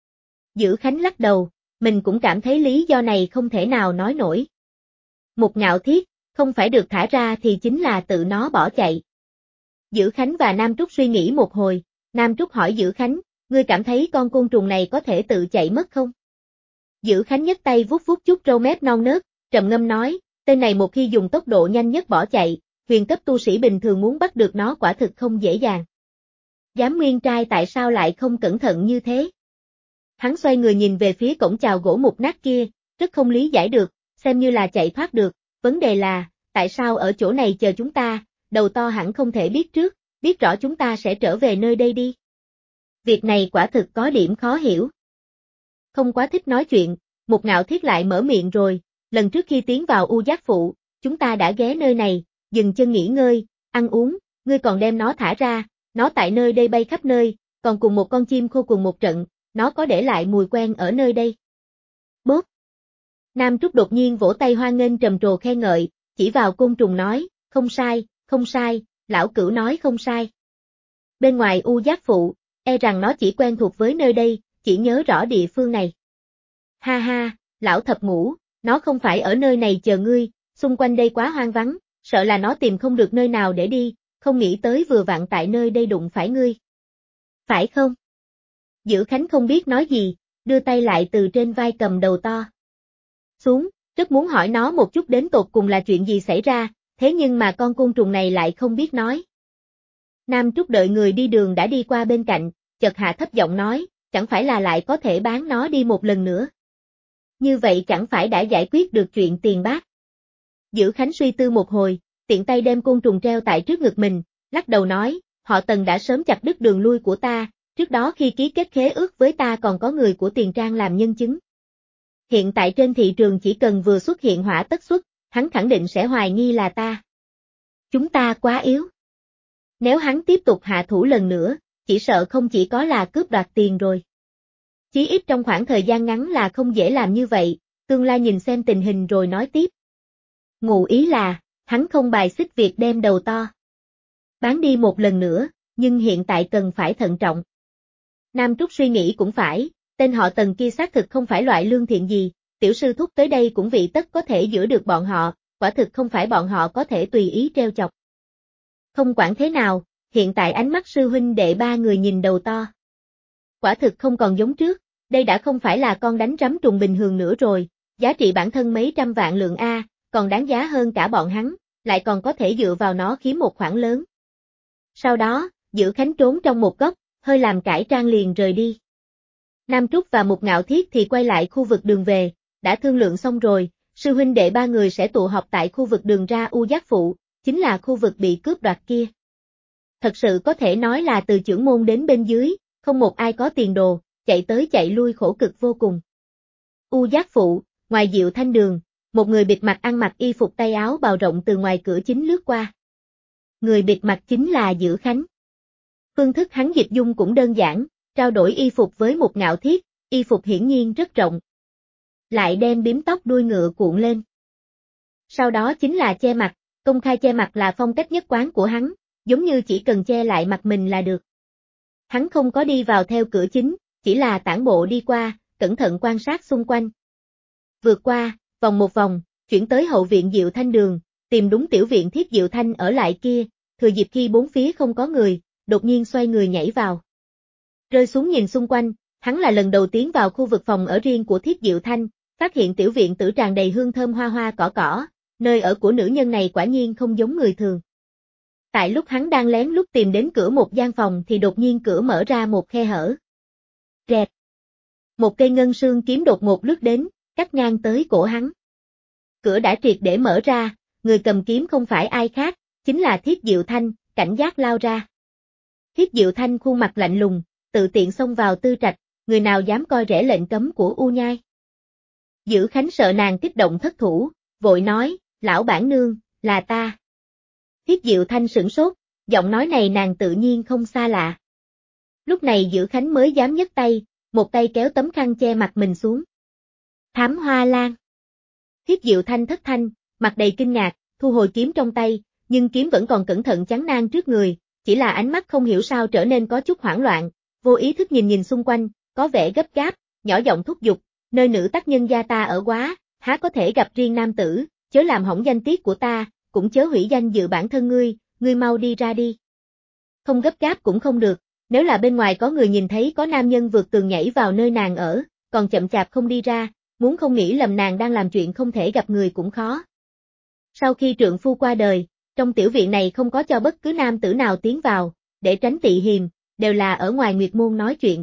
Dữ Khánh lắc đầu, mình cũng cảm thấy lý do này không thể nào nói nổi. Một Ngạo Thiết, không phải được thả ra thì chính là tự nó bỏ chạy. Dữ Khánh và Nam Trúc suy nghĩ một hồi, Nam Trúc hỏi Dữ Khánh, ngươi cảm thấy con côn trùng này có thể tự chạy mất không? Dữ Khánh nhấc tay vuốt vuốt chút râu mép non nớt, trầm ngâm nói, tên này một khi dùng tốc độ nhanh nhất bỏ chạy, huyền cấp tu sĩ bình thường muốn bắt được nó quả thực không dễ dàng. Giám Nguyên Trai tại sao lại không cẩn thận như thế? Hắn xoay người nhìn về phía cổng chào gỗ mục nát kia, rất không lý giải được, xem như là chạy thoát được, vấn đề là, tại sao ở chỗ này chờ chúng ta, đầu to hẳn không thể biết trước, biết rõ chúng ta sẽ trở về nơi đây đi. Việc này quả thực có điểm khó hiểu. Không quá thích nói chuyện, Một Ngạo Thiết lại mở miệng rồi, lần trước khi tiến vào U Giác Phụ, chúng ta đã ghé nơi này, dừng chân nghỉ ngơi, ăn uống, ngươi còn đem nó thả ra, nó tại nơi đây bay khắp nơi, còn cùng một con chim khô cùng một trận, nó có để lại mùi quen ở nơi đây. Bốp! Nam Trúc đột nhiên vỗ tay hoan nghênh trầm trồ khen ngợi, chỉ vào côn trùng nói, không sai, lão cửu nói không sai. Bên ngoài U Giác Phụ, e rằng nó chỉ quen thuộc với nơi đây, chỉ nhớ rõ địa phương này. Ha ha, lão thập ngũ, nó không phải ở nơi này chờ ngươi, xung quanh đây quá hoang vắng, sợ là nó tìm không được nơi nào để đi, không nghĩ tới vừa vặn tại nơi đây đụng phải ngươi. Phải không? Dữ Khánh không biết nói gì, đưa tay lại từ trên vai cầm đầu to xuống, rất muốn hỏi nó một chút đến tột cùng là chuyện gì xảy ra, thế nhưng mà con côn trùng này lại không biết nói. Nam Trúc đợi người đi đường đã đi qua bên cạnh, chợt hạ thấp giọng nói, chẳng phải là lại có thể bán nó đi một lần nữa. Như vậy chẳng phải đã giải quyết được chuyện tiền bát. Dữ Khánh suy tư một hồi, tiện tay đem côn trùng treo tại trước ngực mình, lắc đầu nói, họ Tần đã sớm chặt đứt đường lui của ta, trước đó khi ký kết khế ước với ta còn có người của Tiền Trang làm nhân chứng. Hiện tại trên thị trường chỉ cần vừa xuất hiện hỏa tất xuất, hắn khẳng định sẽ hoài nghi là ta. Chúng ta quá yếu. Nếu hắn tiếp tục hạ thủ lần nữa, chỉ sợ không chỉ có là cướp đoạt tiền rồi. Chí ít trong khoảng thời gian ngắn là không dễ làm như vậy, Tương Lai nhìn xem tình hình rồi nói tiếp. Ngụ ý là, hắn không bài xích việc đem đầu to bán đi một lần nữa, nhưng hiện tại cần phải thận trọng. Nam Trúc suy nghĩ cũng phải, tên họ Tần kia xác thực không phải loại lương thiện gì, tiểu sư thúc tới đây cũng vì tất có thể giữ được bọn họ, quả thực không phải bọn họ có thể tùy ý treo chọc. Không quản thế nào, hiện tại ánh mắt sư huynh đệ ba người nhìn đầu to. Quả thực không còn giống trước, đây đã không phải là con đánh rắm trùng bình thường nữa rồi, giá trị bản thân mấy trăm vạn lượng A, còn đáng giá hơn cả bọn hắn, lại còn có thể dựa vào nó kiếm một khoản lớn. Sau đó, Dữ Khánh trốn trong một góc, hơi làm cải trang liền rời đi. Nam Trúc và Một Ngạo Thiết thì quay lại khu vực đường về, đã thương lượng xong rồi, sư huynh đệ ba người sẽ tụ họp tại khu vực đường ra U Giác Phụ, chính là khu vực bị cướp đoạt kia. Thật sự có thể nói là từ chưởng môn đến bên dưới, không một ai có tiền đồ, chạy tới chạy lui khổ cực vô cùng. U Giác Phụ, ngoài Diệu Thanh Đường, một người bịt mặt ăn mặc y phục tay áo bào rộng từ ngoài cửa chính lướt qua. Người bịt mặt chính là Dữ Khánh. Phương thức hắn dịch dung cũng đơn giản, trao đổi y phục với Một Ngạo Thiết, y phục hiển nhiên rất rộng. Lại đem bím tóc đuôi ngựa cuộn lên. Sau đó chính là che mặt, công khai che mặt là phong cách nhất quán của hắn, giống như chỉ cần che lại mặt mình là được. Hắn không có đi vào theo cửa chính, chỉ là tản bộ đi qua, cẩn thận quan sát xung quanh. Vượt qua, vòng một vòng, chuyển tới hậu viện Diệu Thanh Đường, tìm đúng tiểu viện Thiết Diệu Thanh ở lại kia, thừa dịp khi bốn phía không có người, đột nhiên xoay người nhảy vào. Rơi xuống nhìn xung quanh, hắn là lần đầu tiến vào khu vực phòng ở riêng của Thiết Diệu Thanh, phát hiện tiểu viện tử tràn đầy hương thơm hoa hoa cỏ cỏ, nơi ở của nữ nhân này quả nhiên không giống người thường. Tại lúc hắn đang lén lút tìm đến cửa một gian phòng thì đột nhiên cửa mở ra một khe hở. Rẹt. Một cây ngân sương kiếm đột ngột lướt đến, cắt ngang tới cổ hắn. Cửa đã triệt để mở ra, người cầm kiếm không phải ai khác, chính là Thiết Diệu Thanh, cảnh giác lao ra. Thiết Diệu Thanh khuôn mặt lạnh lùng, tự tiện xông vào tư trạch, người nào dám coi rẻ lệnh cấm của U Nhai. Dữ Khánh sợ nàng kích động thất thủ, vội nói, lão bản nương, là ta. Thiết Diệu Thanh sửng sốt, giọng nói này nàng tự nhiên không xa lạ. Lúc này Dữ Khánh mới dám nhấc tay, một tay kéo tấm khăn che mặt mình xuống. Thám Hoa Lan. Thiết Diệu Thanh thất thanh, mặt đầy kinh ngạc, thu hồi kiếm trong tay, nhưng kiếm vẫn còn cẩn thận chắn ngang trước người, chỉ là ánh mắt không hiểu sao trở nên có chút hoảng loạn, vô ý thức nhìn nhìn xung quanh, có vẻ gấp gáp, nhỏ giọng thúc giục, nơi nữ tác nhân gia ta ở quá, há có thể gặp riêng nam tử, chớ làm hỏng danh tiết của ta, cũng chớ hủy danh dự bản thân ngươi mau đi ra đi. Không gấp gáp cũng không được, nếu là bên ngoài có người nhìn thấy có nam nhân vượt tường nhảy vào nơi nàng ở, còn chậm chạp không đi ra, muốn không nghĩ lầm nàng đang làm chuyện không thể gặp người cũng khó. Sau khi trượng phu qua đời, trong tiểu viện này không có cho bất cứ nam tử nào tiến vào, để tránh tị hiềm, đều là ở ngoài Nguyệt Môn nói chuyện.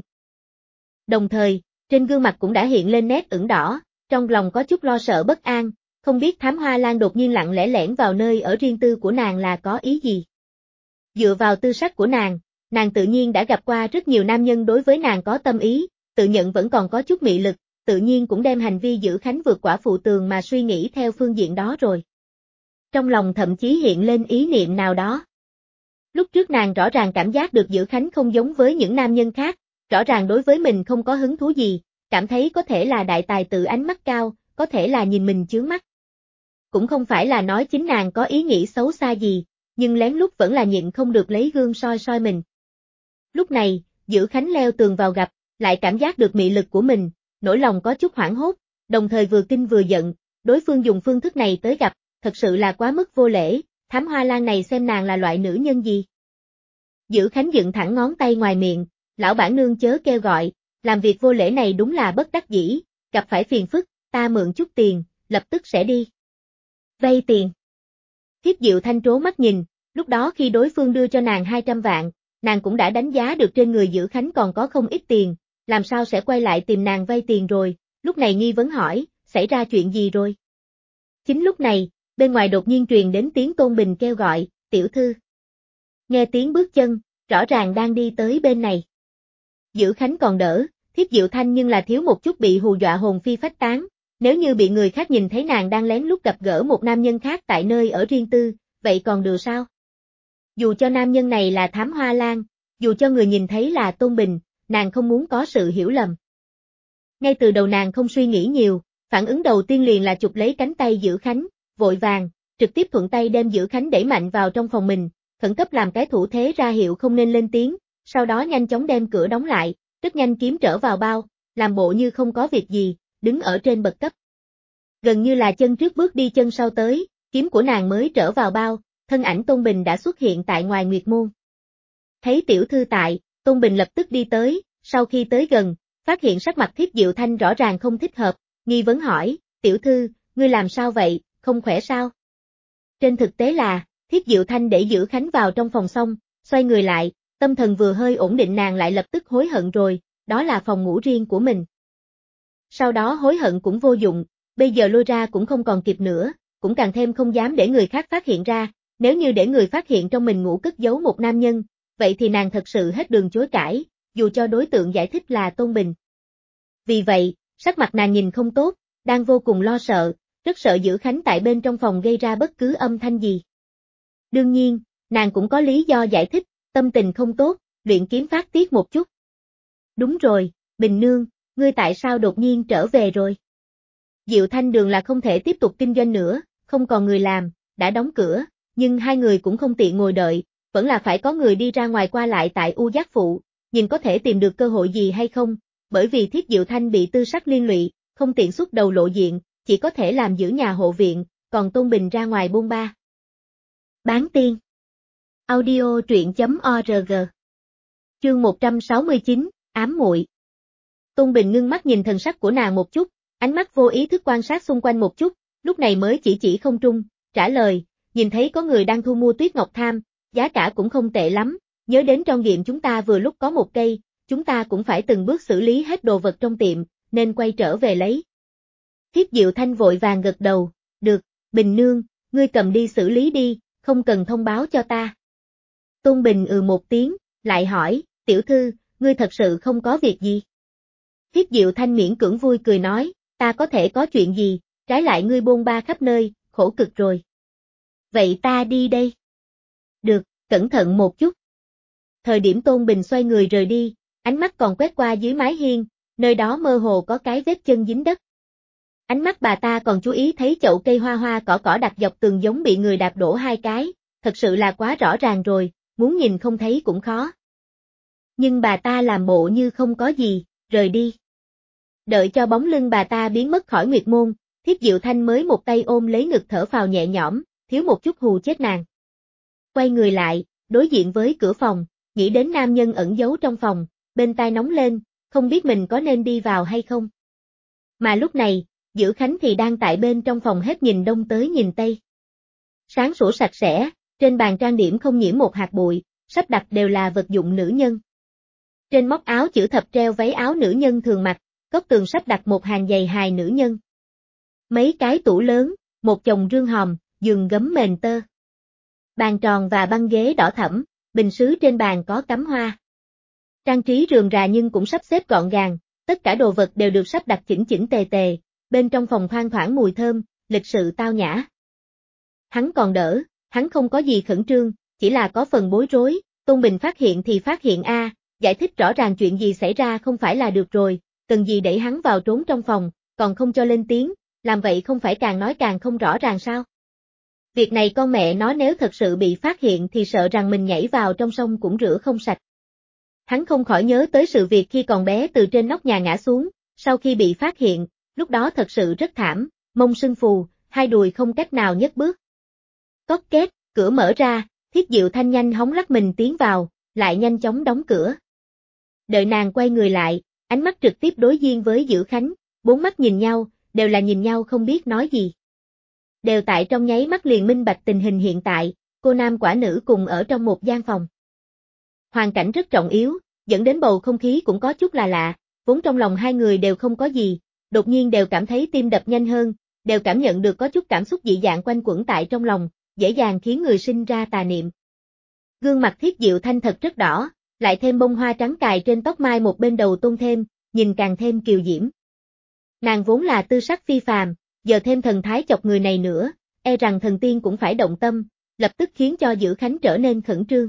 Đồng thời, trên gương mặt cũng đã hiện lên nét ửng đỏ, trong lòng có chút lo sợ bất an, không biết Thám Hoa Lan đột nhiên lặng lẽ lẻn vào nơi ở riêng tư của nàng là có ý gì. Dựa vào tư sắc của nàng tự nhiên đã gặp qua rất nhiều nam nhân đối với nàng có tâm ý, tự nhận vẫn còn có chút mị lực, tự nhiên cũng đem hành vi giữ Khánh vượt quả phụ tường mà suy nghĩ theo phương diện đó rồi. Trong lòng thậm chí hiện lên ý niệm nào đó. Lúc trước nàng rõ ràng cảm giác được Giữ Khánh không giống với những nam nhân khác, rõ ràng đối với mình không có hứng thú gì, cảm thấy có thể là đại tài tử ánh mắt cao, có thể là nhìn mình chướng mắt. Cũng không phải là nói chính nàng có ý nghĩ xấu xa gì, nhưng lén lút vẫn là nhịn không được lấy gương soi soi mình. Lúc này, Giữ Khánh leo tường vào gặp, lại cảm giác được mị lực của mình, nỗi lòng có chút hoảng hốt, đồng thời vừa kinh vừa giận, đối phương dùng phương thức này tới gặp, thật sự là quá mức vô lễ, Thám Hoa Lan này xem nàng là loại nữ nhân gì. Giữ Khánh dựng thẳng ngón tay ngoài miệng, lão bản nương chớ kêu gọi, làm việc vô lễ này đúng là bất đắc dĩ, gặp phải phiền phức, ta mượn chút tiền, lập tức sẽ đi. Vay tiền. Thiếp Diệu Thanh trố mắt nhìn, lúc đó khi đối phương đưa cho nàng 200 vạn, nàng cũng đã đánh giá được trên người Giữ Khánh còn có không ít tiền, làm sao sẽ quay lại tìm nàng vay tiền rồi, lúc này nghi vấn hỏi, xảy ra chuyện gì rồi? Chính lúc này, bên ngoài đột nhiên truyền đến tiếng Tôn Bình kêu gọi, tiểu thư. Nghe tiếng bước chân, rõ ràng đang đi tới bên này. Giữ Khánh còn đỡ, Thiếp Diệu Thanh nhưng là thiếu một chút bị hù dọa hồn phi phách tán, nếu như bị người khác nhìn thấy nàng đang lén lút gặp gỡ một nam nhân khác tại nơi ở riêng tư, vậy còn được sao? Dù cho nam nhân này là Thám Hoa Lan, dù cho người nhìn thấy là Tôn Bình, nàng không muốn có sự hiểu lầm. Ngay từ đầu nàng không suy nghĩ nhiều, phản ứng đầu tiên liền là chụp lấy cánh tay Giữ Khánh, vội vàng, trực tiếp thuận tay đem Giữ Khánh đẩy mạnh vào trong phòng mình, khẩn cấp làm cái thủ thế ra hiệu không nên lên tiếng, sau đó nhanh chóng đem cửa đóng lại, rất nhanh kiếm trở vào bao, làm bộ như không có việc gì, đứng ở trên bậc cấp. Gần như là chân trước bước đi chân sau tới, kiếm của nàng mới trở vào bao, thân ảnh Tôn Bình đã xuất hiện tại ngoài Nguyệt Môn. Thấy tiểu thư tại, Tôn Bình lập tức đi tới, sau khi tới gần, phát hiện sắc mặt Thiếp Diệu Thanh rõ ràng không thích hợp, nghi vấn hỏi, tiểu thư, ngươi làm sao vậy, không khỏe sao? Trên thực tế là, Thiếp Diệu Thanh để Giữ Khánh vào trong phòng xong, xoay người lại, tâm thần vừa hơi ổn định nàng lại lập tức hối hận rồi, đó là phòng ngủ riêng của mình. Sau đó hối hận cũng vô dụng, bây giờ lôi ra cũng không còn kịp nữa, cũng càng thêm không dám để người khác phát hiện ra, nếu như để người phát hiện trong mình ngủ cất giấu một nam nhân, vậy thì nàng thật sự hết đường chối cãi, dù cho đối tượng giải thích là Tôn Bình. Vì vậy, sắc mặt nàng nhìn không tốt, đang vô cùng lo sợ, rất sợ Giữ Khánh tại bên trong phòng gây ra bất cứ âm thanh gì. Đương nhiên, nàng cũng có lý do giải thích, tâm tình không tốt, luyện kiếm phát tiết một chút. Đúng rồi, Bình Nương, ngươi tại sao đột nhiên trở về rồi? Diệu Thanh Đường là không thể tiếp tục kinh doanh nữa, không còn người làm, đã đóng cửa, nhưng hai người cũng không tiện ngồi đợi, vẫn là phải có người đi ra ngoài qua lại tại U Giác Phụ, nhìn có thể tìm được cơ hội gì hay không, bởi vì Thiếp Diệu Thanh bị tư sắc liên lụy, không tiện xuất đầu lộ diện, chỉ có thể làm giữ nhà hộ viện, còn Tôn Bình ra ngoài buôn ba. Bán tiên. Audio truyện.org. Chương 169, ám muội. Tôn Bình ngưng mắt nhìn thần sắc của nàng một chút, ánh mắt vô ý thức quan sát xung quanh một chút, lúc này mới chỉ không trung, trả lời, nhìn thấy có người đang thu mua tuyết ngọc tham, giá cả cũng không tệ lắm, nhớ đến trong tiệm chúng ta vừa lúc có một cây, chúng ta cũng phải từng bước xử lý hết đồ vật trong tiệm, nên quay trở về lấy. Thiếp Diệu Thanh vội vàng gật đầu, được, Bình Nương, ngươi cầm đi xử lý đi, không cần thông báo cho ta. Tôn Bình một tiếng, lại hỏi, tiểu thư, ngươi thật sự không có việc gì? Thiếp Diệu Thanh miễn cưỡng vui cười nói, ta có thể có chuyện gì, trái lại ngươi bôn ba khắp nơi, khổ cực rồi. Vậy ta đi đây. Được, cẩn thận một chút. Thời điểm Tôn Bình xoay người rời đi, ánh mắt còn quét qua dưới mái hiên, nơi đó mơ hồ có cái vết chân dính đất. Ánh mắt bà ta còn chú ý thấy chậu cây hoa hoa cỏ cỏ đặt dọc tường giống bị người đạp đổ hai cái, thật sự là quá rõ ràng rồi, muốn nhìn không thấy cũng khó. Nhưng bà ta làm bộ như không có gì, rời đi. Đợi cho bóng lưng bà ta biến mất khỏi Nguyệt Môn, Thiếp Diệu Thanh mới một tay ôm lấy ngực thở phào nhẹ nhõm, thiếu một chút hù chết nàng. Quay người lại, đối diện với cửa phòng, nghĩ đến nam nhân ẩn giấu trong phòng, bên tai nóng lên, không biết mình có nên đi vào hay không. Mà lúc này, Dữ Khánh thì đang tại bên trong phòng hết nhìn đông tới nhìn tây. Sáng sủa sạch sẽ, trên bàn trang điểm không nhiễm một hạt bụi, sắp đặt đều là vật dụng nữ nhân. Trên móc áo chữ thập treo váy áo nữ nhân thường mặc, góc tường sắp đặt một hàng giày hài nữ nhân. Mấy cái tủ lớn, một chồng rương hòm, giường gấm mền tơ. Bàn tròn và băng ghế đỏ thẫm, bình sứ trên bàn có cắm hoa. Trang trí rườm rà nhưng cũng sắp xếp gọn gàng, tất cả đồ vật đều được sắp đặt chỉnh chỉnh tề tề, bên trong phòng thoang thoảng mùi thơm, lịch sự tao nhã. Hắn còn đỡ, hắn không có gì khẩn trương, chỉ là có phần bối rối, Tôn Bình phát hiện thì phát hiện giải thích rõ ràng chuyện gì xảy ra không phải là được rồi, cần gì đẩy hắn vào trốn trong phòng, còn không cho lên tiếng, làm vậy không phải càng nói càng không rõ ràng sao? Việc này con mẹ nó nếu thật sự bị phát hiện thì sợ rằng mình nhảy vào trong sông cũng rửa không sạch. Hắn không khỏi nhớ tới sự việc khi còn bé từ trên nóc nhà ngã xuống, sau khi bị phát hiện, lúc đó thật sự rất thảm, mông sưng phù, hai đùi không cách nào nhấc bước. Cót két, cửa mở ra, Thiết Diệu Thanh nhanh hóng lắc mình tiến vào, lại nhanh chóng đóng cửa. Đợi nàng quay người lại, ánh mắt trực tiếp đối diện với Dữ Khánh, bốn mắt nhìn nhau, đều là nhìn nhau không biết nói gì. Đều tại trong nháy mắt liền minh bạch tình hình hiện tại, cô nam quả nữ cùng ở trong một gian phòng. Hoàn cảnh rất trọng yếu, dẫn đến bầu không khí cũng có chút là lạ, vốn trong lòng hai người đều không có gì, đột nhiên đều cảm thấy tim đập nhanh hơn, đều cảm nhận được có chút cảm xúc dị dạng quanh quẩn tại trong lòng, dễ dàng khiến người sinh ra tà niệm. Gương mặt Thiết Diệu Thanh thật rất đỏ, lại thêm bông hoa trắng cài trên tóc mai một bên đầu tôn thêm, nhìn càng thêm kiều diễm. Nàng vốn là tư sắc phi phàm, giờ thêm thần thái chọc người này nữa, e rằng thần tiên cũng phải động tâm, lập tức khiến cho Dữ Khánh trở nên khẩn trương.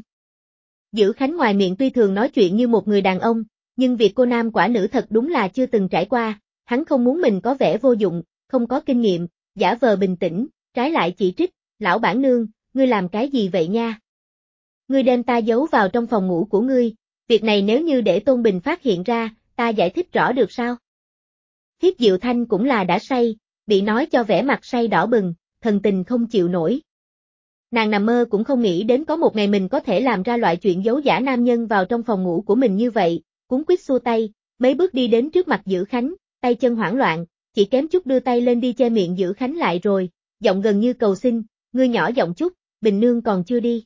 Dữ Khánh ngoài miệng tuy thường nói chuyện như một người đàn ông, nhưng việc cô nam quả nữ thật đúng là chưa từng trải qua, hắn không muốn mình có vẻ vô dụng, không có kinh nghiệm, giả vờ bình tĩnh, trái lại chỉ trích, lão bản nương, ngươi làm cái gì vậy nha? Ngươi đem ta giấu vào trong phòng ngủ của ngươi, việc này nếu như để Tôn Bình phát hiện ra, ta giải thích rõ được sao? Thiết Diệu Thanh cũng là đã say, bị nói cho vẻ mặt say đỏ bừng, thần tình không chịu nổi. Nàng nằm mơ cũng không nghĩ đến có một ngày mình có thể làm ra loại chuyện giấu giả nam nhân vào trong phòng ngủ của mình như vậy, cuống quýt xua tay, mấy bước đi đến trước mặt Dữ Khánh, tay chân hoảng loạn, chỉ kém chút đưa tay lên đi che miệng Dữ Khánh lại rồi, giọng gần như cầu xin, ngươi nhỏ giọng chút, Bình nương còn chưa đi.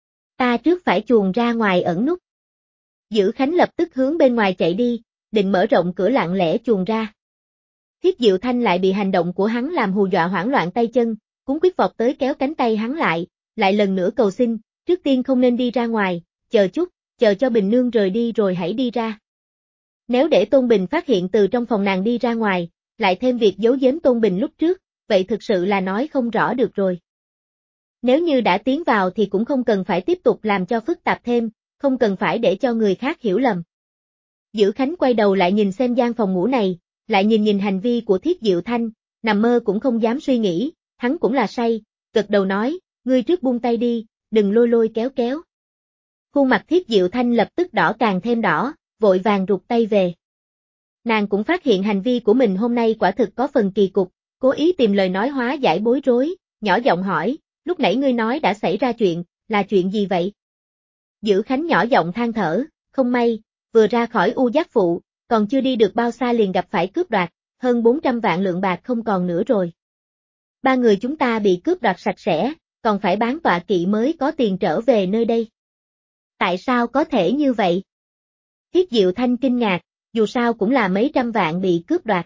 Ta trước phải chuồn ra ngoài ẩn núp. Dữ Khánh lập tức hướng bên ngoài chạy đi, định mở rộng cửa lặng lẽ chuồn ra. Thiết Diệu Thanh lại bị hành động của hắn làm hù dọa hoảng loạn tay chân, cuống quýt vọt tới kéo cánh tay hắn lại lần nữa cầu xin, trước tiên không nên đi ra ngoài, chờ chút, chờ cho Bình nương rời đi rồi hãy đi ra. Nếu để Tôn Bình phát hiện từ trong phòng nàng đi ra ngoài, lại thêm việc giấu giếm Tôn Bình lúc trước, vậy thực sự là nói không rõ được rồi. Nếu như đã tiến vào thì cũng không cần phải tiếp tục làm cho phức tạp thêm, không cần phải để cho người khác hiểu lầm. Dữ Khánh quay đầu lại nhìn xem gian phòng ngủ này, lại nhìn hành vi của Thiết Diệu Thanh, nằm mơ cũng không dám suy nghĩ, hắn cũng là say, gật đầu nói, ngươi trước buông tay đi, đừng lôi lôi kéo kéo. Khuôn mặt Thiết Diệu Thanh lập tức đỏ càng thêm đỏ, vội vàng rụt tay về. Nàng cũng phát hiện hành vi của mình hôm nay quả thực có phần kỳ cục, cố ý tìm lời nói hóa giải bối rối, nhỏ giọng hỏi, lúc nãy ngươi nói đã xảy ra chuyện, là chuyện gì vậy? Dữ Khánh nhỏ giọng than thở, không may, vừa ra khỏi U Giác Phụ, còn chưa đi được bao xa liền gặp phải cướp đoạt, hơn 400 vạn lượng bạc không còn nữa rồi. Ba người chúng ta bị cướp đoạt sạch sẽ, còn phải bán tọa kỵ mới có tiền trở về nơi đây. Tại sao có thể như vậy? Thiết Diệu Thanh kinh ngạc, dù sao cũng là mấy trăm vạn bị cướp đoạt.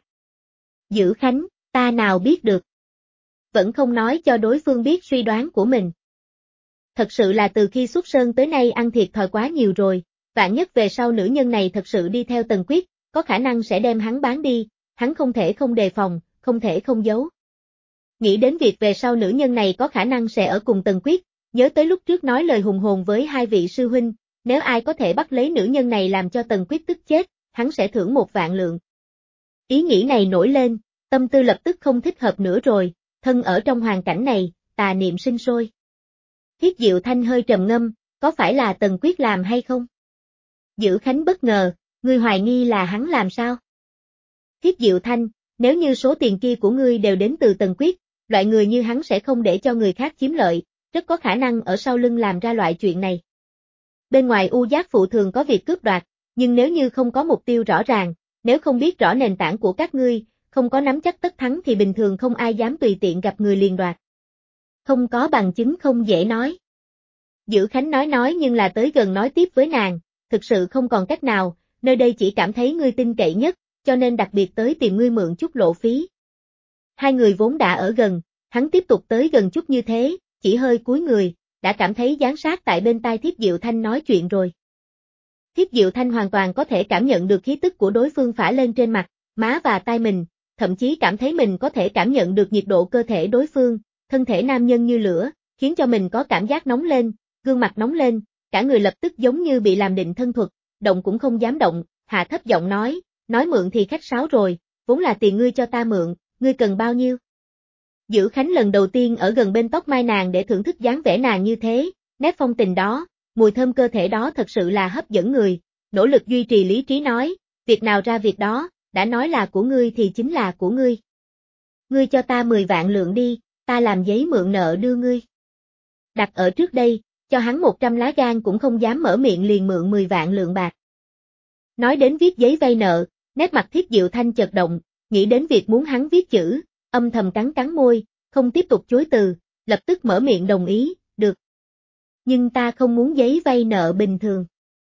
Dữ Khánh, ta nào biết được. Vẫn không nói cho đối phương biết suy đoán của mình. Thật sự là từ khi xuất sơn tới nay ăn thiệt thòi quá nhiều rồi, vạn nhất về sau nữ nhân này thật sự đi theo Tần Quyết, có khả năng sẽ đem hắn bán đi, hắn không thể không đề phòng, không thể không giấu. Nghĩ đến việc về sau nữ nhân này có khả năng sẽ ở cùng Tần Quyết, nhớ tới lúc trước nói lời hùng hồn với hai vị sư huynh, nếu ai có thể bắt lấy nữ nhân này làm cho Tần Quyết tức chết, hắn sẽ thưởng 1 vạn lượng. Ý nghĩ này nổi lên, tâm tư lập tức không thích hợp nữa rồi, thân ở trong hoàn cảnh này, tà niệm sinh sôi. Thiết Diệu Thanh hơi trầm ngâm, có phải là Tần Quyết làm hay không? Dữ Khánh bất ngờ, ngươi hoài nghi là hắn làm sao? Thiết Diệu Thanh, nếu như số tiền kia của ngươi đều đến từ Tần Quyết, loại người như hắn sẽ không để cho người khác chiếm lợi, rất có khả năng ở sau lưng làm ra loại chuyện này. Bên ngoài U Giác Phụ thường có việc cướp đoạt, nhưng nếu như không có mục tiêu rõ ràng, nếu không biết rõ nền tảng của các ngươi, không có nắm chắc tất thắng thì bình thường không ai dám tùy tiện gặp người liền đoạt. Không có bằng chứng không dễ nói. Dữ Khánh nói nhưng là tới gần nói tiếp với nàng, thực sự không còn cách nào, nơi đây chỉ cảm thấy ngươi tin cậy nhất, cho nên đặc biệt tới tìm ngươi mượn chút lộ phí. Hai người vốn đã ở gần, hắn tiếp tục tới gần chút như thế, chỉ hơi cúi người, đã cảm thấy giáng sát tại bên tai Thiết Diệu Thanh nói chuyện rồi. Thiết Diệu Thanh hoàn toàn có thể cảm nhận được khí tức của đối phương phả lên trên mặt, má và tai mình, thậm chí cảm thấy mình có thể cảm nhận được nhiệt độ cơ thể đối phương, thân thể nam nhân như lửa, khiến cho mình có cảm giác nóng lên, gương mặt nóng lên, cả người lập tức giống như bị làm định thân thuật, động cũng không dám động, hạ thấp giọng nói mượn thì khách sáo rồi, vốn là tiền ngươi cho ta mượn, ngươi cần bao nhiêu? Dữ Khánh lần đầu tiên ở gần bên tóc mai nàng để thưởng thức dáng vẻ nàng như thế, nét phong tình đó, mùi thơm cơ thể đó thật sự là hấp dẫn người, nỗ lực duy trì lý trí nói, việc nào ra việc đó, đã nói là của ngươi thì chính là của ngươi. Ngươi cho ta 10 vạn lượng đi, ta làm giấy mượn nợ đưa ngươi. Đặt ở trước đây, cho hắn 100 lá gan cũng không dám mở miệng liền mượn 10 vạn lượng bạc. Nói đến viết giấy vay nợ, nét mặt Thiết Diệu Thanh chợt động, nghĩ đến việc muốn hắn viết chữ, âm thầm cắn môi, không tiếp tục chối từ, lập tức mở miệng đồng ý, được. Nhưng ta không muốn giấy vay nợ bình thường.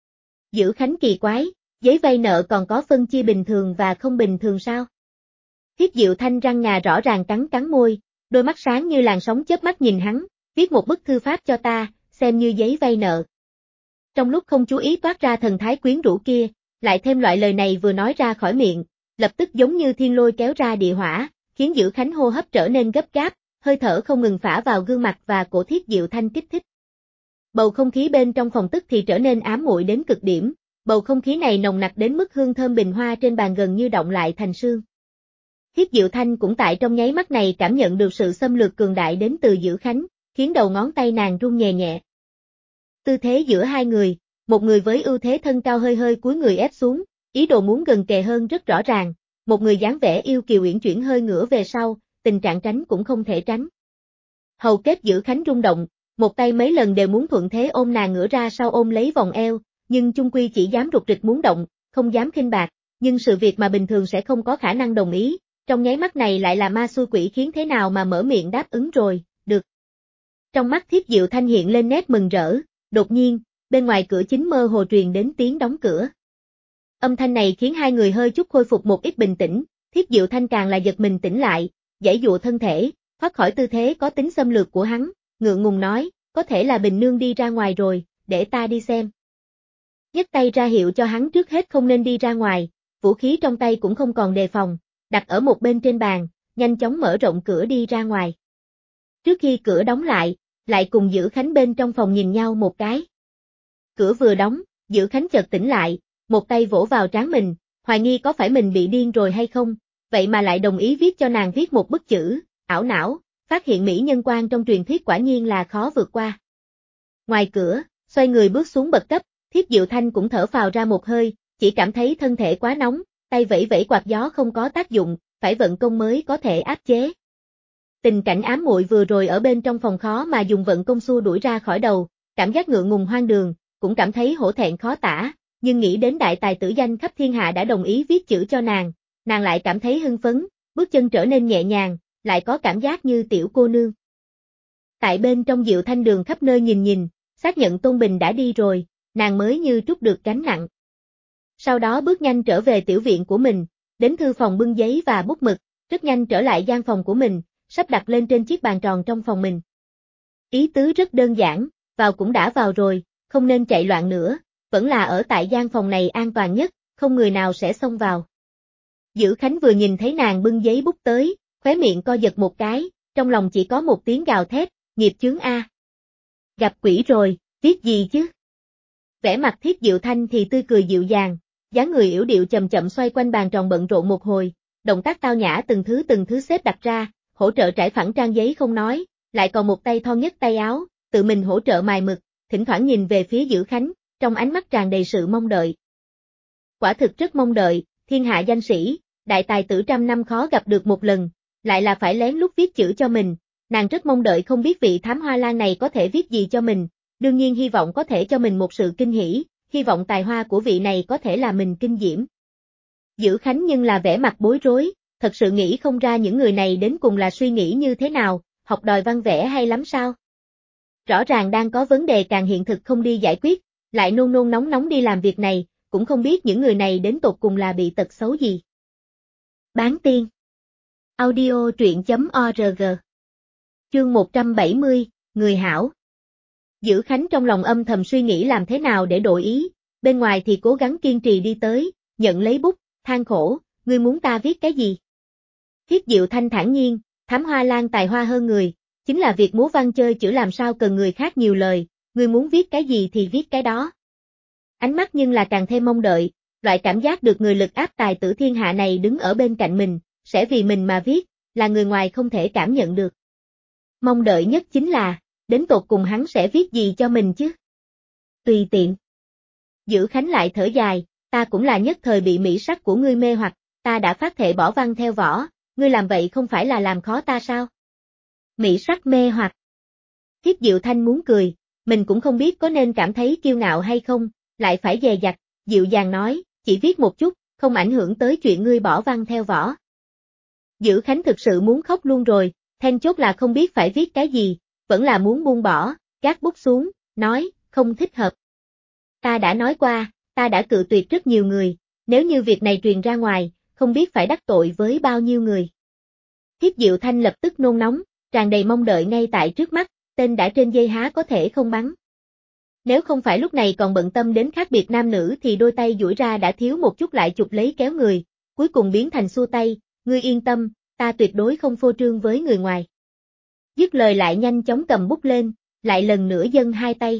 Dữ Khánh kỳ quái, giấy vay nợ còn có phân chia bình thường và không bình thường sao? Thiết Diệu Thanh răng ngà rõ ràng cắn môi, đôi mắt sáng như làn sóng chớp mắt nhìn hắn, viết một bức thư pháp cho ta, xem như giấy vay nợ. Trong lúc không chú ý toát ra thần thái quyến rũ kia, lại thêm loại lời này vừa nói ra khỏi miệng, lập tức giống như thiên lôi kéo ra địa hỏa, khiến Dữ Khánh hô hấp trở nên gấp gáp, hơi thở không ngừng phả vào gương mặt và cổ Thiết Diệu Thanh kích thích. Bầu không khí bên trong phòng tức thì trở nên ám muội đến cực điểm, bầu không khí này nồng nặc đến mức hương thơm bình hoa trên bàn gần như động lại thành sương. Thiết Diệu Thanh cũng tại trong nháy mắt này cảm nhận được sự xâm lược cường đại đến từ Dữ Khánh, khiến đầu ngón tay nàng run nhẹ nhẹ. Tư thế giữa hai người, một người với ưu thế thân cao hơi cúi người ép xuống, ý đồ muốn gần kề hơn rất rõ ràng, một người dáng vẻ yêu kiều uyển chuyển hơi ngửa về sau, tình trạng tránh cũng không thể tránh. Hầu kết Dữ Khánh rung động, một tay mấy lần đều muốn thuận thế ôm nàng ngửa ra sau ôm lấy vòng eo, nhưng chung quy chỉ dám rụt rịch muốn động, không dám khinh bạc, nhưng sự việc mà bình thường sẽ không có khả năng đồng ý, trong nháy mắt này lại là ma xui quỷ khiến thế nào mà mở miệng đáp ứng rồi, được. Trong mắt Thiết Diệu Thanh hiện lên nét mừng rỡ, đột nhiên, bên ngoài cửa chính mơ hồ truyền đến tiếng đóng cửa. Âm thanh này khiến hai người hơi chút khôi phục một ít bình tĩnh, Thiết Diệu Thanh càng là giật mình tỉnh lại, giãy dụa thân thể, thoát khỏi tư thế có tính xâm lược của hắn, ngượng ngùng nói, có thể là Bình Nương đi ra ngoài rồi, để ta đi xem. Nhấc tay ra hiệu cho hắn trước hết không nên đi ra ngoài, vũ khí trong tay cũng không còn đề phòng, đặt ở một bên trên bàn, nhanh chóng mở rộng cửa đi ra ngoài. Trước khi cửa đóng lại cùng Dữ Khánh bên trong phòng nhìn nhau một cái. Cửa vừa đóng, Dữ Khánh chợt tỉnh lại, một tay vỗ vào trán mình, hoài nghi có phải mình bị điên rồi hay không, vậy mà lại đồng ý viết cho nàng viết một bức chữ, ảo não, phát hiện mỹ nhân quan trong truyền thuyết quả nhiên là khó vượt qua. Ngoài cửa, xoay người bước xuống bậc cấp, Thiết Diệu Thanh cũng thở phào ra một hơi, chỉ cảm thấy thân thể quá nóng, tay vẫy vẫy quạt gió không có tác dụng, phải vận công mới có thể áp chế. Tình cảnh ám muội vừa rồi ở bên trong phòng khó mà dùng vận công xua đuổi ra khỏi đầu, cảm giác ngượng ngùng hoang đường, cũng cảm thấy hổ thẹn khó tả, nhưng nghĩ đến đại tài tử danh khắp thiên hạ đã đồng ý viết chữ cho nàng lại cảm thấy hưng phấn, bước chân trở nên nhẹ nhàng, lại có cảm giác như tiểu cô nương. Tại bên trong Diệu Thanh đường khắp nơi nhìn, xác nhận Tôn Bình đã đi rồi, nàng mới như trút được gánh nặng. Sau đó bước nhanh trở về tiểu viện của mình, đến thư phòng bưng giấy và bút mực, rất nhanh trở lại gian phòng của mình, sắp đặt lên trên chiếc bàn tròn trong phòng mình. Ý tứ rất đơn giản, vào cũng đã vào rồi, không nên chạy loạn nữa, vẫn là ở tại gian phòng này an toàn nhất, không người nào sẽ xông vào. Dữ Khánh vừa nhìn thấy nàng bưng giấy bút tới, khóe miệng co giật một cái, trong lòng chỉ có một tiếng gào thét, nghiệp chướng a. Gặp quỷ rồi, viết gì chứ? Vẻ mặt Thiết Diệu Thanh thì tươi cười dịu dàng, dáng người yểu điệu chậm chậm xoay quanh bàn tròn bận rộn một hồi, động tác tao nhã từng thứ xếp đặt ra, hỗ trợ trải phẳng trang giấy không nói, lại còn một tay thon nhất tay áo, tự mình hỗ trợ mài mực, thỉnh thoảng nhìn về phía Dữ Khánh, trong ánh mắt tràn đầy sự mong đợi. Quả thực rất mong đợi, thiên hạ danh sĩ, đại tài tử trăm năm khó gặp được một lần, lại là phải lén lút viết chữ cho mình, nàng rất mong đợi không biết vị thám hoa lang này có thể viết gì cho mình, đương nhiên hy vọng có thể cho mình một sự kinh hỉ, hy vọng tài hoa của vị này có thể là mình kinh diễm. Dữ Khánh nhưng là vẻ mặt bối rối, thật sự nghĩ không ra những người này đến cùng là suy nghĩ như thế nào, học đòi văn vẽ hay lắm sao? Rõ ràng đang có vấn đề càng hiện thực không đi giải quyết, lại nôn nôn nóng nóng đi làm việc này, cũng không biết những người này đến tột cùng là bị tật xấu gì. Bán tiên. Audio truyện.org. Chương 170, Người hảo. Dữ Khánh trong lòng âm thầm suy nghĩ làm thế nào để đổi ý, bên ngoài thì cố gắng kiên trì đi tới, nhận lấy bút, than khổ, ngươi muốn ta viết cái gì? Thiết Diệu Thanh thản nhiên, thám hoa lang tài hoa hơn người, chính là việc múa văn chơi chữ làm sao cần người khác nhiều lời, ngươi muốn viết cái gì thì viết cái đó. Ánh mắt nhưng là càng thêm mong đợi, loại cảm giác được người lực áp tài tử thiên hạ này đứng ở bên cạnh mình, sẽ vì mình mà viết, là người ngoài không thể cảm nhận được. Mong đợi nhất chính là, đến tột cùng hắn sẽ viết gì cho mình chứ? Tùy tiện. Dữ Khánh lại thở dài, ta cũng là nhất thời bị mỹ sắc của ngươi mê hoặc, ta đã phát thệ bỏ văn theo võ, ngươi làm vậy không phải là làm khó ta sao? Mỹ sắc mê hoặc. Thiết Diệu Thanh muốn cười, mình cũng không biết có nên cảm thấy kiêu ngạo hay không, lại phải dè dặt, dịu dàng nói, chỉ viết một chút, không ảnh hưởng tới chuyện ngươi bỏ văn theo võ. Dữ Khánh thực sự muốn khóc luôn rồi, then chốt là không biết phải viết cái gì, vẫn là muốn buông bỏ, gác bút xuống, nói, không thích hợp. Ta đã nói qua, ta đã cự tuyệt rất nhiều người, nếu như việc này truyền ra ngoài, không biết phải đắc tội với bao nhiêu người. Thiết Diệu Thanh lập tức nôn nóng, tràn đầy mong đợi ngay tại trước mắt, tên đã trên dây há có thể không bắn. Nếu không phải lúc này còn bận tâm đến khác biệt nam nữ thì đôi tay duỗi ra đã thiếu một chút lại chụp lấy kéo người, cuối cùng biến thành xua tay, ngươi yên tâm, ta tuyệt đối không phô trương với người ngoài. Dứt lời lại nhanh chóng cầm bút lên, lại lần nữa dâng hai tay.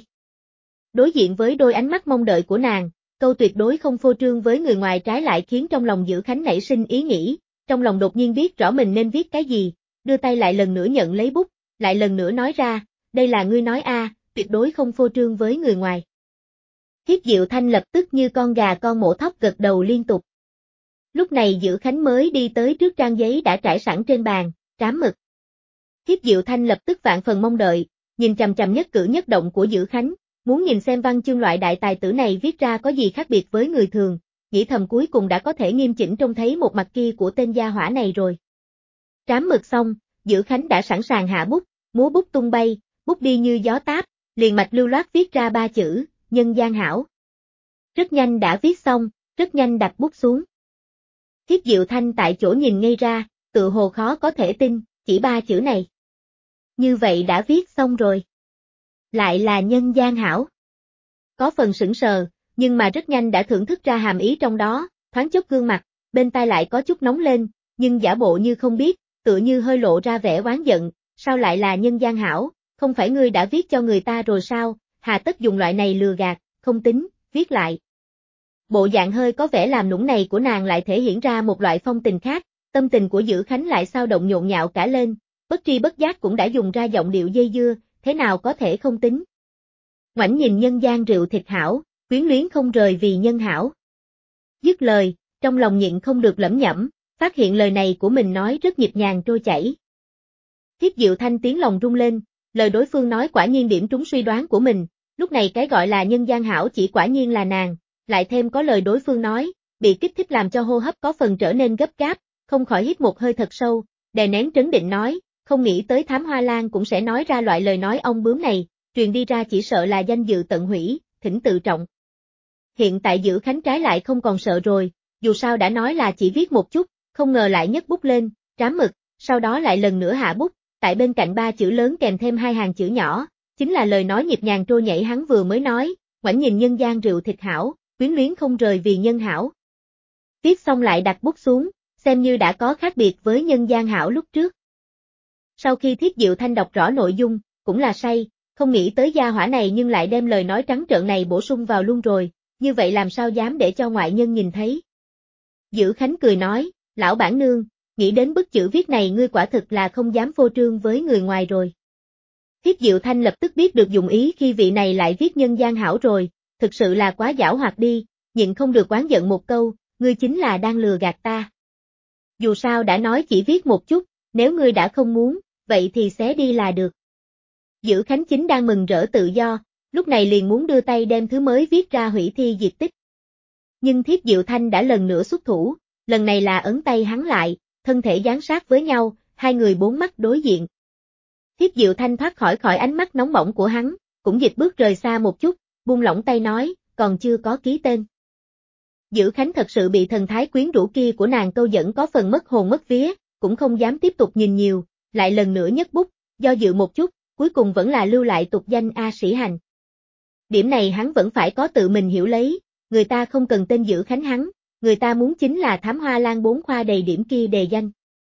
Đối diện với đôi ánh mắt mong đợi của nàng, câu tuyệt đối không phô trương với người ngoài trái lại khiến trong lòng Dữ Khánh nảy sinh ý nghĩ, trong lòng đột nhiên biết rõ mình nên viết cái gì, đưa tay lại lần nữa nhận lấy bút, lại lần nữa nói ra, đây là ngươi nói a, tuyệt đối không phô trương với người ngoài. Thiết Diệu Thanh lập tức như con gà con mổ thóc gật đầu liên tục. Lúc này Dữ Khánh mới đi tới trước trang giấy đã trải sẵn trên bàn, trám mực. Thiết Diệu Thanh lập tức vạn phần mong đợi, nhìn chằm chằm nhất cử nhất động của Dữ Khánh, muốn nhìn xem văn chương loại đại tài tử này viết ra có gì khác biệt với người thường, nghĩ thầm cuối cùng đã có thể nghiêm chỉnh trông thấy một mặt kia của tên gia hỏa này rồi. Trám mực xong, Dữ Khánh đã sẵn sàng hạ bút, múa bút tung bay, bút đi như gió táp, liền mạch lưu loát viết ra 3 chữ, nhân gian hảo. Rất nhanh đã viết xong, rất nhanh đặt bút xuống. Thiết Diệu Thanh tại chỗ nhìn ngây ra, tự hồ khó có thể tin, chỉ 3 chữ này. Như vậy đã viết xong rồi. Lại là nhân gian hảo. Có phần sững sờ, nhưng mà rất nhanh đã thưởng thức ra hàm ý trong đó, thoáng chốc gương mặt, bên tai lại có chút nóng lên, nhưng giả bộ như không biết, tựa như hơi lộ ra vẻ oán giận, sao lại là nhân gian hảo, không phải ngươi đã viết cho người ta rồi sao, hà tất dùng loại này lừa gạt, không tính, viết lại. Bộ dạng hơi có vẻ làm nũng này của nàng lại thể hiện ra một loại phong tình khác, tâm tình của Dữ Khánh lại sao động nhộn nhạo cả lên, bất tri bất giác cũng đã dùng ra giọng điệu dây dưa, thế nào có thể không tính. Ngoảnh nhìn nhân gian rượu thịt hảo, quyến luyến không rời vì nhân hảo. Dứt lời, trong lòng nhịn không được lẩm nhẩm, phát hiện lời này của mình nói rất nhịp nhàng trôi chảy. Thiết Diệu Thanh tiếng lòng rung lên, lời đối phương nói quả nhiên điểm trúng suy đoán của mình, lúc này cái gọi là nhân gian hảo chỉ quả nhiên là nàng, lại thêm có lời đối phương nói, bị kích thích làm cho hô hấp có phần trở nên gấp gáp, không khỏi hít một hơi thật sâu, đè nén trấn định nói, không nghĩ tới thám hoa lang cũng sẽ nói ra loại lời nói ong bướm này, truyền đi ra chỉ sợ là danh dự tận hủy, thỉnh tự trọng. Hiện tại Dữ Khánh trái lại không còn sợ rồi, dù sao đã nói là chỉ viết một chút, không ngờ lại nhấc bút lên, trám mực, sau đó lại lần nữa hạ bút, tại bên cạnh 3 chữ lớn kèm thêm 2 hàng chữ nhỏ, chính là lời nói nhịp nhàng trôi nhảy hắn vừa mới nói, ngoảnh nhìn nhân gian rượu thịt hảo, quyến luyến không rời vì nhân hảo. Viết xong lại đặt bút xuống, xem như đã có khác biệt với nhân gian hảo lúc trước. Sau khi Thiết Diệu Thanh đọc rõ nội dung, cũng là say, không nghĩ tới gia hỏa này nhưng lại đem lời nói trắng trợn này bổ sung vào luôn rồi, như vậy làm sao dám để cho ngoại nhân nhìn thấy. Dữ Khánh cười nói, lão bản nương, nghĩ đến bức chữ viết này ngươi quả thực là không dám phô trương với người ngoài rồi. Thiết Diệu Thanh lập tức biết được dụng ý khi vị này lại viết nhân gian hảo rồi, thực sự là quá giảo hoạt đi, nhịn không được oán giận một câu, ngươi chính là đang lừa gạt ta. Dù sao đã nói chỉ viết một chút, nếu ngươi đã không muốn, vậy thì xé đi là được. Dữ Khánh chính đang mừng rỡ tự do, lúc này liền muốn đưa tay đem thứ mới viết ra hủy thi diệt tích. Nhưng Thiết Diệu Thanh đã lần nữa xuất thủ, lần này là ấn tay hắn lại, thân thể dán sát với nhau, hai người bốn mắt đối diện. Thiết Diệu Thanh thoát khỏi ánh mắt nóng bỏng của hắn, cũng dịch bước rời xa một chút, buông lỏng tay nói, còn chưa có ký tên. Dữ Khánh thật sự bị thần thái quyến rũ kia của nàng câu dẫn có phần mất hồn mất vía, cũng không dám tiếp tục nhìn nhiều, lại lần nữa nhấc bút, do dự một chút, cuối cùng vẫn là lưu lại tục danh A Sĩ Hành. Điểm này hắn vẫn phải có tự mình hiểu lấy, người ta không cần tên Dữ Khánh hắn, người ta muốn chính là Thám Hoa Lan 4 khoa đầy điểm kia đề danh.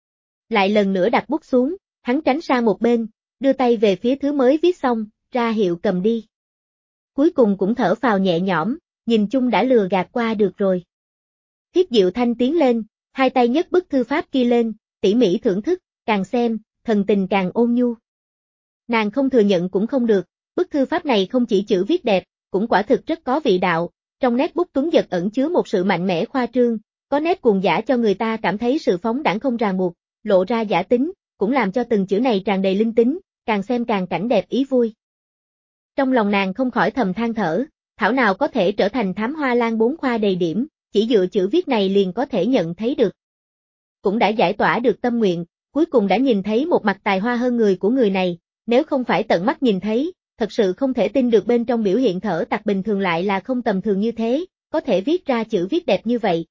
Lại lần nữa đặt bút xuống, hắn tránh sang một bên, đưa tay về phía thứ mới viết xong, ra hiệu cầm đi. Cuối cùng cũng thở phào nhẹ nhõm, nhìn chung đã lừa gạt qua được rồi. Thiết Diệu Thanh tiến lên, hai tay nhấc bức thư pháp kia lên, tỉ mỉ thưởng thức, càng xem, thần tình càng ôn nhu. Nàng không thừa nhận cũng không được, bức thư pháp này không chỉ chữ viết đẹp, cũng quả thực rất có vị đạo, trong nét bút tuấn giật ẩn chứa một sự mạnh mẽ khoa trương, có nét cuồng dã cho người ta cảm thấy sự phóng đãng không ràng buộc, lộ ra giả tính, cũng làm cho từng chữ này tràn đầy linh tính, càng xem càng cảnh đẹp ý vui. Trong lòng nàng không khỏi thầm than thở, thảo nào có thể trở thành Thám Hoa Lan 4 khoa đầy điểm, chỉ dựa chữ viết này liền có thể nhận thấy được. Cũng đã giải tỏa được tâm nguyện, cuối cùng đã nhìn thấy một mặt tài hoa hơn người của người này, nếu không phải tận mắt nhìn thấy, thật sự không thể tin được bên trong biểu hiện thở tặc bình thường lại là không tầm thường như thế, có thể viết ra chữ viết đẹp như vậy.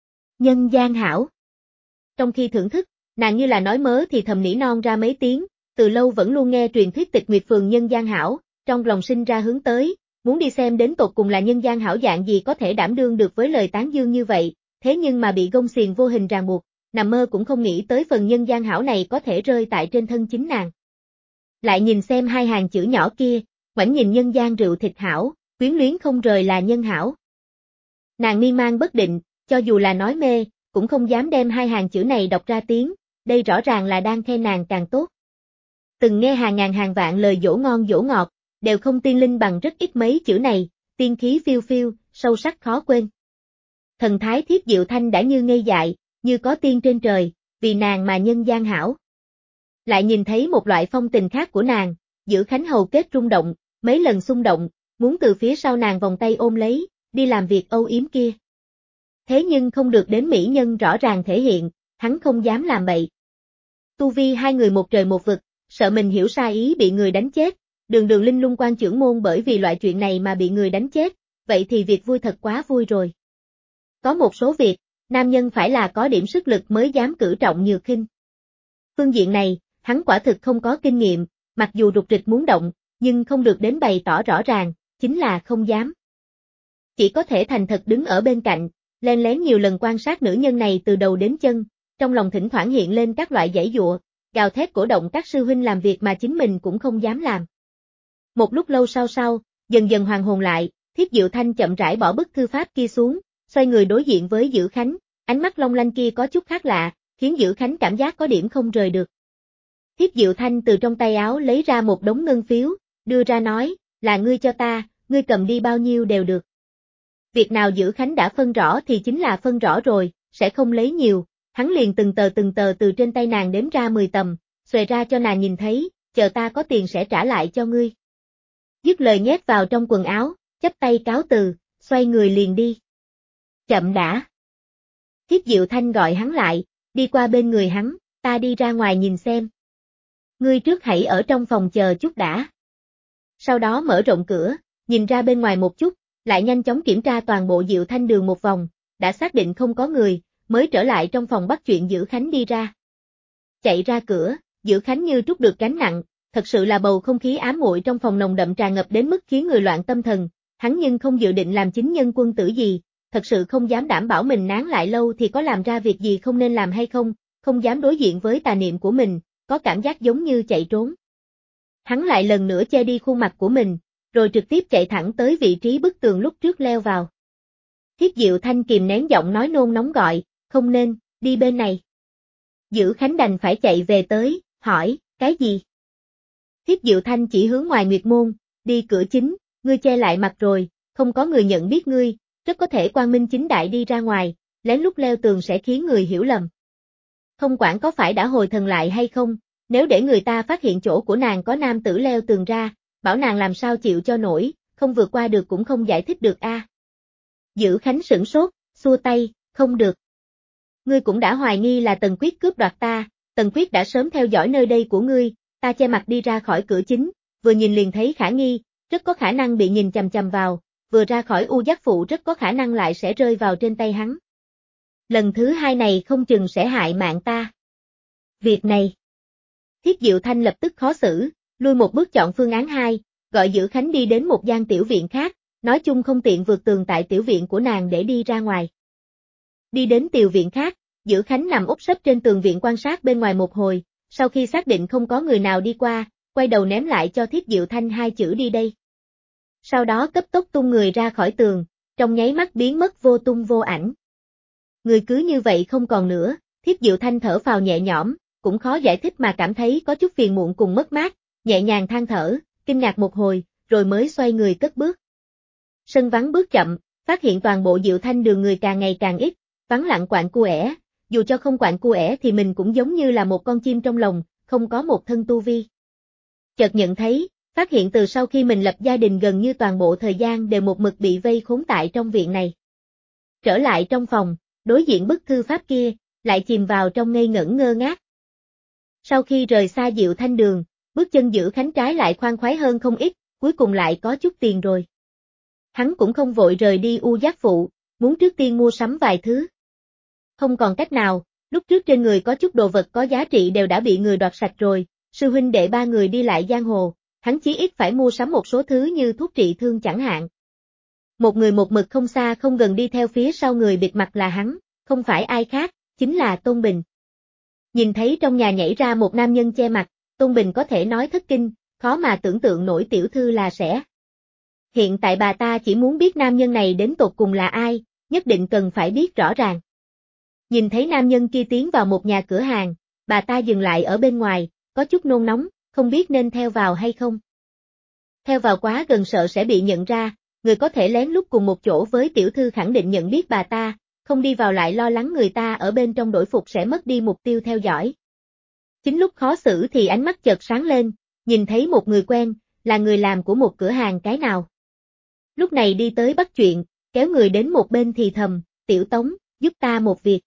Nhân gian hảo. Trong khi thưởng thức, nàng như là nói mớ thì thầm nỉ non ra mấy tiếng, từ lâu vẫn luôn nghe truyền thuyết Tịch Nguyệt Phường nhân gian hảo, trong lòng sinh ra hướng tới, muốn đi xem đến tột cùng là nhân gian hảo dạng gì có thể đảm đương được với lời tán dương như vậy, thế nhưng mà bị gông xiềng vô hình ràng buộc, nằm mơ cũng không nghĩ tới phần nhân gian hảo này có thể rơi tại trên thân chính nàng. Lại nhìn xem hai hàng chữ nhỏ kia, ngoảnh nhìn nhân gian rượu thịt hảo, quyến luyến không rời là nhân hảo. Nàng miên man bất định, cho dù là nói mê, cũng không dám đem hai hàng chữ này đọc ra tiếng, đây rõ ràng là đang khen nàng càng tốt. Từng nghe hàng ngàn hàng vạn lời dỗ ngon dỗ ngọt, đều không tiên linh bằng rất ít mấy chữ này, tiên khí phiêu phiêu, sâu sắc khó quên. Thần thái Thiết Diệu Thanh đã như ngây dại, như có tiên trên trời, vì nàng mà nhân gian hảo. Lại nhìn thấy một loại phong tình khác của nàng, Dữ Khánh hầu kết rung động, mấy lần xung động, muốn từ phía sau nàng vòng tay ôm lấy, đi làm việc âu yếm kia. Thế nhưng không được đến mỹ nhân rõ ràng thể hiện, hắn không dám làm bậy. Tu vi hai người một trời một vực, sợ mình hiểu sai ý bị người đánh chết, đường linh lung quan trưởng môn bởi vì loại chuyện này mà bị người đánh chết, vậy thì việc vui thật quá vui rồi. Có một số việc, nam nhân phải là có điểm sức lực mới dám cử trọng nhược khinh. Phương diện này, hắn quả thực không có kinh nghiệm, mặc dù rục rịch muốn động, nhưng không được đến bày tỏ rõ ràng, chính là không dám. Chỉ có thể thành thật đứng ở bên cạnh, len lén nhiều lần quan sát nữ nhân này từ đầu đến chân, trong lòng thỉnh thoảng hiện lên các loại giãy giụa, gào thét cổ động các sư huynh làm việc mà chính mình cũng không dám làm. Một lúc lâu sau, dần dần hoàn hồn lại, Thiết Diệu Thanh chậm rãi bỏ bức thư pháp kia xuống, xoay người đối diện với Dữ Khánh, ánh mắt long lanh kia có chút khác lạ, khiến Dữ Khánh cảm giác có điểm không rời được. Thiết Diệu Thanh từ trong tay áo lấy ra một đống ngân phiếu, đưa ra nói, là ngươi cho ta, ngươi cầm đi bao nhiêu đều được. Việc nào Dữ Khánh đã phân rõ thì chính là phân rõ rồi, sẽ không lấy nhiều, hắn liền từng tờ từ trên tay nàng đếm ra 10 tầm, xòe ra cho nàng nhìn thấy, chờ ta có tiền sẽ trả lại cho ngươi. Dứt lời nhét vào trong quần áo, chắp tay cáo từ, xoay người liền đi. Chậm đã. Thiết Diệu Thanh gọi hắn lại, đi qua bên người hắn, ta đi ra ngoài nhìn xem. Ngươi trước hãy ở trong phòng chờ chút đã. Sau đó mở rộng cửa, nhìn ra bên ngoài một chút, lại nhanh chóng kiểm tra toàn bộ Diệu Thanh đường một vòng, đã xác định không có người, mới trở lại trong phòng bắt chuyện Dữ Khánh đi ra. Chạy ra cửa, Dữ Khánh như trút được gánh nặng, thật sự là bầu không khí ám muội trong phòng nồng đậm tràn ngập đến mức khiến người loạn tâm thần, hắn nhưng không dự định làm chính nhân quân tử gì, thật sự không dám đảm bảo mình nán lại lâu thì có làm ra việc gì không nên làm hay không, không dám đối diện với tà niệm của mình, có cảm giác giống như chạy trốn. Hắn lại lần nữa che đi khuôn mặt của mình, rồi trực tiếp chạy thẳng tới vị trí bức tường lúc trước leo vào. Thiết Diệu Thanh kìm nén giọng nói nôn nóng gọi, không nên, đi bên này. Dữ Khánh đành phải chạy về tới, hỏi, cái gì? Thiếp Diệu Thanh chỉ hướng ngoài Nguyệt Môn, đi cửa chính, ngươi che lại mặt rồi, không có người nhận biết ngươi, rất có thể quang minh chính đại đi ra ngoài, lén lút leo tường sẽ khiến người hiểu lầm. Không quản có phải đã hồi thần lại hay không, nếu để người ta phát hiện chỗ của nàng có nam tử leo tường ra, bảo nàng làm sao chịu cho nổi, không vượt qua được cũng không giải thích được a. Dữ Khánh sửng sốt, xua tay, không được. Ngươi cũng đã hoài nghi là Tần Quyết cướp đoạt ta, Tần Quyết đã sớm theo dõi nơi đây của ngươi, ta che mặt đi ra khỏi cửa chính, vừa nhìn liền thấy khả nghi, rất có khả năng bị nhìn chằm chằm vào, vừa ra khỏi U Giác Phụ rất có khả năng lại sẽ rơi vào trên tay hắn. Lần thứ hai này không chừng sẽ hại mạng ta. Việc này. Thiết Diệu Thanh lập tức khó xử, lui một bước chọn phương án 2, gọi Dữ Khánh đi đến một gian tiểu viện khác, nói chung không tiện vượt tường tại tiểu viện của nàng để đi ra ngoài. Đi đến tiểu viện khác, Dữ Khánh nằm úp sấp trên tường viện quan sát bên ngoài một hồi, sau khi xác định không có người nào đi qua, quay đầu ném lại cho Thiết Diệu Thanh 2 chữ đi đây. Sau đó cấp tốc tung người ra khỏi tường, trong nháy mắt biến mất vô tung vô ảnh. Người cứ như vậy không còn nữa, Thiết Diệu Thanh thở phào nhẹ nhõm, cũng khó giải thích mà cảm thấy có chút phiền muộn cùng mất mát, nhẹ nhàng than thở, kinh ngạc một hồi, rồi mới xoay người cất bước. Sân vắng bước chậm, phát hiện toàn bộ Diệu Thanh đường người càng ngày càng ít, vắng lặng quạnh quẻ, dù cho không quạnh quẻ thì mình cũng giống như là một con chim trong lồng, không có một thân tu vi. Chợt nhận thấy, phát hiện từ sau khi mình lập gia đình gần như toàn bộ thời gian đều một mực bị vây khốn tại trong viện này. Trở lại trong phòng, đối diện bức thư pháp kia, lại chìm vào trong ngây ngẩn ngơ ngác. Sau khi rời xa Diệu Thanh đường, bước chân Dữ Khánh trái lại khoan khoái hơn không ít, cuối cùng lại có chút tiền rồi. Hắn cũng không vội rời đi U Giác Phụ, muốn trước tiên mua sắm vài thứ. Không còn cách nào, lúc trước trên người có chút đồ vật có giá trị đều đã bị người đoạt sạch rồi, sư huynh đệ 3 người đi lại giang hồ, hắn chí ít phải mua sắm một số thứ như thuốc trị thương chẳng hạn. Một người một mực không xa không gần đi theo phía sau người bịt mặt là hắn, không phải ai khác, chính là Tôn Bình. Nhìn thấy trong nhà nhảy ra một nam nhân che mặt, Tôn Bình có thể nói thất kinh, khó mà tưởng tượng nổi tiểu thư là sẽ. Hiện tại bà ta chỉ muốn biết nam nhân này đến tột cùng là ai, nhất định cần phải biết rõ ràng. Nhìn thấy nam nhân kia tiến vào một nhà cửa hàng, bà ta dừng lại ở bên ngoài, có chút nôn nóng, không biết nên theo vào hay không. Theo vào quá gần sợ sẽ bị nhận ra, người có thể lén lút cùng một chỗ với tiểu thư khẳng định nhận biết bà ta, không đi vào lại lo lắng người ta ở bên trong đổi phục sẽ mất đi mục tiêu theo dõi. Chính lúc khó xử thì ánh mắt chợt sáng lên, nhìn thấy một người quen, là người làm của một cửa hàng cái nào. Lúc này đi tới bắt chuyện, kéo người đến một bên thì thầm, tiểu Tống, giúp ta một việc.